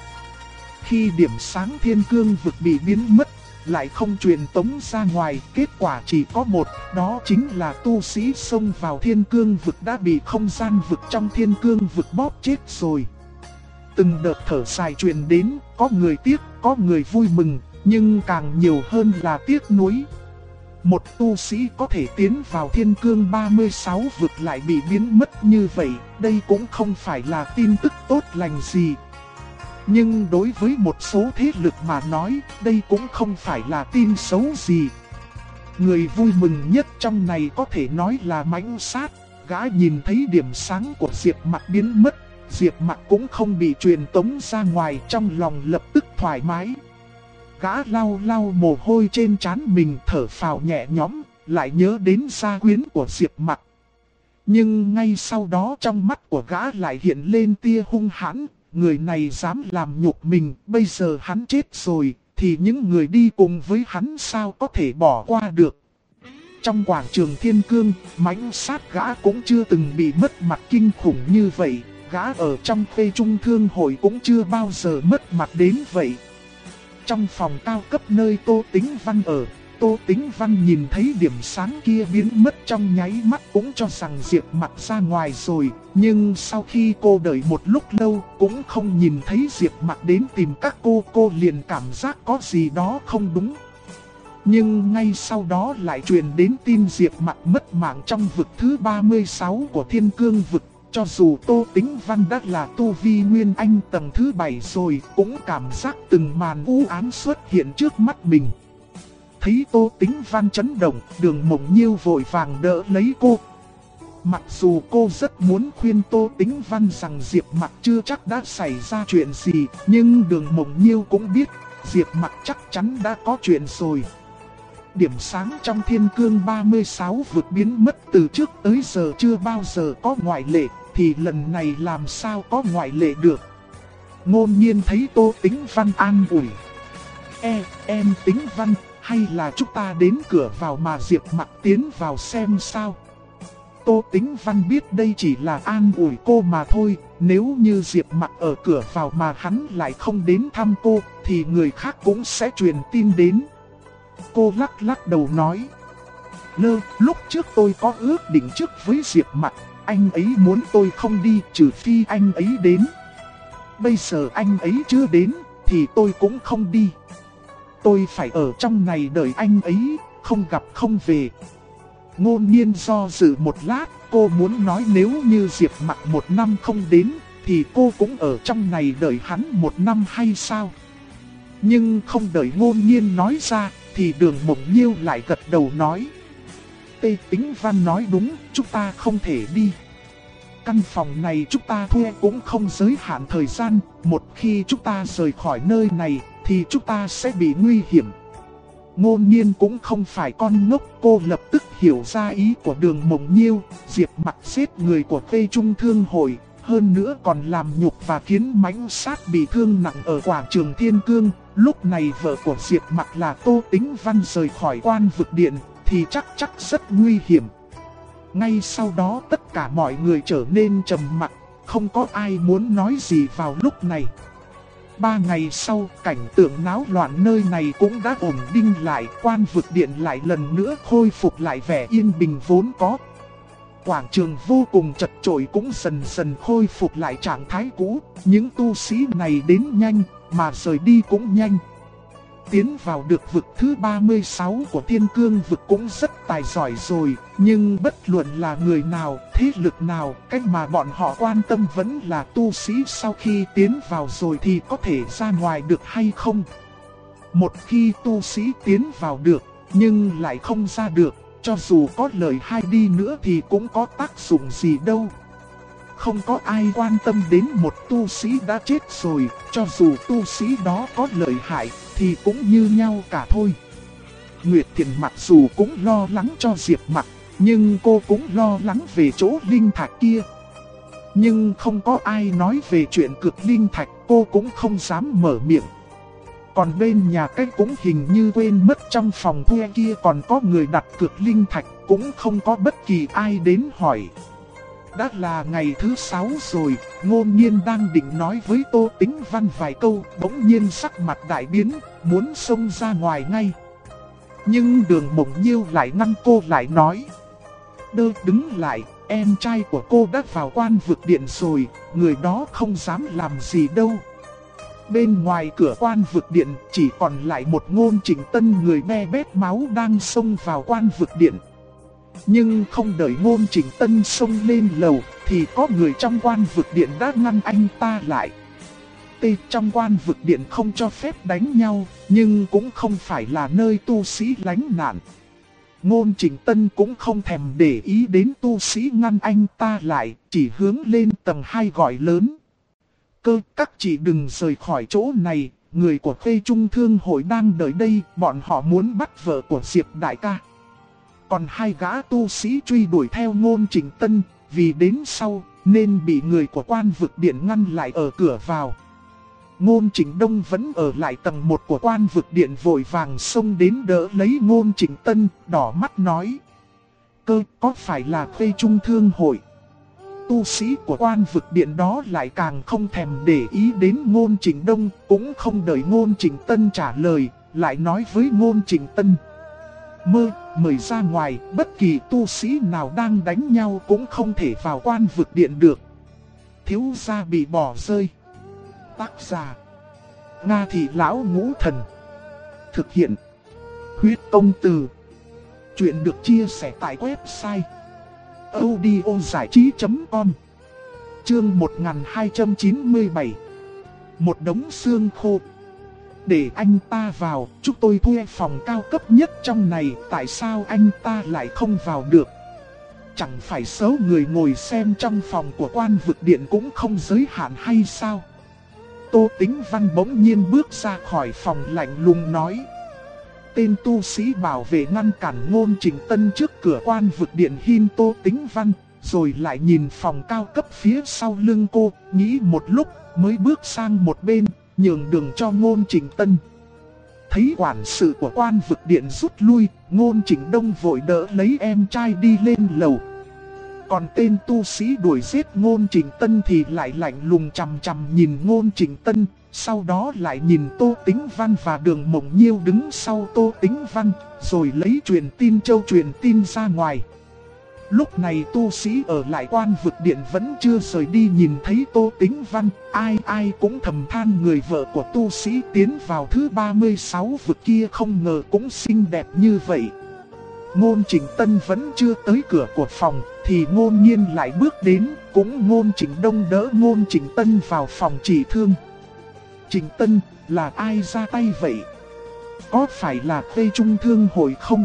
Khi điểm sáng Thiên Cương vực bị biến mất, lại không truyền tống ra ngoài, kết quả chỉ có một, đó chính là tu sĩ xông vào Thiên Cương vực đã bị không gian vực trong Thiên Cương vực bóp chết rồi. Từng đợt thở dài truyền đến, có người tiếc, có người vui mừng, nhưng càng nhiều hơn là tiếc nuối. Một tu sĩ có thể tiến vào Thiên Cương 36 vực lại bị biến mất như vậy, đây cũng không phải là tin tức tốt lành gì. Nhưng đối với một số thế lực mà nói, đây cũng không phải là tin xấu gì. Người vui mừng nhất trong này có thể nói là Mãnh Sát. Gã nhìn thấy điểm sáng của Diệp Mặc biến mất, Diệp Mặc cũng không bị truyền tống ra ngoài, trong lòng lập tức thoải mái. Gã lau lau mồ hôi trên trán mình, thở phào nhẹ nhõm, lại nhớ đến gia quyến của Diệp Mặc. Nhưng ngay sau đó trong mắt của gã lại hiện lên tia hung hãn. Người này dám làm nhục mình, bây giờ hắn chết rồi, thì những người đi cùng với hắn sao có thể bỏ qua được. Trong quảng trường Thiên Cương, Mãnh Sát gã cũng chưa từng bị mất mặt kinh khủng như vậy, gã ở trong Phê Trung Thương hội cũng chưa bao giờ mất mặt đến vậy. Trong phòng cao cấp nơi Tô Tĩnh Văn ở, Tô Tĩnh Văn nhìn thấy điểm sáng kia biến mất trong nháy mắt cũng cho rằng Diệp Mặc ra ngoài rồi. Nhưng sau khi cô đợi một lúc lâu cũng không nhìn thấy Diệp Mặc đến tìm các cô liền cảm giác có gì đó không đúng. Nhưng ngay sau đó lại truyền đến tin Diệp Mặc mất mạng trong vực thứ 36 của Thiên Cương vực. Cho dù Tô Tĩnh Văn đã là tu vi Nguyên Anh tầng thứ 7 rồi, cũng cảm giác từng màn u ám xuất hiện trước mắt mình. Thấy Tô Tĩnh Văn chấn động, Đường Mộng Nhiêu vội vàng đỡ lấy cô. Mặc dù cô rất muốn khuyên Tô Tĩnh Văn rằng Diệp Mặc chưa chắc đã xảy ra chuyện gì, nhưng Đường Mộng Nhiêu cũng biết Diệp Mặc chắc chắn đã có chuyện rồi. Điểm sáng trong Thiên Cương 36 vực biến mất từ trước tới giờ chưa bao giờ có ngoại lệ, thì lần này làm sao có ngoại lệ được. Ngôn Nhiên thấy Tô Tĩnh Văn an ủi. Em Tĩnh Văn, hay là chúng ta đến cửa vào mà Diệp Mặc tiến vào xem sao? Tô Tĩnh Văn biết đây chỉ là an ủi cô mà thôi, nếu như Diệp Mặc ở cửa vào mà hắn lại không đến thăm cô, thì người khác cũng sẽ truyền tin đến. Cô lắc lắc đầu nói. Lúc trước tôi có ước định trước với Diệp Mặc, anh ấy muốn tôi không đi trừ phi anh ấy đến. Bây giờ anh ấy chưa đến, thì tôi cũng không đi. Tôi phải ở trong này đợi anh ấy, không gặp không về. Ngôn Nhiên do dự một lát, cô muốn nói nếu như Diệp Mặc 1 năm không đến, thì cô cũng ở trong này đợi hắn 1 năm hay sao? Nhưng không đợi Ngôn Nhiên nói ra, thì Đường Mộng Nhiêu lại gật đầu nói. Tê Tĩnh Văn nói đúng, chúng ta không thể đi. Căn phòng này chúng ta thuê cũng không giới hạn thời gian, một khi chúng ta rời khỏi nơi này, thì chúng ta sẽ bị nguy hiểm. Ngôn Nhiên cũng không phải con ngốc, cô lập tức hiểu ra ý của Đường Mộng Nhiêu. Diệp Mặc giết người của Phê Trung Thương hội, hơn nữa còn làm nhục và khiến Mãnh Sát bị thương nặng ở quảng trường Thiên Cương. Lúc này vợ của Diệp Mặc là Tô Tĩnh Văn rời khỏi quan vực điện, thì chắc rất nguy hiểm. Ngay sau đó tất cả mọi người trở nên trầm mặc, không có ai muốn nói gì vào lúc này. 3 ngày sau, cảnh tượng náo loạn nơi này cũng đã ổn định lại, quan vực điện lại lần nữa khôi phục lại vẻ yên bình vốn có. Quảng trường vô cùng chật chội cũng dần dần khôi phục lại trạng thái cũ, những tu sĩ này đến nhanh, mà rời đi cũng nhanh. Tiến vào được vực thứ 36 của Thiên Cương vực cũng rất tài giỏi rồi, nhưng bất luận là người nào, thế lực nào, cách mà bọn họ quan tâm vẫn là tu sĩ sau khi tiến vào rồi thì có thể ra ngoài được hay không. Một khi tu sĩ tiến vào được, nhưng lại không ra được, cho dù có lời hay đi nữa thì cũng có tác dụng gì đâu. Không có ai quan tâm đến một tu sĩ đã chết rồi, cho dù tu sĩ đó có lợi hại thì cũng như nhau cả thôi. Nguyệt Thiền mặc dù cũng lo lắng cho Diệp Mặc, nhưng cô cũng lo lắng về chỗ linh thạch kia. Nhưng không có ai nói về chuyện cực linh thạch, cô cũng không dám mở miệng. Còn bên nhà cách cũng hình như quên mất trong phòng thuê kia còn có người đặt cực linh thạch, cũng không có bất kỳ ai đến hỏi. Đã là ngày thứ 6 rồi, Ngôn Nhiên đang định nói với Tô Tĩnh Văn vài câu, bỗng nhiên sắc mặt đại biến, muốn xông ra ngoài ngay. Nhưng Đường Mộng Nhiêu lại ngăn cô lại nói: đứng lại, em trai của cô đã vào Quan Vực Điện rồi, người đó không dám làm gì đâu. Bên ngoài cửa Quan Vực Điện chỉ còn lại một Ngôn Chỉnh Tân người be bét máu đang xông vào Quan Vực Điện. Nhưng không đợi Ngôn Chỉnh Tân xông lên lầu thì có người trong Quan Vực Điện đã ngăn anh ta lại. Trong Quan Vực Điện không cho phép đánh nhau, nhưng cũng không phải là nơi tu sĩ lánh nạn. Ngôn Chỉnh Tân cũng không thèm để ý đến tu sĩ ngăn anh ta lại, chỉ hướng lên tầng 2 gọi lớn: các chị đừng rời khỏi chỗ này, người của Khê Trung Thương hội đang đợi đây, bọn họ muốn bắt vợ của Diệp đại ca. Còn hai gã tu sĩ truy đuổi theo Ngôn Chỉnh Tân, vì đến sau nên bị người của Quan Vực Điện ngăn lại ở cửa vào. Ngôn Chỉnh Đông vẫn ở lại tầng 1 của Quan Vực Điện, vội vàng xông đến đỡ lấy Ngôn Chỉnh Tân, đỏ mắt nói: có phải là Khê Trung Thương hội? Tu sĩ của Quan Vực Điện đó lại càng không thèm để ý đến Ngôn Chỉnh Đông, cũng không đợi Ngôn Chỉnh Tân trả lời, lại nói với Ngôn Chỉnh Tân: mời ra ngoài, bất kỳ tu sĩ nào đang đánh nhau cũng không thể vào Quan Vực Điện được. Thiếu gia bị bỏ rơi. Tác giả: Nga Thị Lão Ngũ Thần. Thực hiện: Huyết Công Từ. Chuyện được chia sẻ tại website audiozảichí.com. Chương 1297. Một đống xương khô. Để anh ta vào, chúng tôi thuê phòng cao cấp nhất trong này, tại sao anh ta lại không vào được? Chẳng phải số người ngồi xem trong phòng của Quan Vực Điện cũng không giới hạn hay sao? Tô Tĩnh Văn bỗng nhiên bước ra khỏi phòng lạnh lùng nói. Tên tu sĩ bảo vệ ngăn cản Ngôn Chỉnh Tân trước cửa Quan Vực Điện hin Tô Tĩnh Văn, rồi lại nhìn phòng cao cấp phía sau lưng cô, nghĩ một lúc mới bước sang một bên, nhường đường cho Ngôn Chỉnh Tân. Thấy quản sự của Quan Vực Điện rút lui, Ngôn Chỉnh Đông vội đỡ lấy em trai đi lên lầu. Còn tên tu sĩ đuổi giết Ngôn Chỉnh Tân thì lại lạnh lùng chằm chằm nhìn Ngôn Chỉnh Tân, sau đó lại nhìn Tô Tĩnh Văn và Đường Mộng Nhiêu đứng sau Tô Tĩnh Văn, rồi lấy truyền tin châu truyền tin ra ngoài. Lúc này tu sĩ ở lại Quan Vực Điện vẫn chưa rời đi, nhìn thấy Tô Tĩnh Văn, ai cũng thầm than người vợ của tu sĩ tiến vào thứ 36 vực kia không ngờ cũng xinh đẹp như vậy. Ngôn Chỉnh Tân vẫn chưa tới cửa của phòng thì Ngôn Nhiên lại bước đến, cũng Ngôn Chỉnh Đông đỡ Ngôn Chỉnh Tân vào phòng trị thương. Chỉnh Tân, là ai ra tay vậy? Có phải là Khê Trung Thương hội không?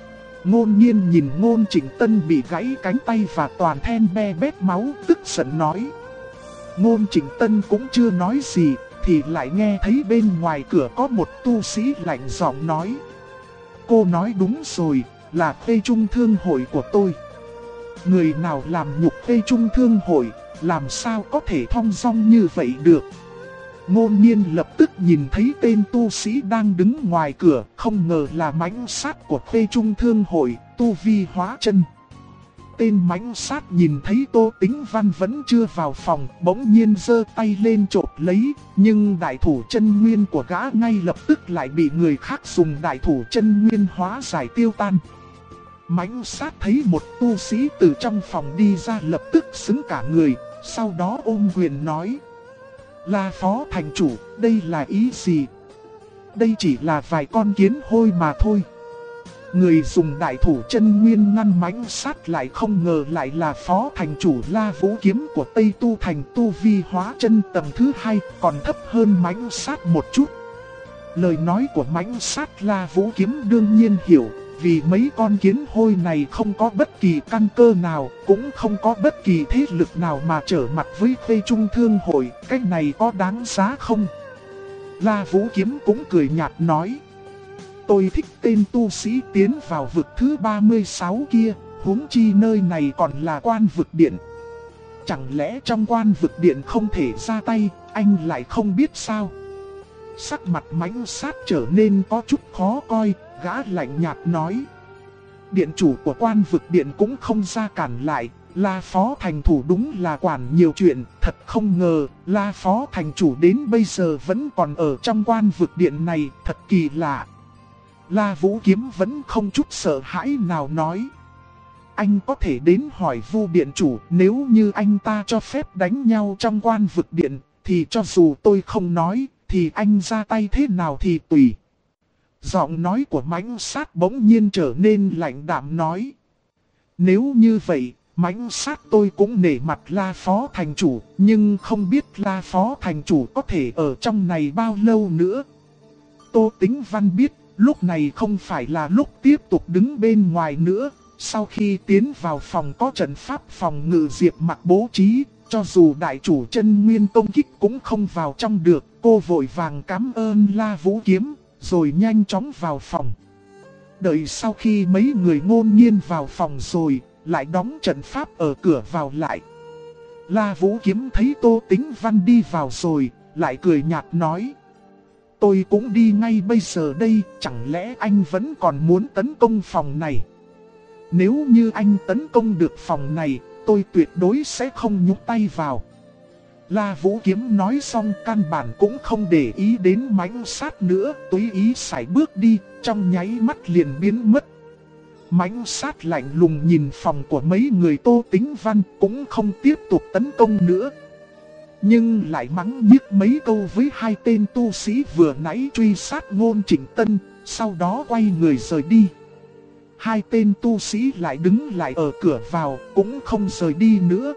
Ngôn Nhiên nhìn Ngôn Chỉnh Tân bị gãy cánh tay và toàn thân be bét máu, tức giận nói. Ngôn Chỉnh Tân cũng chưa nói gì, thì lại nghe thấy bên ngoài cửa có một tu sĩ lạnh giọng nói. Cô nói đúng rồi, là Khê Trung Thương hội của tôi. Người nào làm nhục Khê Trung Thương hội, làm sao có thể thong dong như vậy được? Ngôn Nhiên lập tức nhìn thấy tên tu sĩ đang đứng ngoài cửa, không ngờ là mãnh sát của Khê Trung Thương hội, tu vi hóa chân. Tên mãnh sát nhìn thấy Tô Tĩnh Văn vẫn chưa vào phòng, bỗng nhiên giơ tay lên chộp lấy, nhưng đại thủ chân nguyên của gã ngay lập tức lại bị người khác dùng đại thủ chân nguyên hóa giải tiêu tan. Mãnh sát thấy một tu sĩ từ trong phòng đi ra lập tức xứng cả người, sau đó ôm quyền nói. La Phó Thành Chủ, đây là ý gì? Đây chỉ là vài con kiến hôi mà thôi. Người dùng đại thủ chân nguyên ngăn mãnh sát lại không ngờ lại là Phó Thành Chủ La Vũ Kiếm của Tây Tu Thành, tu vi hóa chân tầng thứ 2, còn thấp hơn mãnh sát một chút. Lời nói của mãnh sát La Vũ Kiếm đương nhiên hiểu, vì mấy con kiến hôi này không có bất kỳ căn cơ nào, cũng không có bất kỳ thế lực nào mà trở mặt với Khê Trung Thương Hội, cách này có đáng giá không? La Vũ Kiếm cũng cười nhạt nói. Tôi thích tên tu sĩ tiến vào vực thứ 36 kia, huống chi nơi này còn là quan vực điện. Chẳng lẽ trong quan vực điện không thể ra tay, anh lại không biết sao? Sắc mặt mãnh sát trở nên có chút khó coi, gã lạnh nhạt nói. Điện chủ của quan vực điện cũng không ra cản lại, La Phó Thành Chủ đúng là quản nhiều chuyện, thật không ngờ, La Phó Thành Chủ đến bây giờ vẫn còn ở trong quan vực điện này, thật kỳ lạ. La Vũ Kiếm vẫn không chút sợ hãi nào nói. Anh có thể đến hỏi Vu điện chủ, nếu như anh ta cho phép đánh nhau trong quan vực điện, thì cho dù tôi không nói, thì anh ra tay thế nào thì tùy. Giọng nói của mãnh sát bỗng nhiên trở nên lạnh đạm nói. Nếu như vậy, mãnh sát tôi cũng nể mặt La Phó Thành Chủ, nhưng không biết La Phó Thành Chủ có thể ở trong này bao lâu nữa. Tô Tĩnh Văn biết, lúc này không phải là lúc tiếp tục đứng bên ngoài nữa. Sau khi tiến vào phòng có trận pháp phòng ngự Diệp Mặc bố trí, cho dù đại chủ chân nguyên công kích cũng không vào trong được. Cô vội vàng cảm ơn La Vũ Kiếm, rồi nhanh chóng vào phòng. Đợi sau khi mấy người ngôn nhiên vào phòng rồi, lại đóng trận pháp ở cửa vào lại. La Vũ Kiếm thấy Tô Tĩnh Văn đi vào rồi, lại cười nhạt nói. Tôi cũng đi ngay bây giờ đây, chẳng lẽ anh vẫn còn muốn tấn công phòng này? Nếu như anh tấn công được phòng này, tôi tuyệt đối sẽ không nhúc tay vào. La Vũ Kiếm nói xong căn bản cũng không để ý đến mãnh sát nữa, tùy ý sải bước đi, trong nháy mắt liền biến mất. Mãnh sát lạnh lùng nhìn phòng của mấy người Tô Tĩnh Văn cũng không tiếp tục tấn công nữa. Nhưng lại mắng nhiếc mấy câu với hai tên tu sĩ vừa nãy truy sát Ngôn Chỉnh Tân, sau đó quay người rời đi. Hai tên tu sĩ lại đứng lại ở cửa vào, cũng không rời đi nữa.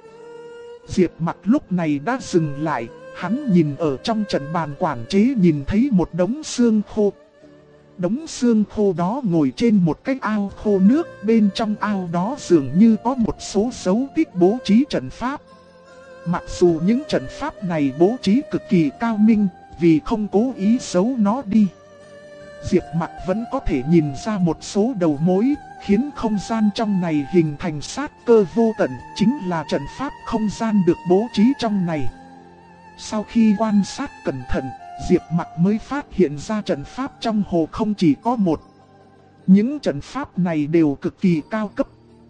Diệp Mặc lúc này đã dừng lại, hắn nhìn ở trong trận bàn quản chế nhìn thấy một đống xương khô. Đống xương khô đó ngồi trên một cái ao khô nước, bên trong ao đó dường như có một số dấu tích bố trí trận pháp. Mặc dù những trận pháp này bố trí cực kỳ cao minh, vì không cố ý giấu nó đi, Diệp Mặc vẫn có thể nhìn ra một số đầu mối, khiến không gian trong này hình thành sát cơ vô tận, chính là trận pháp không gian được bố trí trong này. Sau khi quan sát cẩn thận, Diệp Mặc mới phát hiện ra trận pháp trong hồ không chỉ có một. Những trận pháp này đều cực kỳ cao cấp.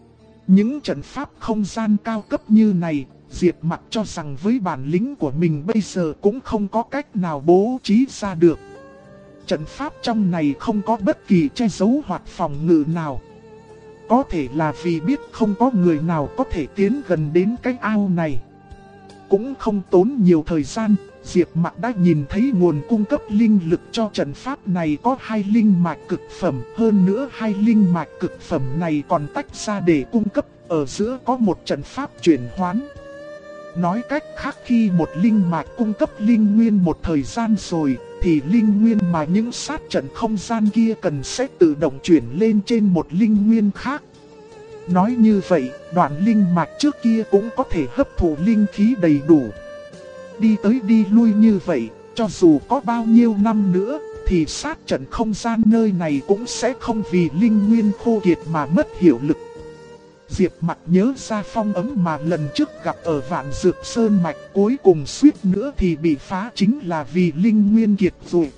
Những trận pháp không gian cao cấp như này, Diệp Mặc cho rằng với bản lĩnh của mình bây giờ cũng không có cách nào bố trí ra được. Trận pháp trong này không có bất kỳ che giấu hoặc phòng ngự nào. Có thể là vì biết không có người nào có thể tiến gần đến cái ao này. Cũng không tốn nhiều thời gian, Diệp Mặc đã nhìn thấy nguồn cung cấp linh lực cho trận pháp này có 2 linh mạch cực phẩm. Hơn nữa 2 linh mạch cực phẩm này còn tách ra để cung cấp, ở giữa có một trận pháp chuyển hoán. Nói cách khác, khi một linh mạch cung cấp linh nguyên một thời gian rồi, thì linh nguyên mà những sát trận không gian kia cần sẽ tự động chuyển lên trên một linh nguyên khác. Nói như vậy, đoạn linh mạch trước kia cũng có thể hấp thụ linh khí đầy đủ. Đi tới đi lui như vậy, cho dù có bao nhiêu năm nữa, thì sát trận không gian nơi này cũng sẽ không vì linh nguyên khô kiệt mà mất hiệu lực. Diệp Mặc nhớ ra phong ấm mà lần trước gặp ở Vạn Dược Sơn Mạch, cuối cùng suýt nữa thì bị phá chính là vì linh nguyên kiệt rồi.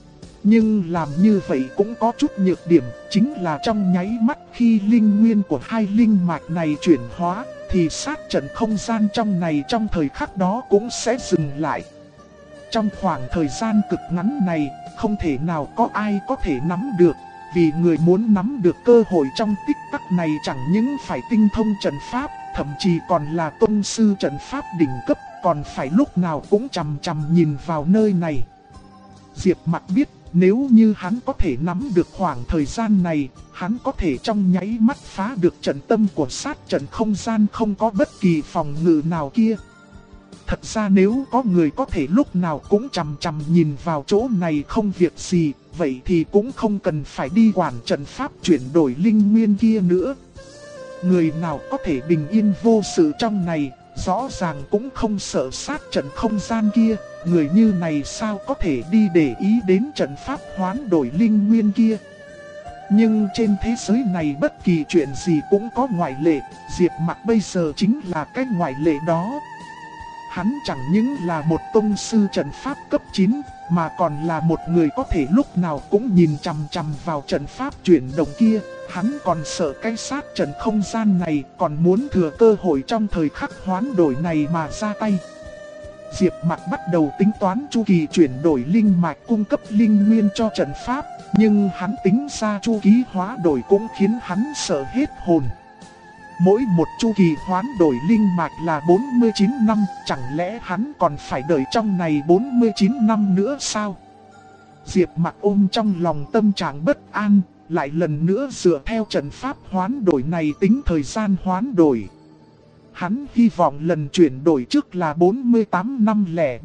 Nhưng làm như vậy cũng có chút nhược điểm, chính là trong nháy mắt khi linh nguyên của 2 linh mạch này chuyển hóa, thì sát trận không gian trong này trong thời khắc đó cũng sẽ dừng lại. Trong khoảng thời gian cực ngắn này, không thể nào có ai có thể nắm được. Vì người muốn nắm được cơ hội trong tích tắc này chẳng những phải tinh thông trận pháp, thậm chí còn là tông sư trận pháp đỉnh cấp, còn phải lúc nào cũng chằm chằm nhìn vào nơi này. Diệp Mặc biết, nếu như hắn có thể nắm được khoảng thời gian này, hắn có thể trong nháy mắt phá được trận tâm của sát trận không gian không có bất kỳ phòng ngự nào kia. Thật ra nếu có người có thể lúc nào cũng chằm chằm nhìn vào chỗ này không việc gì, vậy thì cũng không cần phải đi quản trận pháp chuyển đổi linh nguyên kia nữa. Người nào có thể bình yên vô sự trong này, rõ ràng cũng không sợ sát trận không gian kia. Người như này sao có thể đi để ý đến trận pháp hoán đổi linh nguyên kia. Nhưng trên thế giới này bất kỳ chuyện gì cũng có ngoại lệ, Diệp Mặc bây giờ chính là cái ngoại lệ đó. Hắn chẳng những là một tông sư trận pháp cấp 9, mà còn là một người có thể lúc nào cũng nhìn chằm chằm vào trận pháp chuyển động kia. Hắn còn sợ cái sát trận không gian này, còn muốn thừa cơ hội trong thời khắc hoán đổi này mà ra tay. Diệp Mặc bắt đầu tính toán chu kỳ chuyển đổi linh mạch cung cấp linh nguyên cho trận pháp, nhưng hắn tính ra chu kỳ hóa đổi cũng khiến hắn sợ hết hồn. Mỗi một chu kỳ hoán đổi linh mạch là 49 năm, chẳng lẽ hắn còn phải đợi trong này 49 năm nữa sao? Diệp Mặc ôm trong lòng tâm trạng bất an, lại lần nữa dựa theo trận pháp hoán đổi này tính thời gian hoán đổi. Hắn hy vọng lần chuyển đổi trước là 48 năm lẻ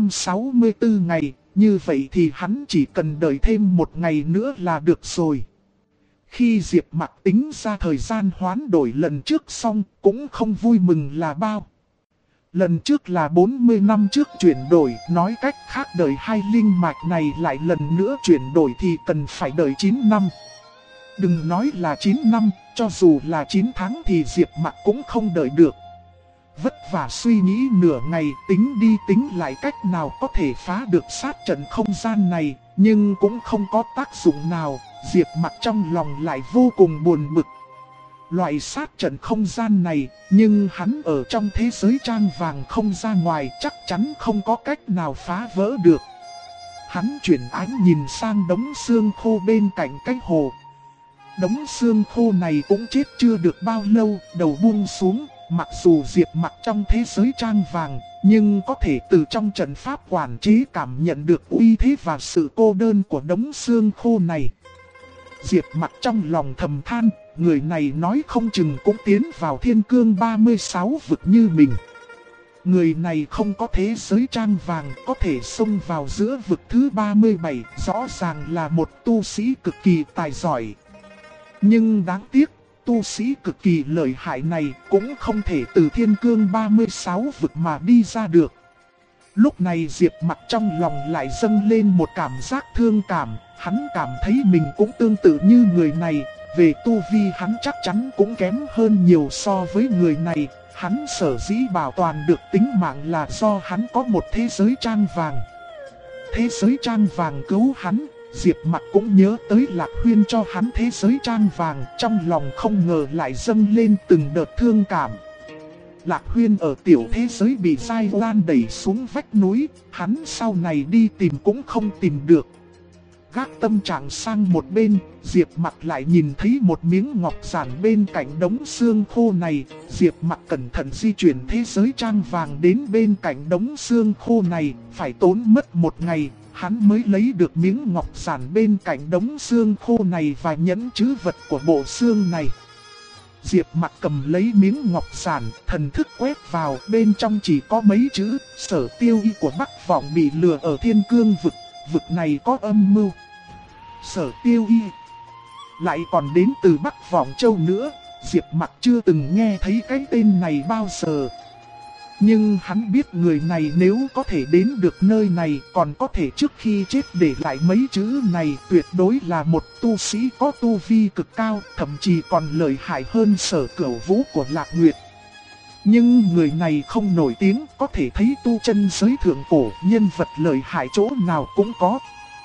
364 ngày, như vậy thì hắn chỉ cần đợi thêm một ngày nữa là được rồi. Khi Diệp Mặc tính ra thời gian hoán đổi lần trước xong, cũng không vui mừng là bao. Lần trước là 40 năm trước chuyển đổi, nói cách khác đợi hai linh mạch này lại lần nữa chuyển đổi thì cần phải đợi 9 năm. Đừng nói là 9 năm, cho dù là 9 tháng thì Diệp Mặc cũng không đợi được. Vất vả suy nghĩ nửa ngày, tính đi tính lại cách nào có thể phá được sát trận không gian này, nhưng cũng không có tác dụng nào. Diệp Mặc trong lòng lại vô cùng buồn bực. Loại sát trận không gian này, nhưng hắn ở trong thế giới trang vàng không ra ngoài, chắc chắn không có cách nào phá vỡ được. Hắn chuyển ánh nhìn sang đống xương khô bên cạnh cái hồ. Đống xương khô này cũng chết chưa được bao lâu, đầu buông xuống. Mặc dù Diệp Mặc trong thế giới trang vàng, nhưng có thể từ trong trận pháp quản chế cảm nhận được uy thế và sự cô đơn của đống xương khô này. Diệp Mặc trong lòng thầm than, người này nói không chừng cũng tiến vào thiên cương 36 vực như mình. Người này không có thế giới trang vàng, có thể xông vào giữa vực thứ 37, rõ ràng là một tu sĩ cực kỳ tài giỏi. Nhưng đáng tiếc, tu sĩ cực kỳ lợi hại này cũng không thể từ thiên cương 36 vực mà đi ra được. Lúc này Diệp Mặc trong lòng lại dâng lên một cảm giác thương cảm, hắn cảm thấy mình cũng tương tự như người này, về tu vi hắn chắc chắn cũng kém hơn nhiều so với người này, hắn sở dĩ bảo toàn được tính mạng là do hắn có một thế giới trang vàng. Thế giới trang vàng cứu hắn, Diệp Mặc cũng nhớ tới Lạc Huyên cho hắn thế giới trang vàng, trong lòng không ngờ lại dâng lên từng đợt thương cảm. Lạc Huyên ở tiểu thế giới bị Sai Lan đẩy xuống vách núi, hắn sau này đi tìm cũng không tìm được. Gác tâm trạng sang một bên, Diệp Mặc lại nhìn thấy một miếng ngọc giản bên cạnh đống xương khô này. Diệp Mặc cẩn thận di chuyển thế giới trang vàng đến bên cạnh đống xương khô này, phải tốn mất một ngày, hắn mới lấy được miếng ngọc giản bên cạnh đống xương khô này và nhẫn trữ vật của bộ xương này. Diệp Mặc cầm lấy miếng ngọc giản, thần thức quét vào, bên trong chỉ có mấy chữ: Sở Tiêu Y của Bắc Vọng bị lừa ở thiên cương vực, vực này có âm mưu. Sở Tiêu Y lại còn đến từ Bắc Vọng Châu nữa, Diệp Mặc chưa từng nghe thấy cái tên này bao giờ. Nhưng hắn biết người này nếu có thể đến được nơi này, còn có thể trước khi chết để lại mấy chữ này, tuyệt đối là một tu sĩ có tu vi cực cao, thậm chí còn lợi hại hơn Sở Cửu Vũ của Lạc Nguyệt. Nhưng người này không nổi tiếng, có thể thấy tu chân giới thượng cổ, nhân vật lợi hại chỗ nào cũng có.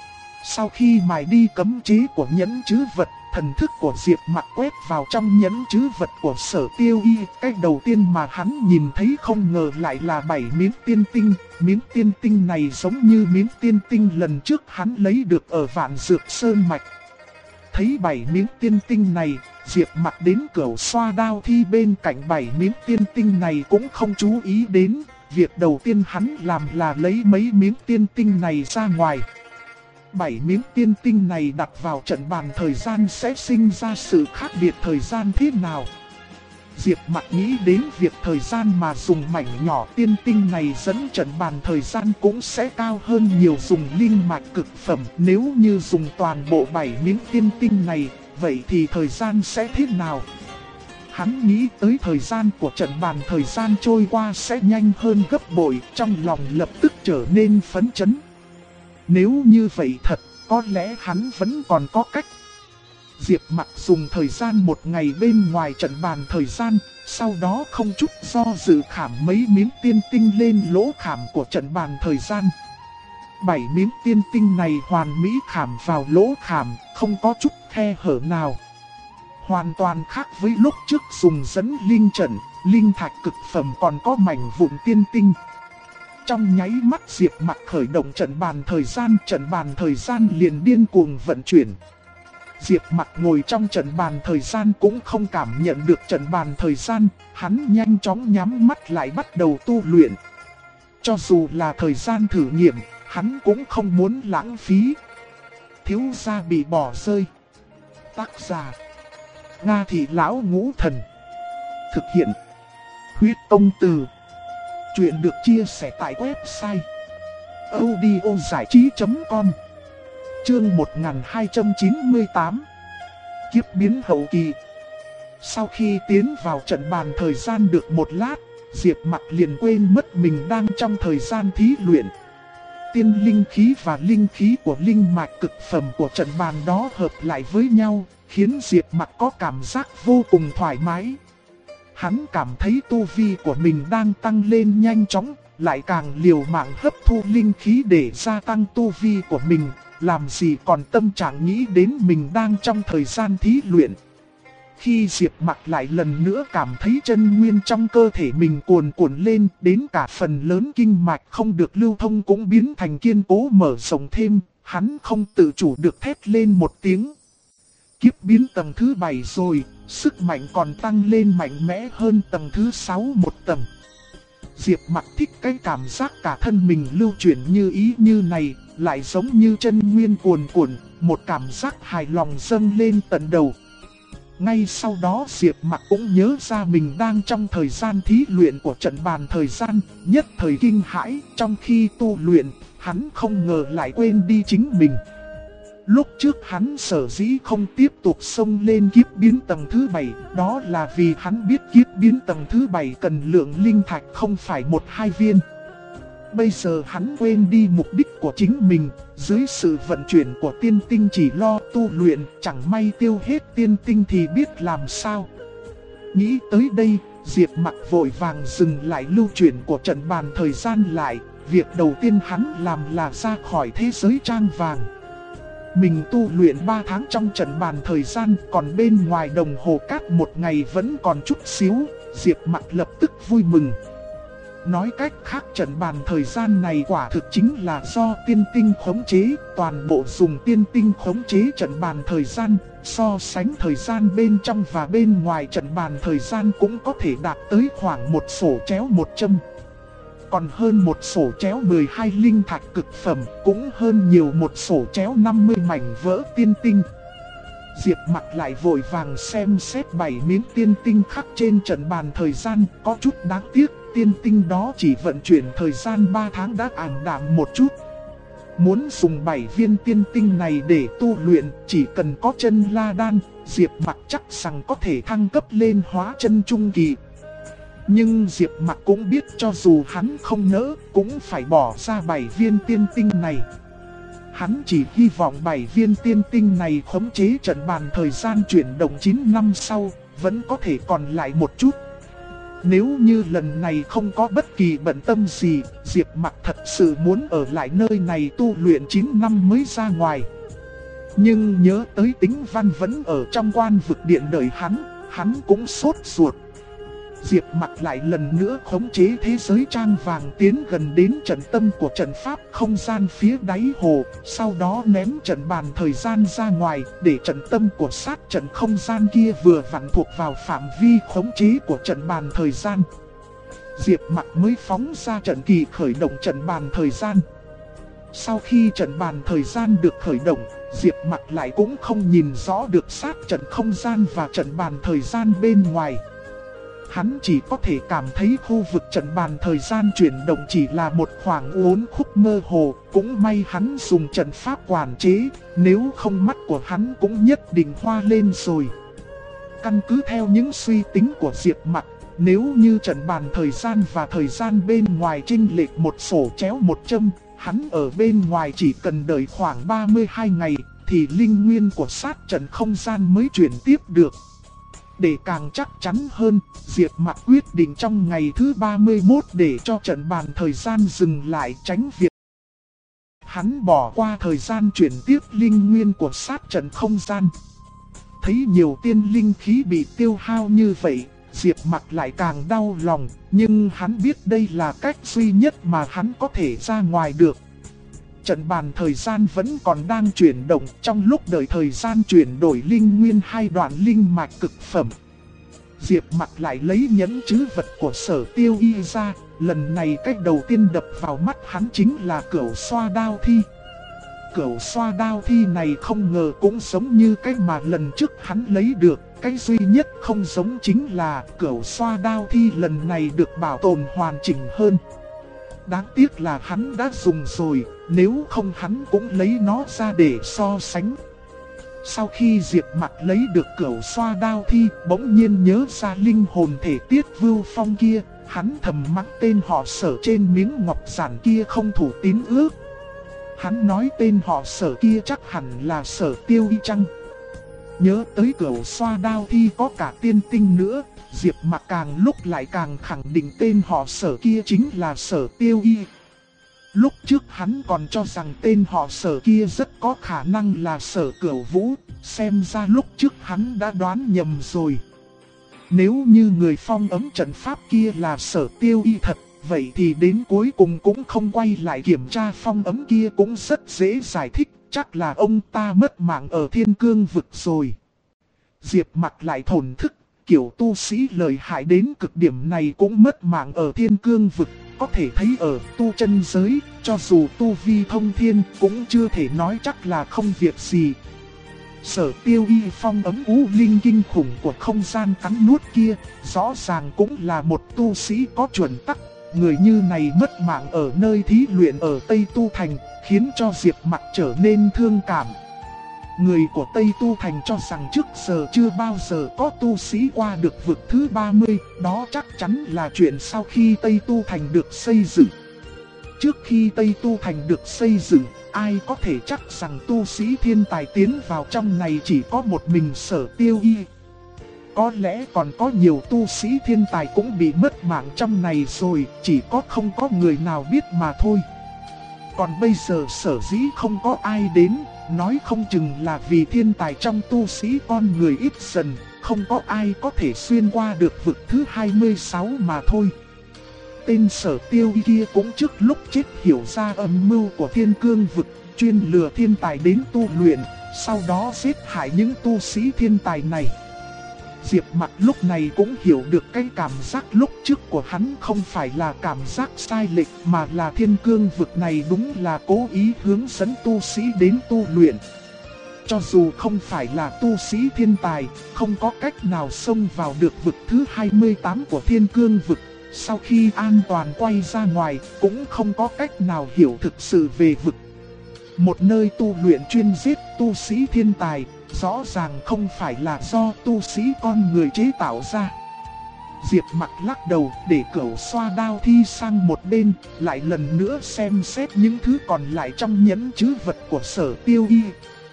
Sau khi mài đi cấm chế của nhẫn trữ vật, thần thức của Diệp Mặc quét vào trong nhẫn trữ vật của Sở Tiêu Y. Cái đầu tiên mà hắn nhìn thấy không ngờ lại là 7 miếng tiên tinh. Miếng tiên tinh này giống như miếng tiên tinh lần trước hắn lấy được ở Vạn Dược Sơn Mạch. thấy 7 miếng tiên tinh này, Diệp Mặc đến Cửu Xoa Đao Thi bên cạnh 7 miếng tiên tinh này cũng không chú ý đến. Việc đầu tiên hắn làm là lấy mấy miếng tiên tinh này ra ngoài. 7 miếng tiên tinh này đặt vào trận bàn thời gian sẽ sinh ra sự khác biệt thời gian thế nào? Diệp Mặc nghĩ đến việc thời gian mà dùng mảnh nhỏ tiên tinh này dẫn trận bàn thời gian cũng sẽ cao hơn nhiều dùng linh mạch cực phẩm. Nếu như dùng toàn bộ 7 miếng tiên tinh này, vậy thì thời gian sẽ thế nào? Hắn nghĩ tới thời gian của trận bàn thời gian trôi qua sẽ nhanh hơn gấp bội, trong lòng lập tức trở nên phấn chấn. Nếu như vậy thật, có lẽ hắn vẫn còn có cách. Diệp Mặc dùng thời gian một ngày bên ngoài trận bàn thời gian, sau đó không chút do dự khảm mấy miếng tiên tinh lên lỗ khảm của trận bàn thời gian. 7 miếng tiên tinh này hoàn mỹ khảm vào lỗ khảm, không có chút khe hở nào. Hoàn toàn khác với lúc trước dùng dẫn linh trận, linh thạch cực phẩm còn có mảnh vụn tiên tinh. Trong nháy mắt Diệp Mặc khởi động trận bàn thời gian liền điên cuồng vận chuyển. Diệp Mặc ngồi trong trận bàn thời gian cũng không cảm nhận được trận bàn thời gian, hắn nhanh chóng nhắm mắt lại bắt đầu tu luyện. Cho dù là thời gian thử nghiệm, hắn cũng không muốn lãng phí. Thiếu gia bị bỏ rơi. Tác giả: Nga Thị Lão Ngũ Thần. Thực hiện: Huyết Công Từ. Chuyện được chia sẻ tại website audiozảichí.com. Chương 1298. Kiếp biến hậu kỳ. Sau khi tiến vào trận bàn thời gian được một lát, Diệp Mặc liền quên mất mình đang trong thời gian thí luyện. Tiên linh khí và linh khí của linh mạch cực phẩm của trận bàn đó hợp lại với nhau, khiến Diệp Mặc có cảm giác vô cùng thoải mái. Hắn cảm thấy tu vi của mình đang tăng lên nhanh chóng, lại càng liều mạng hấp thu linh khí để gia tăng tu vi của mình, làm gì còn tâm trạng nghĩ đến mình đang trong thời gian thí luyện. Khi Diệp Mặc lại lần nữa cảm thấy chân nguyên trong cơ thể mình cuồn cuộn lên, đến cả phần lớn kinh mạch không được lưu thông cũng biến thành kiên cố mở rộng thêm, hắn không tự chủ được thét lên một tiếng. Kiếp biến tầng thứ 7 rồi, sức mạnh còn tăng lên mạnh mẽ hơn tầng thứ 6 một tầng. Diệp Mặc thích cái cảm giác cả thân mình lưu chuyển như ý như này, lại giống như chân nguyên cuồn cuộn, một cảm giác hài lòng dâng lên tận đầu. Ngay sau đó Diệp Mặc cũng nhớ ra mình đang trong thời gian thí luyện của trận bàn thời gian, nhất thời kinh hãi, trong khi tu luyện, hắn không ngờ lại quên đi chính mình. Lúc trước hắn sở dĩ không tiếp tục xông lên kiếp biến tầng thứ 7, đó là vì hắn biết kiếp biến tầng thứ 7 cần lượng linh thạch không phải 1-2 viên. Bây giờ hắn quên đi mục đích của chính mình, dưới sự vận chuyển của tiên tinh chỉ lo tu luyện, chẳng may tiêu hết tiên tinh thì biết làm sao. Nghĩ tới đây, Diệp Mặc vội vàng dừng lại lưu chuyển của trận bàn thời gian lại, việc đầu tiên hắn làm là ra khỏi thế giới trang vàng. Mình tu luyện 3 tháng trong trận bàn thời gian, còn bên ngoài đồng hồ cát một ngày vẫn còn chút xíu, Diệp Mặc lập tức vui mừng. Nói cách khác trận bàn thời gian này quả thực chính là do tiên tinh khống chế, toàn bộ dùng tiên tinh khống chế trận bàn thời gian, so sánh thời gian bên trong và bên ngoài trận bàn thời gian cũng có thể đạt tới khoảng một sổ chéo 100. Còn hơn một sổ chéo 12 linh thạch cực phẩm, cũng hơn nhiều một sổ chéo 50 mảnh vỡ tiên tinh. Diệp Mặc lại vội vàng xem xét 7 miếng tiên tinh khắc trên trận bàn thời gian, có chút đáng tiếc, tiên tinh đó chỉ vận chuyển thời gian 3 tháng đã ảm đạm một chút. Muốn dùng 7 viên tiên tinh này để tu luyện, chỉ cần có chân la đan, Diệp Mặc chắc rằng có thể thăng cấp lên hóa chân trung kỳ. Nhưng Diệp Mặc cũng biết cho dù hắn không nỡ, cũng phải bỏ ra 7 viên tiên tinh này. Hắn chỉ hy vọng 7 viên tiên tinh này khống chế trận bàn thời gian chuyển động 9 năm sau, vẫn có thể còn lại một chút. Nếu như lần này không có bất kỳ bận tâm gì, Diệp Mặc thật sự muốn ở lại nơi này tu luyện 9 năm mới ra ngoài. Nhưng nhớ tới Tĩnh Văn vẫn ở trong quan vực điện đợi hắn cũng sốt ruột. Diệp Mặc lại lần nữa khống chế thế giới trang vàng tiến gần đến trận tâm của trận pháp không gian phía đáy hồ, sau đó ném trận bàn thời gian ra ngoài để trận tâm của sát trận không gian kia vừa vặn thuộc vào phạm vi khống chế của trận bàn thời gian. Diệp Mặc mới phóng ra trận kỳ khởi động trận bàn thời gian. Sau khi trận bàn thời gian được khởi động, Diệp Mặc lại cũng không nhìn rõ được sát trận không gian và trận bàn thời gian bên ngoài. Hắn chỉ có thể cảm thấy khu vực trận bàn thời gian chuyển động chỉ là một khoảng uốn khúc mơ hồ, cũng may hắn dùng trận pháp quản chế, nếu không mắt của hắn cũng nhất định hoa lên rồi. Căn cứ theo những suy tính của Diệp Mặc, nếu như trận bàn thời gian và thời gian bên ngoài chênh lệch một sổ chéo một châm, hắn ở bên ngoài chỉ cần đợi khoảng 32 ngày, thì linh nguyên của sát trận không gian mới chuyển tiếp được. Để càng chắc chắn hơn, Diệp Mặc quyết định trong ngày thứ 31 để cho trận bàn thời gian dừng lại, tránh việc hắn bỏ qua thời gian chuyển tiếp linh nguyên của sát trận không gian. Thấy nhiều tiên linh khí bị tiêu hao như vậy, Diệp Mặc lại càng đau lòng, nhưng hắn biết đây là cách duy nhất mà hắn có thể ra ngoài được. Trận bàn thời gian vẫn còn đang chuyển động, trong lúc đợi thời gian chuyển đổi linh nguyên hai đoạn linh mạch cực phẩm. Diệp Mặc lại lấy nhẫn trữ vật của Sở Tiêu Y ra, lần này cách đầu tiên đập vào mắt hắn chính là cửu xoa đao thi. Cửu xoa đao thi này không ngờ cũng giống như cái mà lần trước hắn lấy được, cái duy nhất không giống chính là cửu xoa đao thi lần này được bảo tồn hoàn chỉnh hơn. Đáng tiếc là hắn đã dùng rồi, nếu không hắn cũng lấy nó ra để so sánh. Sau khi Diệp Mặc lấy được cửu xoa đao thi, bỗng nhiên nhớ ra linh hồn thể Tiết Vưu Phong kia, hắn thầm mắng tên họ Sở trên miếng ngọc giản kia không thủ tín ước. Hắn nói tên họ Sở kia chắc hẳn là Sở Tiêu Y chăng? Nhớ tới cửu xoa đao thi có cả tiên tinh nữa, Diệp Mặc càng lúc lại càng khẳng định tên họ Sở kia chính là Sở Tiêu Y. Lúc trước hắn còn cho rằng tên họ Sở kia rất có khả năng là Sở Cửu Vũ, xem ra lúc trước hắn đã đoán nhầm rồi. Nếu như người phong ấm trận pháp kia là Sở Tiêu Y thật, vậy thì đến cuối cùng cũng không quay lại kiểm tra phong ấm kia cũng rất dễ giải thích, chắc là ông ta mất mạng ở Thiên Cương vực rồi. Diệp Mặc lại thổn thức, kiểu tu sĩ lợi hại đến cực điểm này cũng mất mạng ở Thiên Cương vực, có thể thấy ở tu chân giới, cho dù tu vi thông thiên cũng chưa thể nói chắc là không việc gì. Sở Tiêu Y phong ấm U Linh kinh khủng của không gian cắn nuốt kia, rõ ràng cũng là một tu sĩ có chuẩn tắc. Người như này mất mạng ở nơi thí luyện ở Tây Tu Thành, khiến cho Diệp Mặc trở nên thương cảm. Người của Tây Tu Thành cho rằng trước giờ chưa bao giờ có tu sĩ qua được vực thứ 30, đó chắc chắn là chuyện sau khi Tây Tu Thành được xây dựng. Trước khi Tây Tu Thành được xây dựng, ai có thể chắc rằng tu sĩ thiên tài tiến vào trong này chỉ có một mình Sở Tiêu Y. Có lẽ còn có nhiều tu sĩ thiên tài cũng bị mất mạng trong này rồi, chỉ có không có người nào biết mà thôi. Còn bây giờ sở dĩ không có ai đến, nói không chừng là vì thiên tài trong tu sĩ con người ít dần, không có ai có thể xuyên qua được vực thứ 26 mà thôi. Tên Sở Tiêu Y kia cũng trước lúc chết hiểu ra âm mưu của Thiên Cương vực, chuyên lừa thiên tài đến tu luyện, sau đó giết hại những tu sĩ thiên tài này. Diệp Mặc lúc này cũng hiểu được cái cảm giác lúc trước của hắn không phải là cảm giác sai lệch mà là Thiên Cương vực này đúng là cố ý hướng dẫn tu sĩ đến tu luyện. Cho dù không phải là tu sĩ thiên tài, không có cách nào xông vào được vực thứ 28 của Thiên Cương vực, sau khi an toàn quay ra ngoài cũng không có cách nào hiểu thực sự về vực. Một nơi tu luyện chuyên giết tu sĩ thiên tài, rõ ràng không phải là do tu sĩ con người chế tạo ra. Diệp Mặc lắc đầu để cửu xoa đao thi sang một bên, lại lần nữa xem xét những thứ còn lại trong nhẫn trữ vật của Sở Tiêu Y.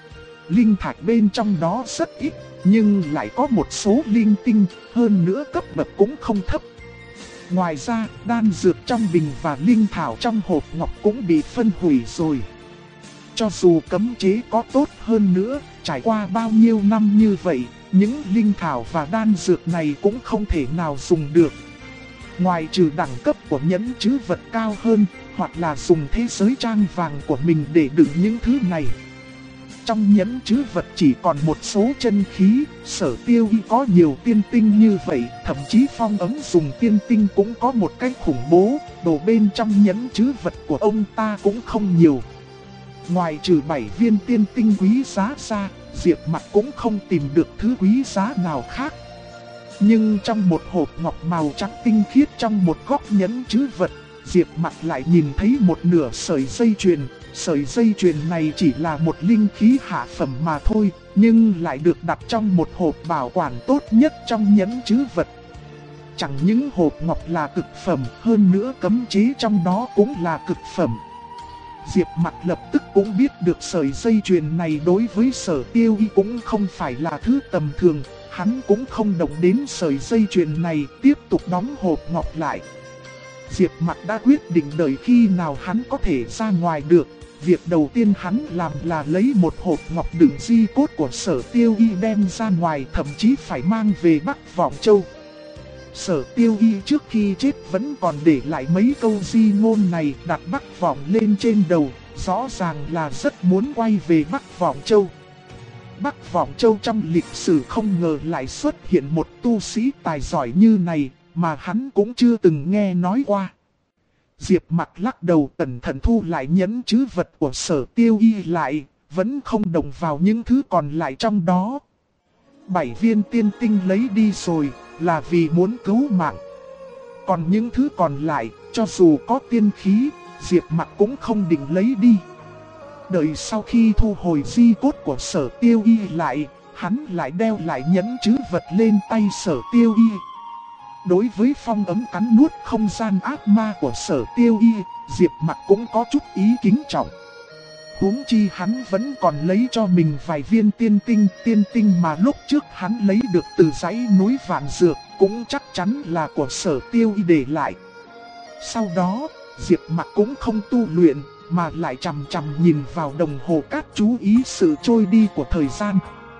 Linh thạch bên trong đó rất ít, nhưng lại có một số linh tinh, hơn nữa cấp bậc cũng không thấp. Ngoài ra, đan dược trong bình và linh thảo trong hộp ngọc cũng bị phân hủy rồi. Cho dù cấm chế có tốt hơn nữa, trải qua bao nhiêu năm như vậy, những linh thảo và đan dược này cũng không thể nào dùng được. Ngoài trừ đẳng cấp của nhẫn trữ vật cao hơn, hoặc là dùng thế giới trang vàng của mình để đựng những thứ này. Trong nhẫn trữ vật chỉ còn một số chân khí, Sở Tiêu Y có nhiều tiên tinh như vậy, thậm chí phong ấm dùng tiên tinh cũng có một cách khủng bố, đồ bên trong nhẫn trữ vật của ông ta cũng không nhiều. Ngoài trừ 7 viên tiên tinh quý giá ra, Diệp Mặc cũng không tìm được thứ quý giá nào khác. Nhưng trong một hộp ngọc màu trắng tinh khiết trong một góc nhẫn trữ vật, Diệp Mặc lại nhìn thấy một nửa sợi dây chuyền. Sợi dây chuyền này chỉ là một linh khí hạ phẩm mà thôi, nhưng lại được đặt trong một hộp bảo quản tốt nhất trong nhẫn trữ vật. Chẳng những hộp ngọc là cực phẩm, hơn nữa cấm chế trong đó cũng là cực phẩm. Diệp Mặc lập tức cũng biết được sợi dây chuyền này đối với Sở Tiêu Y cũng không phải là thứ tầm thường. Hắn cũng không động đến sợi dây chuyền này, tiếp tục đóng hộp ngọc lại. Diệp Mặc đã quyết định đợi khi nào hắn có thể ra ngoài được. Việc đầu tiên hắn làm là lấy một hộp ngọc đựng di cốt của Sở Tiêu Y đem ra ngoài, thậm chí phải mang về Bắc Vọng Châu. Sở Tiêu Y trước khi chết vẫn còn để lại mấy câu di ngôn này, đặt Bắc Vọng lên trên đầu, rõ ràng là rất muốn quay về Bắc Vọng Châu. Bắc Vọng Châu trong lịch sử không ngờ lại xuất hiện một tu sĩ tài giỏi như này, mà hắn cũng chưa từng nghe nói qua. Diệp Mặc lắc đầu cẩn thận thu lại nhẫn trữ vật của Sở Tiêu Y lại, vẫn không động vào những thứ còn lại trong đó. 7 viên tiên tinh lấy đi rồi, là vì muốn cứu mạng. Còn những thứ còn lại, cho dù có tiên khí, Diệp Mặc cũng không định lấy đi. Đợi sau khi thu hồi di cốt của Sở Tiêu Y lại, hắn lại đeo lại nhẫn trữ vật lên tay Sở Tiêu Y. Đối với phong ấm cắn nuốt không gian ác ma của Sở Tiêu Y, Diệp Mặc cũng có chút ý kính trọng. Huống chi hắn vẫn còn lấy cho mình vài viên tiên tinh mà lúc trước hắn lấy được từ dãy núi Vạn Dược, cũng chắc chắn là của Sở Tiêu Y để lại. Sau đó, Diệp Mặc cũng không tu luyện, mà lại chằm chằm nhìn vào đồng hồ cát chú ý sự trôi đi của thời gian.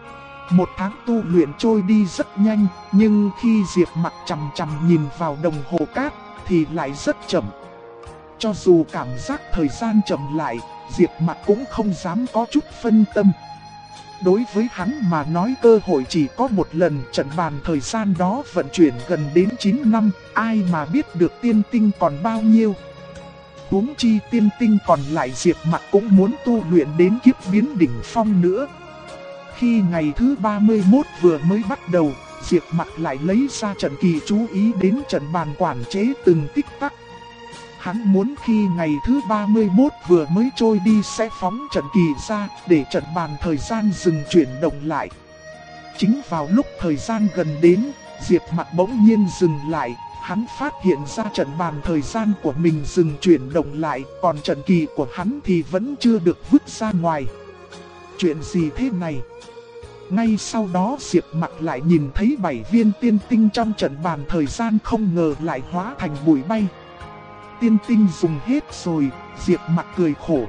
1 tháng tu luyện trôi đi rất nhanh, nhưng khi Diệp Mặc chằm chằm nhìn vào đồng hồ cát thì lại rất chậm. Cho dù cảm giác thời gian chậm lại, Diệp Mặc cũng không dám có chút phân tâm. Đối với hắn mà nói cơ hội chỉ có một lần, trận bàn thời gian đó vận chuyển gần đến 9 năm, ai mà biết được tiên tinh còn bao nhiêu. Huống chi tiên tinh còn lại Diệp Mặc cũng muốn tu luyện đến kiếp biến đỉnh phong nữa. Khi ngày thứ 31 vừa mới bắt đầu, Diệp Mặc lại lấy ra trận kỳ chú ý đến trận bàn quản chế từng tích tắc. Hắn muốn khi ngày thứ 31 vừa mới trôi đi sẽ phóng trận kỳ ra để trận bàn thời gian dừng chuyển động lại. Chính vào lúc thời gian gần đến, Diệp Mặc bỗng nhiên dừng lại. Hắn phát hiện ra trận bàn thời gian của mình dừng chuyển động lại, còn trận kỳ của hắn thì vẫn chưa được vứt ra ngoài. Chuyện gì thế này? Ngay sau đó Diệp Mặc lại nhìn thấy 7 viên tiên tinh trong trận bàn thời gian không ngờ lại hóa thành bụi bay. Tiên tinh dùng hết rồi, Diệp Mặc cười khổ.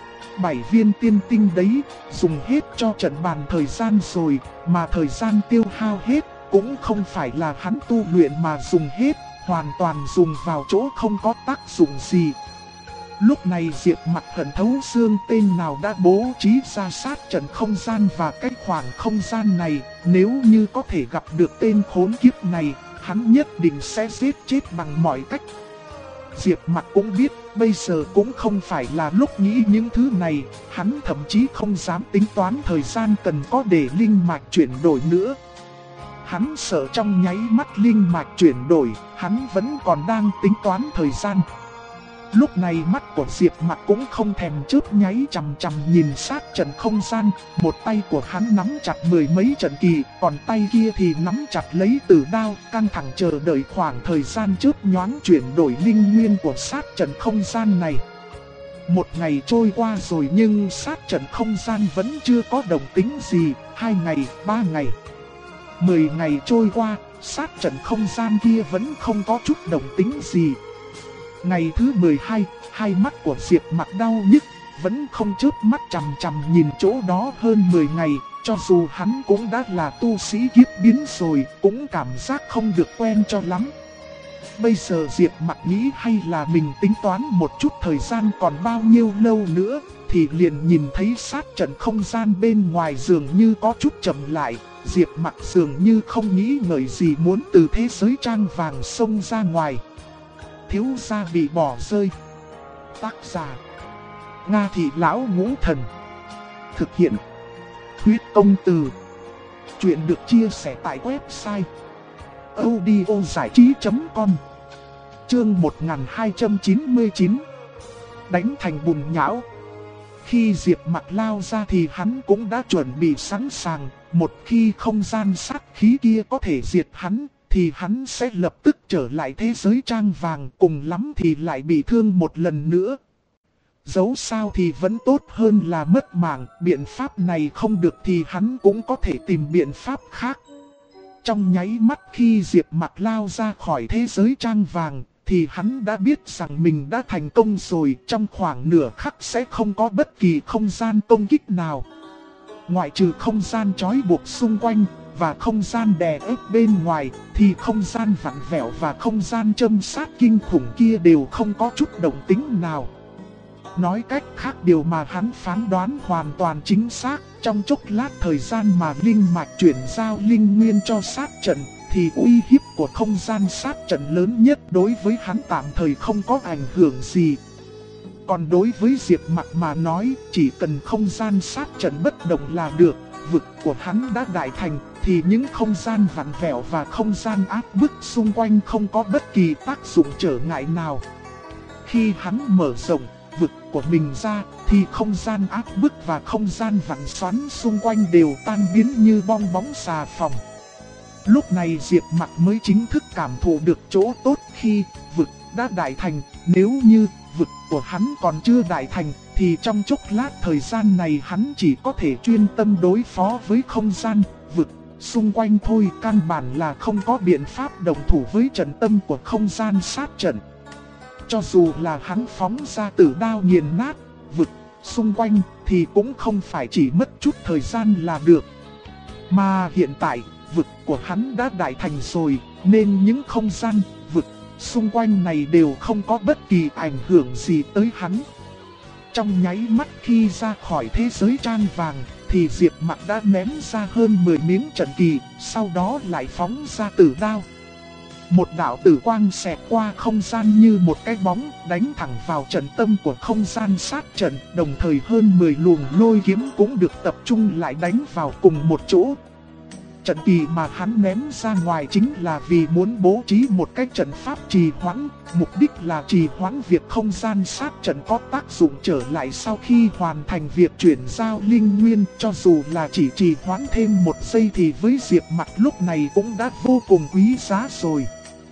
7 viên tiên tinh đấy, dùng hết cho trận bàn thời gian rồi, mà thời gian tiêu hao hết, cũng không phải là hắn tu luyện mà dùng hết, hoàn toàn dùng vào chỗ không có tác dụng gì. Lúc này Diệp Mặc hận thấu xương tên nào đã bố trí ra sát trận không gian và cái khoảng không gian này, nếu như có thể gặp được tên khốn kiếp này, hắn nhất định sẽ giết chết bằng mọi cách. Diệp Mặc cũng biết bây giờ cũng không phải là lúc nghĩ những thứ này, hắn thậm chí không dám tính toán thời gian cần có để linh mạch chuyển đổi nữa. Hắn sợ trong nháy mắt linh mạch chuyển đổi, hắn vẫn còn đang tính toán thời gian. Lúc này mắt của Diệp Mặc cũng không thèm chớp nháy chằm chằm nhìn sát trận không gian, một tay của hắn nắm chặt 10 mấy trận kỳ, còn tay kia thì nắm chặt lấy tử đao, căng thẳng chờ đợi khoảng thời gian chớp nhoáng chuyển đổi linh nguyên của sát trận không gian này. Một ngày trôi qua rồi nhưng sát trận không gian vẫn chưa có động tĩnh gì, 2 ngày, 3 ngày. 10 ngày trôi qua, sát trận không gian kia vẫn không có chút động tĩnh gì. Ngày thứ 12, hai mắt của Diệp Mặc đau nhức, vẫn không chớp mắt chằm chằm nhìn chỗ đó hơn 10 ngày, cho dù hắn cũng đã là tu sĩ kiếp biến rồi, cũng cảm giác không được quen cho lắm. Bây giờ Diệp Mặc nghĩ hay là mình tính toán một chút thời gian còn bao nhiêu lâu nữa, thì liền nhìn thấy sát trận không gian bên ngoài dường như có chút chậm lại. Diệp Mặc dường như không nghĩ ngợi gì muốn từ thế giới trang vàng xông ra ngoài. Thiếu gia bị bỏ rơi. Tác giả: Nga Thị Lão Ngũ Thần. Thực hiện: Huyết Công Từ. Chuyện được chia sẻ tại website audiozảichí.com. Chương 1299. Đánh thành bùn nhão. Khi Diệp Mặc lao ra thì hắn cũng đã chuẩn bị sẵn sàng. Một khi không gian sát khí kia có thể diệt hắn, thì hắn sẽ lập tức trở lại thế giới trang vàng, cùng lắm thì lại bị thương một lần nữa. Dẫu sao thì vẫn tốt hơn là mất mạng, biện pháp này không được thì hắn cũng có thể tìm biện pháp khác. Trong nháy mắt khi Diệp Mặc lao ra khỏi thế giới trang vàng, thì hắn đã biết rằng mình đã thành công rồi, trong khoảng nửa khắc sẽ không có bất kỳ không gian công kích nào. Ngoại trừ không gian trói buộc xung quanh, và không gian đè ép bên ngoài, thì không gian vặn vẹo và không gian châm sát kinh khủng kia đều không có chút động tĩnh nào. Nói cách khác, điều mà hắn phán đoán hoàn toàn chính xác, trong chốc lát thời gian mà linh mạch chuyển giao linh nguyên cho sát trận, thì uy hiếp của không gian sát trận lớn nhất đối với hắn tạm thời không có ảnh hưởng gì. Còn đối với Diệp Mặc mà nói, chỉ cần không gian sát trận bất động là được. Vực của hắn đã đại thành, thì những không gian vặn vẹo và không gian áp bức xung quanh không có bất kỳ tác dụng trở ngại nào. Khi hắn mở rộng vực của mình ra, thì không gian áp bức và không gian vặn xoắn xung quanh đều tan biến như bong bóng xà phòng. Lúc này Diệp Mặc mới chính thức cảm thụ được chỗ tốt khi vực đã đại thành. Nếu như vực của hắn còn chưa đại thành, thì trong chốc lát thời gian này hắn chỉ có thể chuyên tâm đối phó với không gian, vực xung quanh thôi, căn bản là không có biện pháp đồng thủ với trận tâm của không gian sát trận. Cho dù là hắn phóng ra tử đao nghiền nát vực xung quanh, thì cũng không phải chỉ mất chút thời gian là được. Mà hiện tại, vực của hắn đã đại thành rồi, nên những không gian, vực xung quanh này đều không có bất kỳ ảnh hưởng gì tới hắn. Trong nháy mắt khi ra khỏi thế giới trang vàng, thì Diệp Mặc đã ném ra hơn 10 miếng trận kỳ, sau đó lại phóng ra tử đao. Một đạo tử quang xẹt qua không gian như một cái bóng, đánh thẳng vào trận tâm của không gian sát trận, đồng thời hơn 10 luồng lôi kiếm cũng được tập trung lại đánh vào cùng một chỗ. Trận kỳ mà hắn ném ra ngoài chính là vì muốn bố trí một cái trận pháp trì hoãn, mục đích là trì hoãn việc không gian sát trận có tác dụng trở lại sau khi hoàn thành việc chuyển giao linh nguyên. Cho dù là chỉ trì hoãn thêm một giây thì với Diệp Mặc lúc này cũng đã vô cùng quý giá rồi.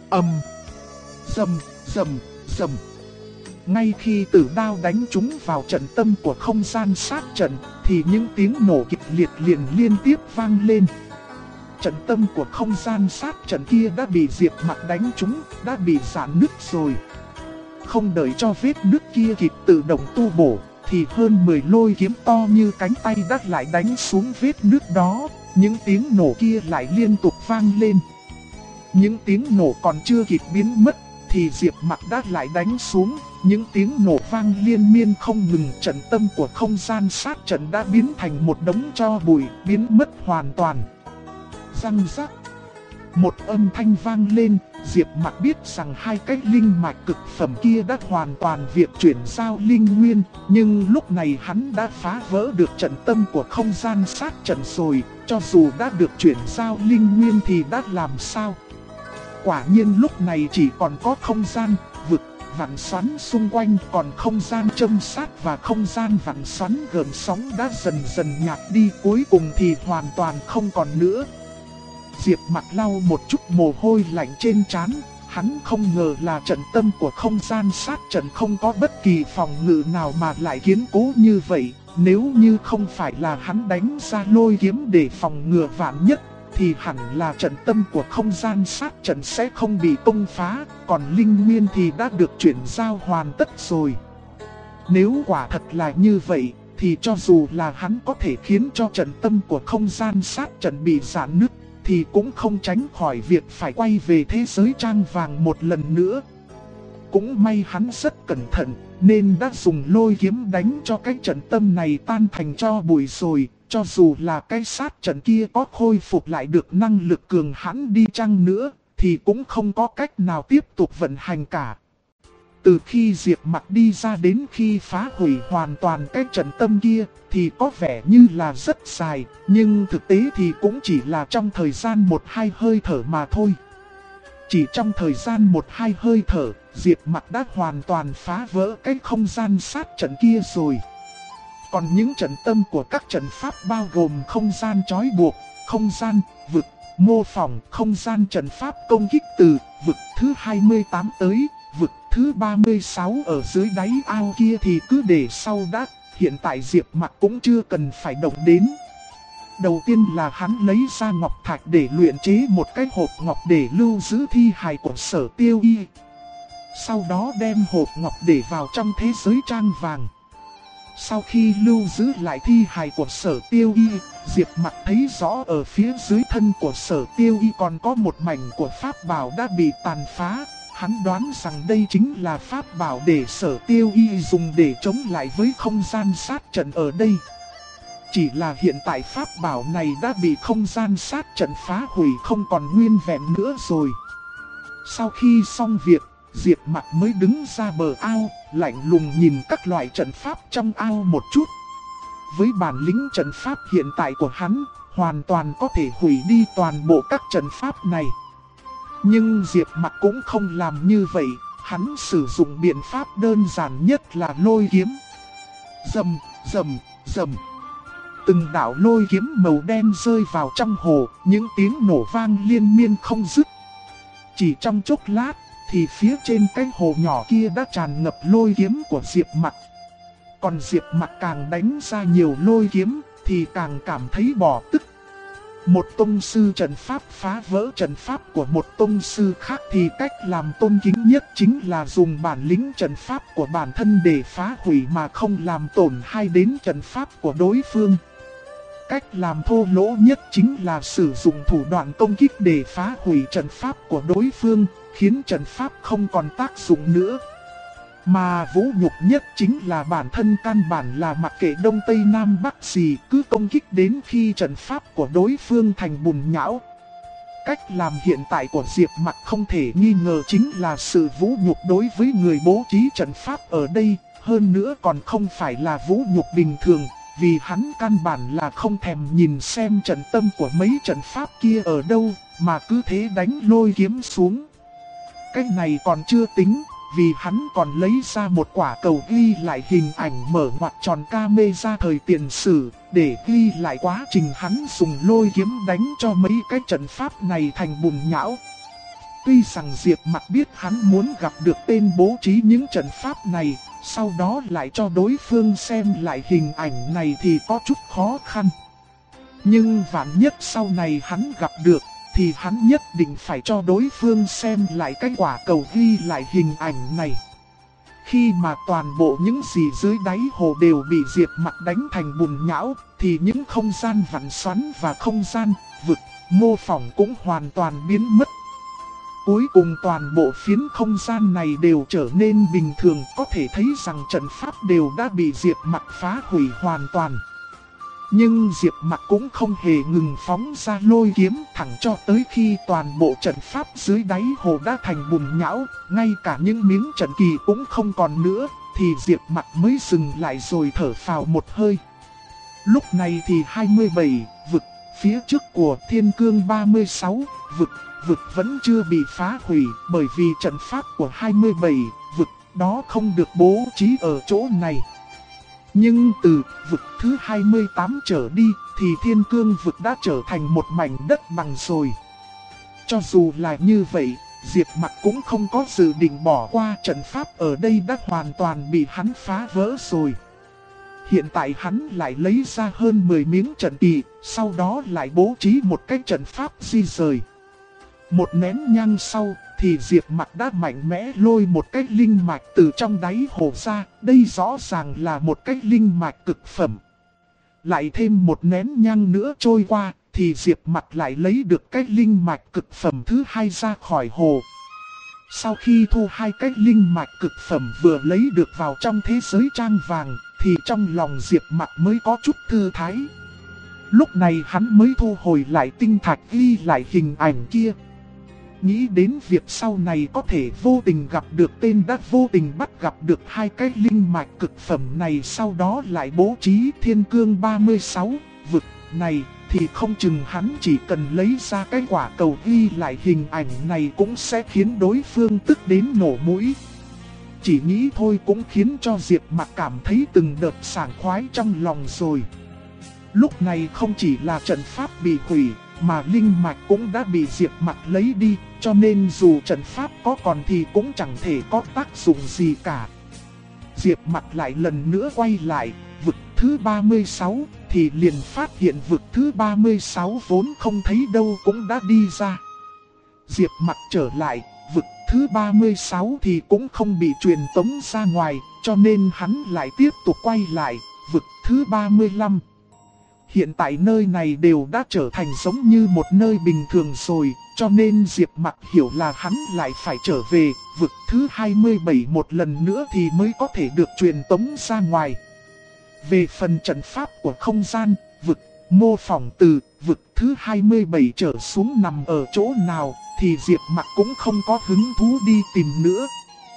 Rầm, rầm, rầm. Ngay khi tử đao đánh trúng vào trận tâm của không gian sát trận, thì những tiếng nổ kịch liệt liền liên tiếp vang lên. Trận tâm của không gian sát trận kia đã bị Diệp Mặc đánh trúng, đã bị rạn nứt rồi. Không đợi cho vết nứt kia kịp tự động tu bổ, thì hơn 10 lôi kiếm to như cánh tay đã lại đánh xuống vết nứt đó. Những tiếng nổ kia lại liên tục vang lên. Những tiếng nổ còn chưa kịp biến mất, thì Diệp Mặc đã lại đánh xuống. Những tiếng nổ vang liên miên không ngừng, trận tâm của không gian sát trận đã biến thành một đống tro bụi, biến mất hoàn toàn. Răng rắc. Một âm thanh vang lên, Diệp Mặc biết rằng hai cái linh mạch cực phẩm kia đã hoàn toàn việc chuyển giao linh nguyên. Nhưng lúc này hắn đã phá vỡ được trận tâm của không gian sát trận rồi. Cho dù đã được chuyển giao linh nguyên thì đã làm sao? Quả nhiên lúc này chỉ còn có không gian, vực, vặn xoắn xung quanh, còn không gian châm sát và không gian vặn xoắn gợn sóng đã dần dần nhạt đi, cuối cùng thì hoàn toàn không còn nữa. Diệp Mặc lau một chút mồ hôi lạnh trên trán, hắn không ngờ là trận tâm của không gian sát trận không có bất kỳ phòng ngự nào mà lại kiên cố như vậy. Nếu như không phải là hắn đánh ra lôi kiếm để phòng ngừa vạn nhất, thì hẳn là trận tâm của không gian sát trận sẽ không bị công phá, còn linh nguyên thì đã được chuyển giao hoàn tất rồi. Nếu quả thật là như vậy, thì cho dù là hắn có thể khiến cho trận tâm của không gian sát trận bị rạn nứt, thì cũng không tránh khỏi việc phải quay về thế giới trang vàng một lần nữa. Cũng may hắn rất cẩn thận, nên đã dùng lôi kiếm đánh cho cái trận tâm này tan thành tro bụi rồi. Cho dù là cái sát trận kia có khôi phục lại được năng lực cường hãn đi chăng nữa, thì cũng không có cách nào tiếp tục vận hành cả. Từ khi Diệp Mặc đi ra đến khi phá hủy hoàn toàn cái trận tâm kia, thì có vẻ như là rất dài, nhưng thực tế thì cũng chỉ là trong thời gian 1-2 hơi thở mà thôi. Chỉ trong thời gian 1-2 hơi thở, Diệp Mặc đã hoàn toàn phá vỡ cái không gian sát trận kia rồi. Còn những trận tâm của các trận pháp bao gồm không gian trói buộc, không gian, vực, mô phỏng, không gian trận pháp công kích từ vực thứ 28 tới vực thứ 36 ở dưới đáy ao kia thì cứ để sau đã. Hiện tại Diệp Mặc cũng chưa cần phải động đến. Đầu tiên là hắn lấy ra ngọc thạch để luyện chế một cái hộp ngọc để lưu giữ thi hài của Sở Tiêu Y. Sau đó đem hộp ngọc để vào trong thế giới trang vàng. Sau khi lưu giữ lại thi hài của Sở Tiêu Y, Diệp Mặc thấy rõ ở phía dưới thân của Sở Tiêu Y còn có một mảnh của pháp bảo đã bị tàn phá. Hắn đoán rằng đây chính là pháp bảo để Sở Tiêu Y dùng để chống lại với không gian sát trận ở đây. Chỉ là hiện tại pháp bảo này đã bị không gian sát trận phá hủy không còn nguyên vẹn nữa rồi. Sau khi xong việc, Diệp Mặc mới đứng ra bờ ao, lạnh lùng nhìn các loại trận pháp trong ao một chút. Với bản lĩnh trận pháp hiện tại của hắn, hoàn toàn có thể hủy đi toàn bộ các trận pháp này. Nhưng Diệp Mặc cũng không làm như vậy, hắn sử dụng biện pháp đơn giản nhất là lôi kiếm. Rầm, rầm, rầm. Từng đạo lôi kiếm màu đen rơi vào trong hồ, những tiếng nổ vang liên miên không dứt. Chỉ trong chốc lát, thì phía trên cái hồ nhỏ kia đã tràn ngập lôi kiếm của Diệp Mặc. Còn Diệp Mặc càng đánh ra nhiều lôi kiếm, thì càng cảm thấy bỏ tức. Một tông sư trận pháp phá vỡ trận pháp của một tông sư khác thì cách làm tôn kính nhất chính là dùng bản lĩnh trận pháp của bản thân để phá hủy mà không làm tổn hại đến trận pháp của đối phương. Cách làm thô lỗ nhất chính là sử dụng thủ đoạn công kích để phá hủy trận pháp của đối phương, khiến trận pháp không còn tác dụng nữa. Mà vũ nhục nhất chính là bản thân căn bản là mặc kệ đông tây nam bắc gì cứ công kích đến khi trận pháp của đối phương thành bùn nhão. Cách làm hiện tại của Diệp Mặc không thể nghi ngờ chính là sự vũ nhục đối với người bố trí trận pháp ở đây, hơn nữa còn không phải là vũ nhục bình thường, vì hắn căn bản là không thèm nhìn xem trận tâm của mấy trận pháp kia ở đâu, mà cứ thế đánh lôi kiếm xuống. Cái này còn chưa tính, vì hắn còn lấy ra một quả cầu ghi lại hình ảnh mở ngoặc tròn camera thời tiền sử, để ghi lại quá trình hắn dùng lôi kiếm đánh cho mấy cái trận pháp này thành bùn nhão. Tuy rằng Diệp Mặc biết hắn muốn gặp được tên bố trí những trận pháp này, sau đó lại cho đối phương xem lại hình ảnh này thì có chút khó khăn. Nhưng vạn nhất sau này hắn gặp được, thì hắn nhất định phải cho đối phương xem lại cái quả cầu ghi lại hình ảnh này. Khi mà toàn bộ những gì dưới đáy hồ đều bị Diệp Mặc đánh thành bùn nhão, thì những không gian vặn xoắn và không gian, vực, mô phỏng cũng hoàn toàn biến mất. Cuối cùng toàn bộ phiến không gian này đều trở nên bình thường, có thể thấy rằng trận pháp đều đã bị Diệp Mặc phá hủy hoàn toàn. Nhưng Diệp Mặc cũng không hề ngừng phóng ra lôi kiếm thẳng cho tới khi toàn bộ trận pháp dưới đáy hồ đã thành bùn nhão, ngay cả những miếng trận kỳ cũng không còn nữa, thì Diệp Mặc mới dừng lại rồi thở phào một hơi. Lúc này thì 27 vực phía trước của Thiên Cương 36 vực vẫn chưa bị phá hủy, bởi vì trận pháp của 27 vực đó không được bố trí ở chỗ này. Nhưng từ vực thứ 28 trở đi thì Thiên Cương vực đã trở thành một mảnh đất bằng rồi. Cho dù là như vậy, Diệp Mặc cũng không có dự định bỏ qua, trận pháp ở đây đã hoàn toàn bị hắn phá vỡ rồi. Hiện tại hắn lại lấy ra hơn 10 miếng trận kỳ, sau đó lại bố trí một cái trận pháp di rời. Một nén nhang sau, thì Diệp Mặc đã mạnh mẽ lôi một cái linh mạch từ trong đáy hồ ra. Đây rõ ràng là một cái linh mạch cực phẩm. Lại thêm một nén nhang nữa trôi qua, thì Diệp Mặc lại lấy được cái linh mạch cực phẩm thứ hai ra khỏi hồ. Sau khi thu hai cái linh mạch cực phẩm vừa lấy được vào trong thế giới trang vàng, thì trong lòng Diệp Mặc mới có chút thư thái. Lúc này hắn mới thu hồi lại tinh thạch ghi lại hình ảnh kia. Nghĩ đến việc sau này có thể vô tình gặp được tên đã vô tình bắt gặp được hai cái linh mạch cực phẩm này, sau đó lại bố trí thiên cương 36 vực này, thì không chừng hắn chỉ cần lấy ra cái quả cầu ghi lại hình ảnh này cũng sẽ khiến đối phương tức đến nổ mũi. Chỉ nghĩ thôi cũng khiến cho Diệp Mặc cảm thấy từng đợt sảng khoái trong lòng rồi. Lúc này không chỉ là trận pháp bị hủy, mà linh mạch cũng đã bị Diệp Mặc lấy đi, cho nên dù trận pháp có còn thì cũng chẳng thể có tác dụng gì cả. Diệp Mặc lại lần nữa quay lại vực thứ 36, thì liền phát hiện vực thứ 36 vốn không thấy đâu cũng đã đi ra. Diệp Mặc trở lại vực thứ 36 thì cũng không bị truyền tống ra ngoài, cho nên hắn lại tiếp tục quay lại vực thứ 35. Hiện tại nơi này đều đã trở thành giống như một nơi bình thường rồi, cho nên Diệp Mặc hiểu là hắn lại phải trở về vực thứ 27 một lần nữa thì mới có thể được truyền tống ra ngoài. Về phần trận pháp của không gian, vực mô phỏng từ vực thứ 27 trở xuống nằm ở chỗ nào thì Diệp Mặc cũng không có hứng thú đi tìm nữa.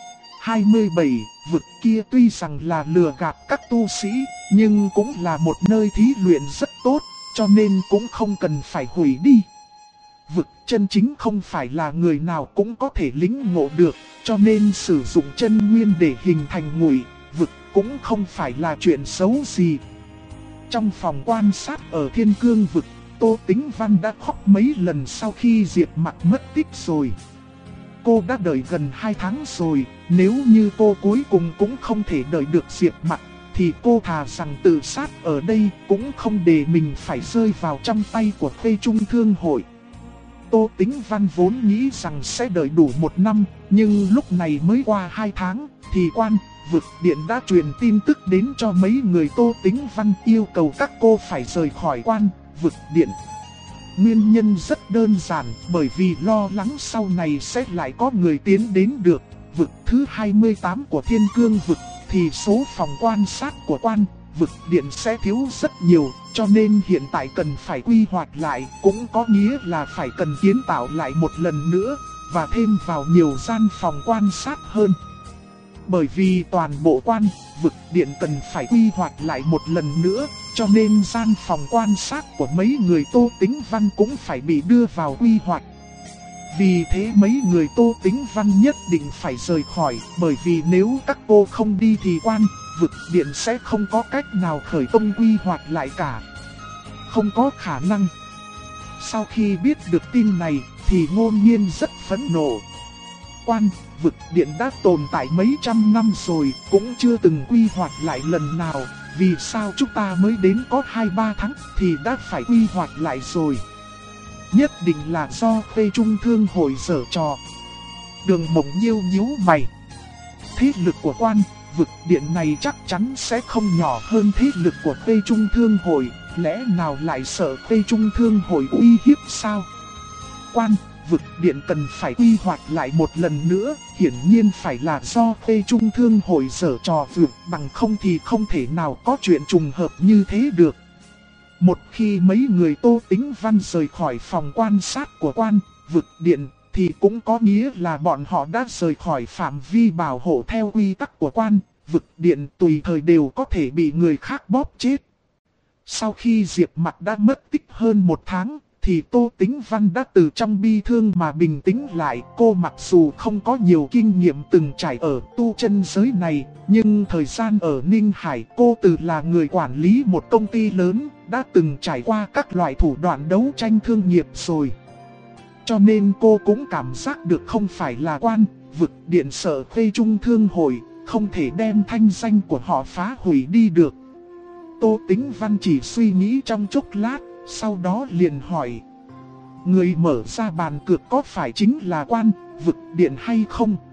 27 vực kia tuy rằng là lừa gạt các tu sĩ, nhưng cũng là một nơi thí luyện rất tốt, cho nên cũng không cần phải hủy đi. Vực chân chính không phải là người nào cũng có thể lĩnh ngộ được, cho nên sử dụng chân nguyên để hình thành ngụy vực cũng không phải là chuyện xấu gì. Trong phòng quan sát ở Thiên Cương vực, Tô Tĩnh Văn đã khóc mấy lần sau khi Diệp Mặc mất tích rồi. Cô đã đợi gần 2 tháng rồi, nếu như cô cuối cùng cũng không thể đợi được Diệp Mặc, thì cô thà rằng tự sát ở đây cũng không để mình phải rơi vào trong tay của Khuê Trung Thương Hội. Tô Tĩnh Văn vốn nghĩ rằng sẽ đợi đủ 1 năm, nhưng lúc này mới qua 2 tháng, thì quan vực điện đã truyền tin tức đến cho mấy người Tô Tĩnh Văn yêu cầu các cô phải rời khỏi quan vực điện. Nguyên nhân rất đơn giản, bởi vì lo lắng sau này sẽ lại có người tiến đến được vực thứ 28 của Thiên Cương vực, thì số phòng quan sát của quan vực điện sẽ thiếu rất nhiều, cho nên hiện tại cần phải quy hoạch lại, cũng có nghĩa là phải cần kiến tạo lại một lần nữa, và thêm vào nhiều gian phòng quan sát hơn. Bởi vì toàn bộ quan vực điện cần phải quy hoạch lại một lần nữa, cho nên gian phòng quan sát của mấy người Tô Tĩnh Văn cũng phải bị đưa vào quy hoạch. Vì thế mấy người Tô Tĩnh Văn nhất định phải rời khỏi, bởi vì nếu các cô không đi thì quan vực điện sẽ không có cách nào khởi công quy hoạch lại cả. Không có khả năng. Sau khi biết được tin này thì Ngôn Nhiên rất phẫn nộ. Quan vực điện đã tồn tại mấy trăm năm rồi, cũng chưa từng quy hoạch lại lần nào, vì sao chúng ta mới đến có 2-3 tháng thì đã phải quy hoạch lại rồi? Nhất định là do Khuê Trung Thương Hội giở trò. Đường Mộng Nhiêu nhíu mày. Thế lực của quan vực điện này chắc chắn sẽ không nhỏ hơn thế lực của Khuê Trung Thương Hội, lẽ nào lại sợ Khuê Trung Thương Hội uy hiếp sao? Quan vực điện cần phải quy hoạch lại một lần nữa, hiển nhiên phải là do Khuê Trung Thương Hội giở trò vượt, bằng không thì không thể nào có chuyện trùng hợp như thế được. Một khi mấy người Tô Tĩnh Văn rời khỏi phòng quan sát của quan vực điện, thì cũng có nghĩa là bọn họ đã rời khỏi phạm vi bảo hộ theo quy tắc của quan vực điện, tùy thời đều có thể bị người khác bóp chết. Sau khi Diệp Mặc đã mất tích hơn 1 tháng, thì Tô Tĩnh Văn đã từ trong bi thương mà bình tĩnh lại. Cô mặc dù không có nhiều kinh nghiệm từng trải ở tu chân giới này, nhưng thời gian ở Ninh Hải cô từ là người quản lý một công ty lớn, đã từng trải qua các loại thủ đoạn đấu tranh thương nghiệp rồi. Cho nên cô cũng cảm giác được không phải là quan vực điện sợ Khuê Trung Thương Hội, không thể đem thanh danh của họ phá hủy đi được. Tô Tĩnh Văn chỉ suy nghĩ trong chốc lát, sau đó liền hỏi. Người mở ra bàn cược có phải chính là quan, vực điện hay không?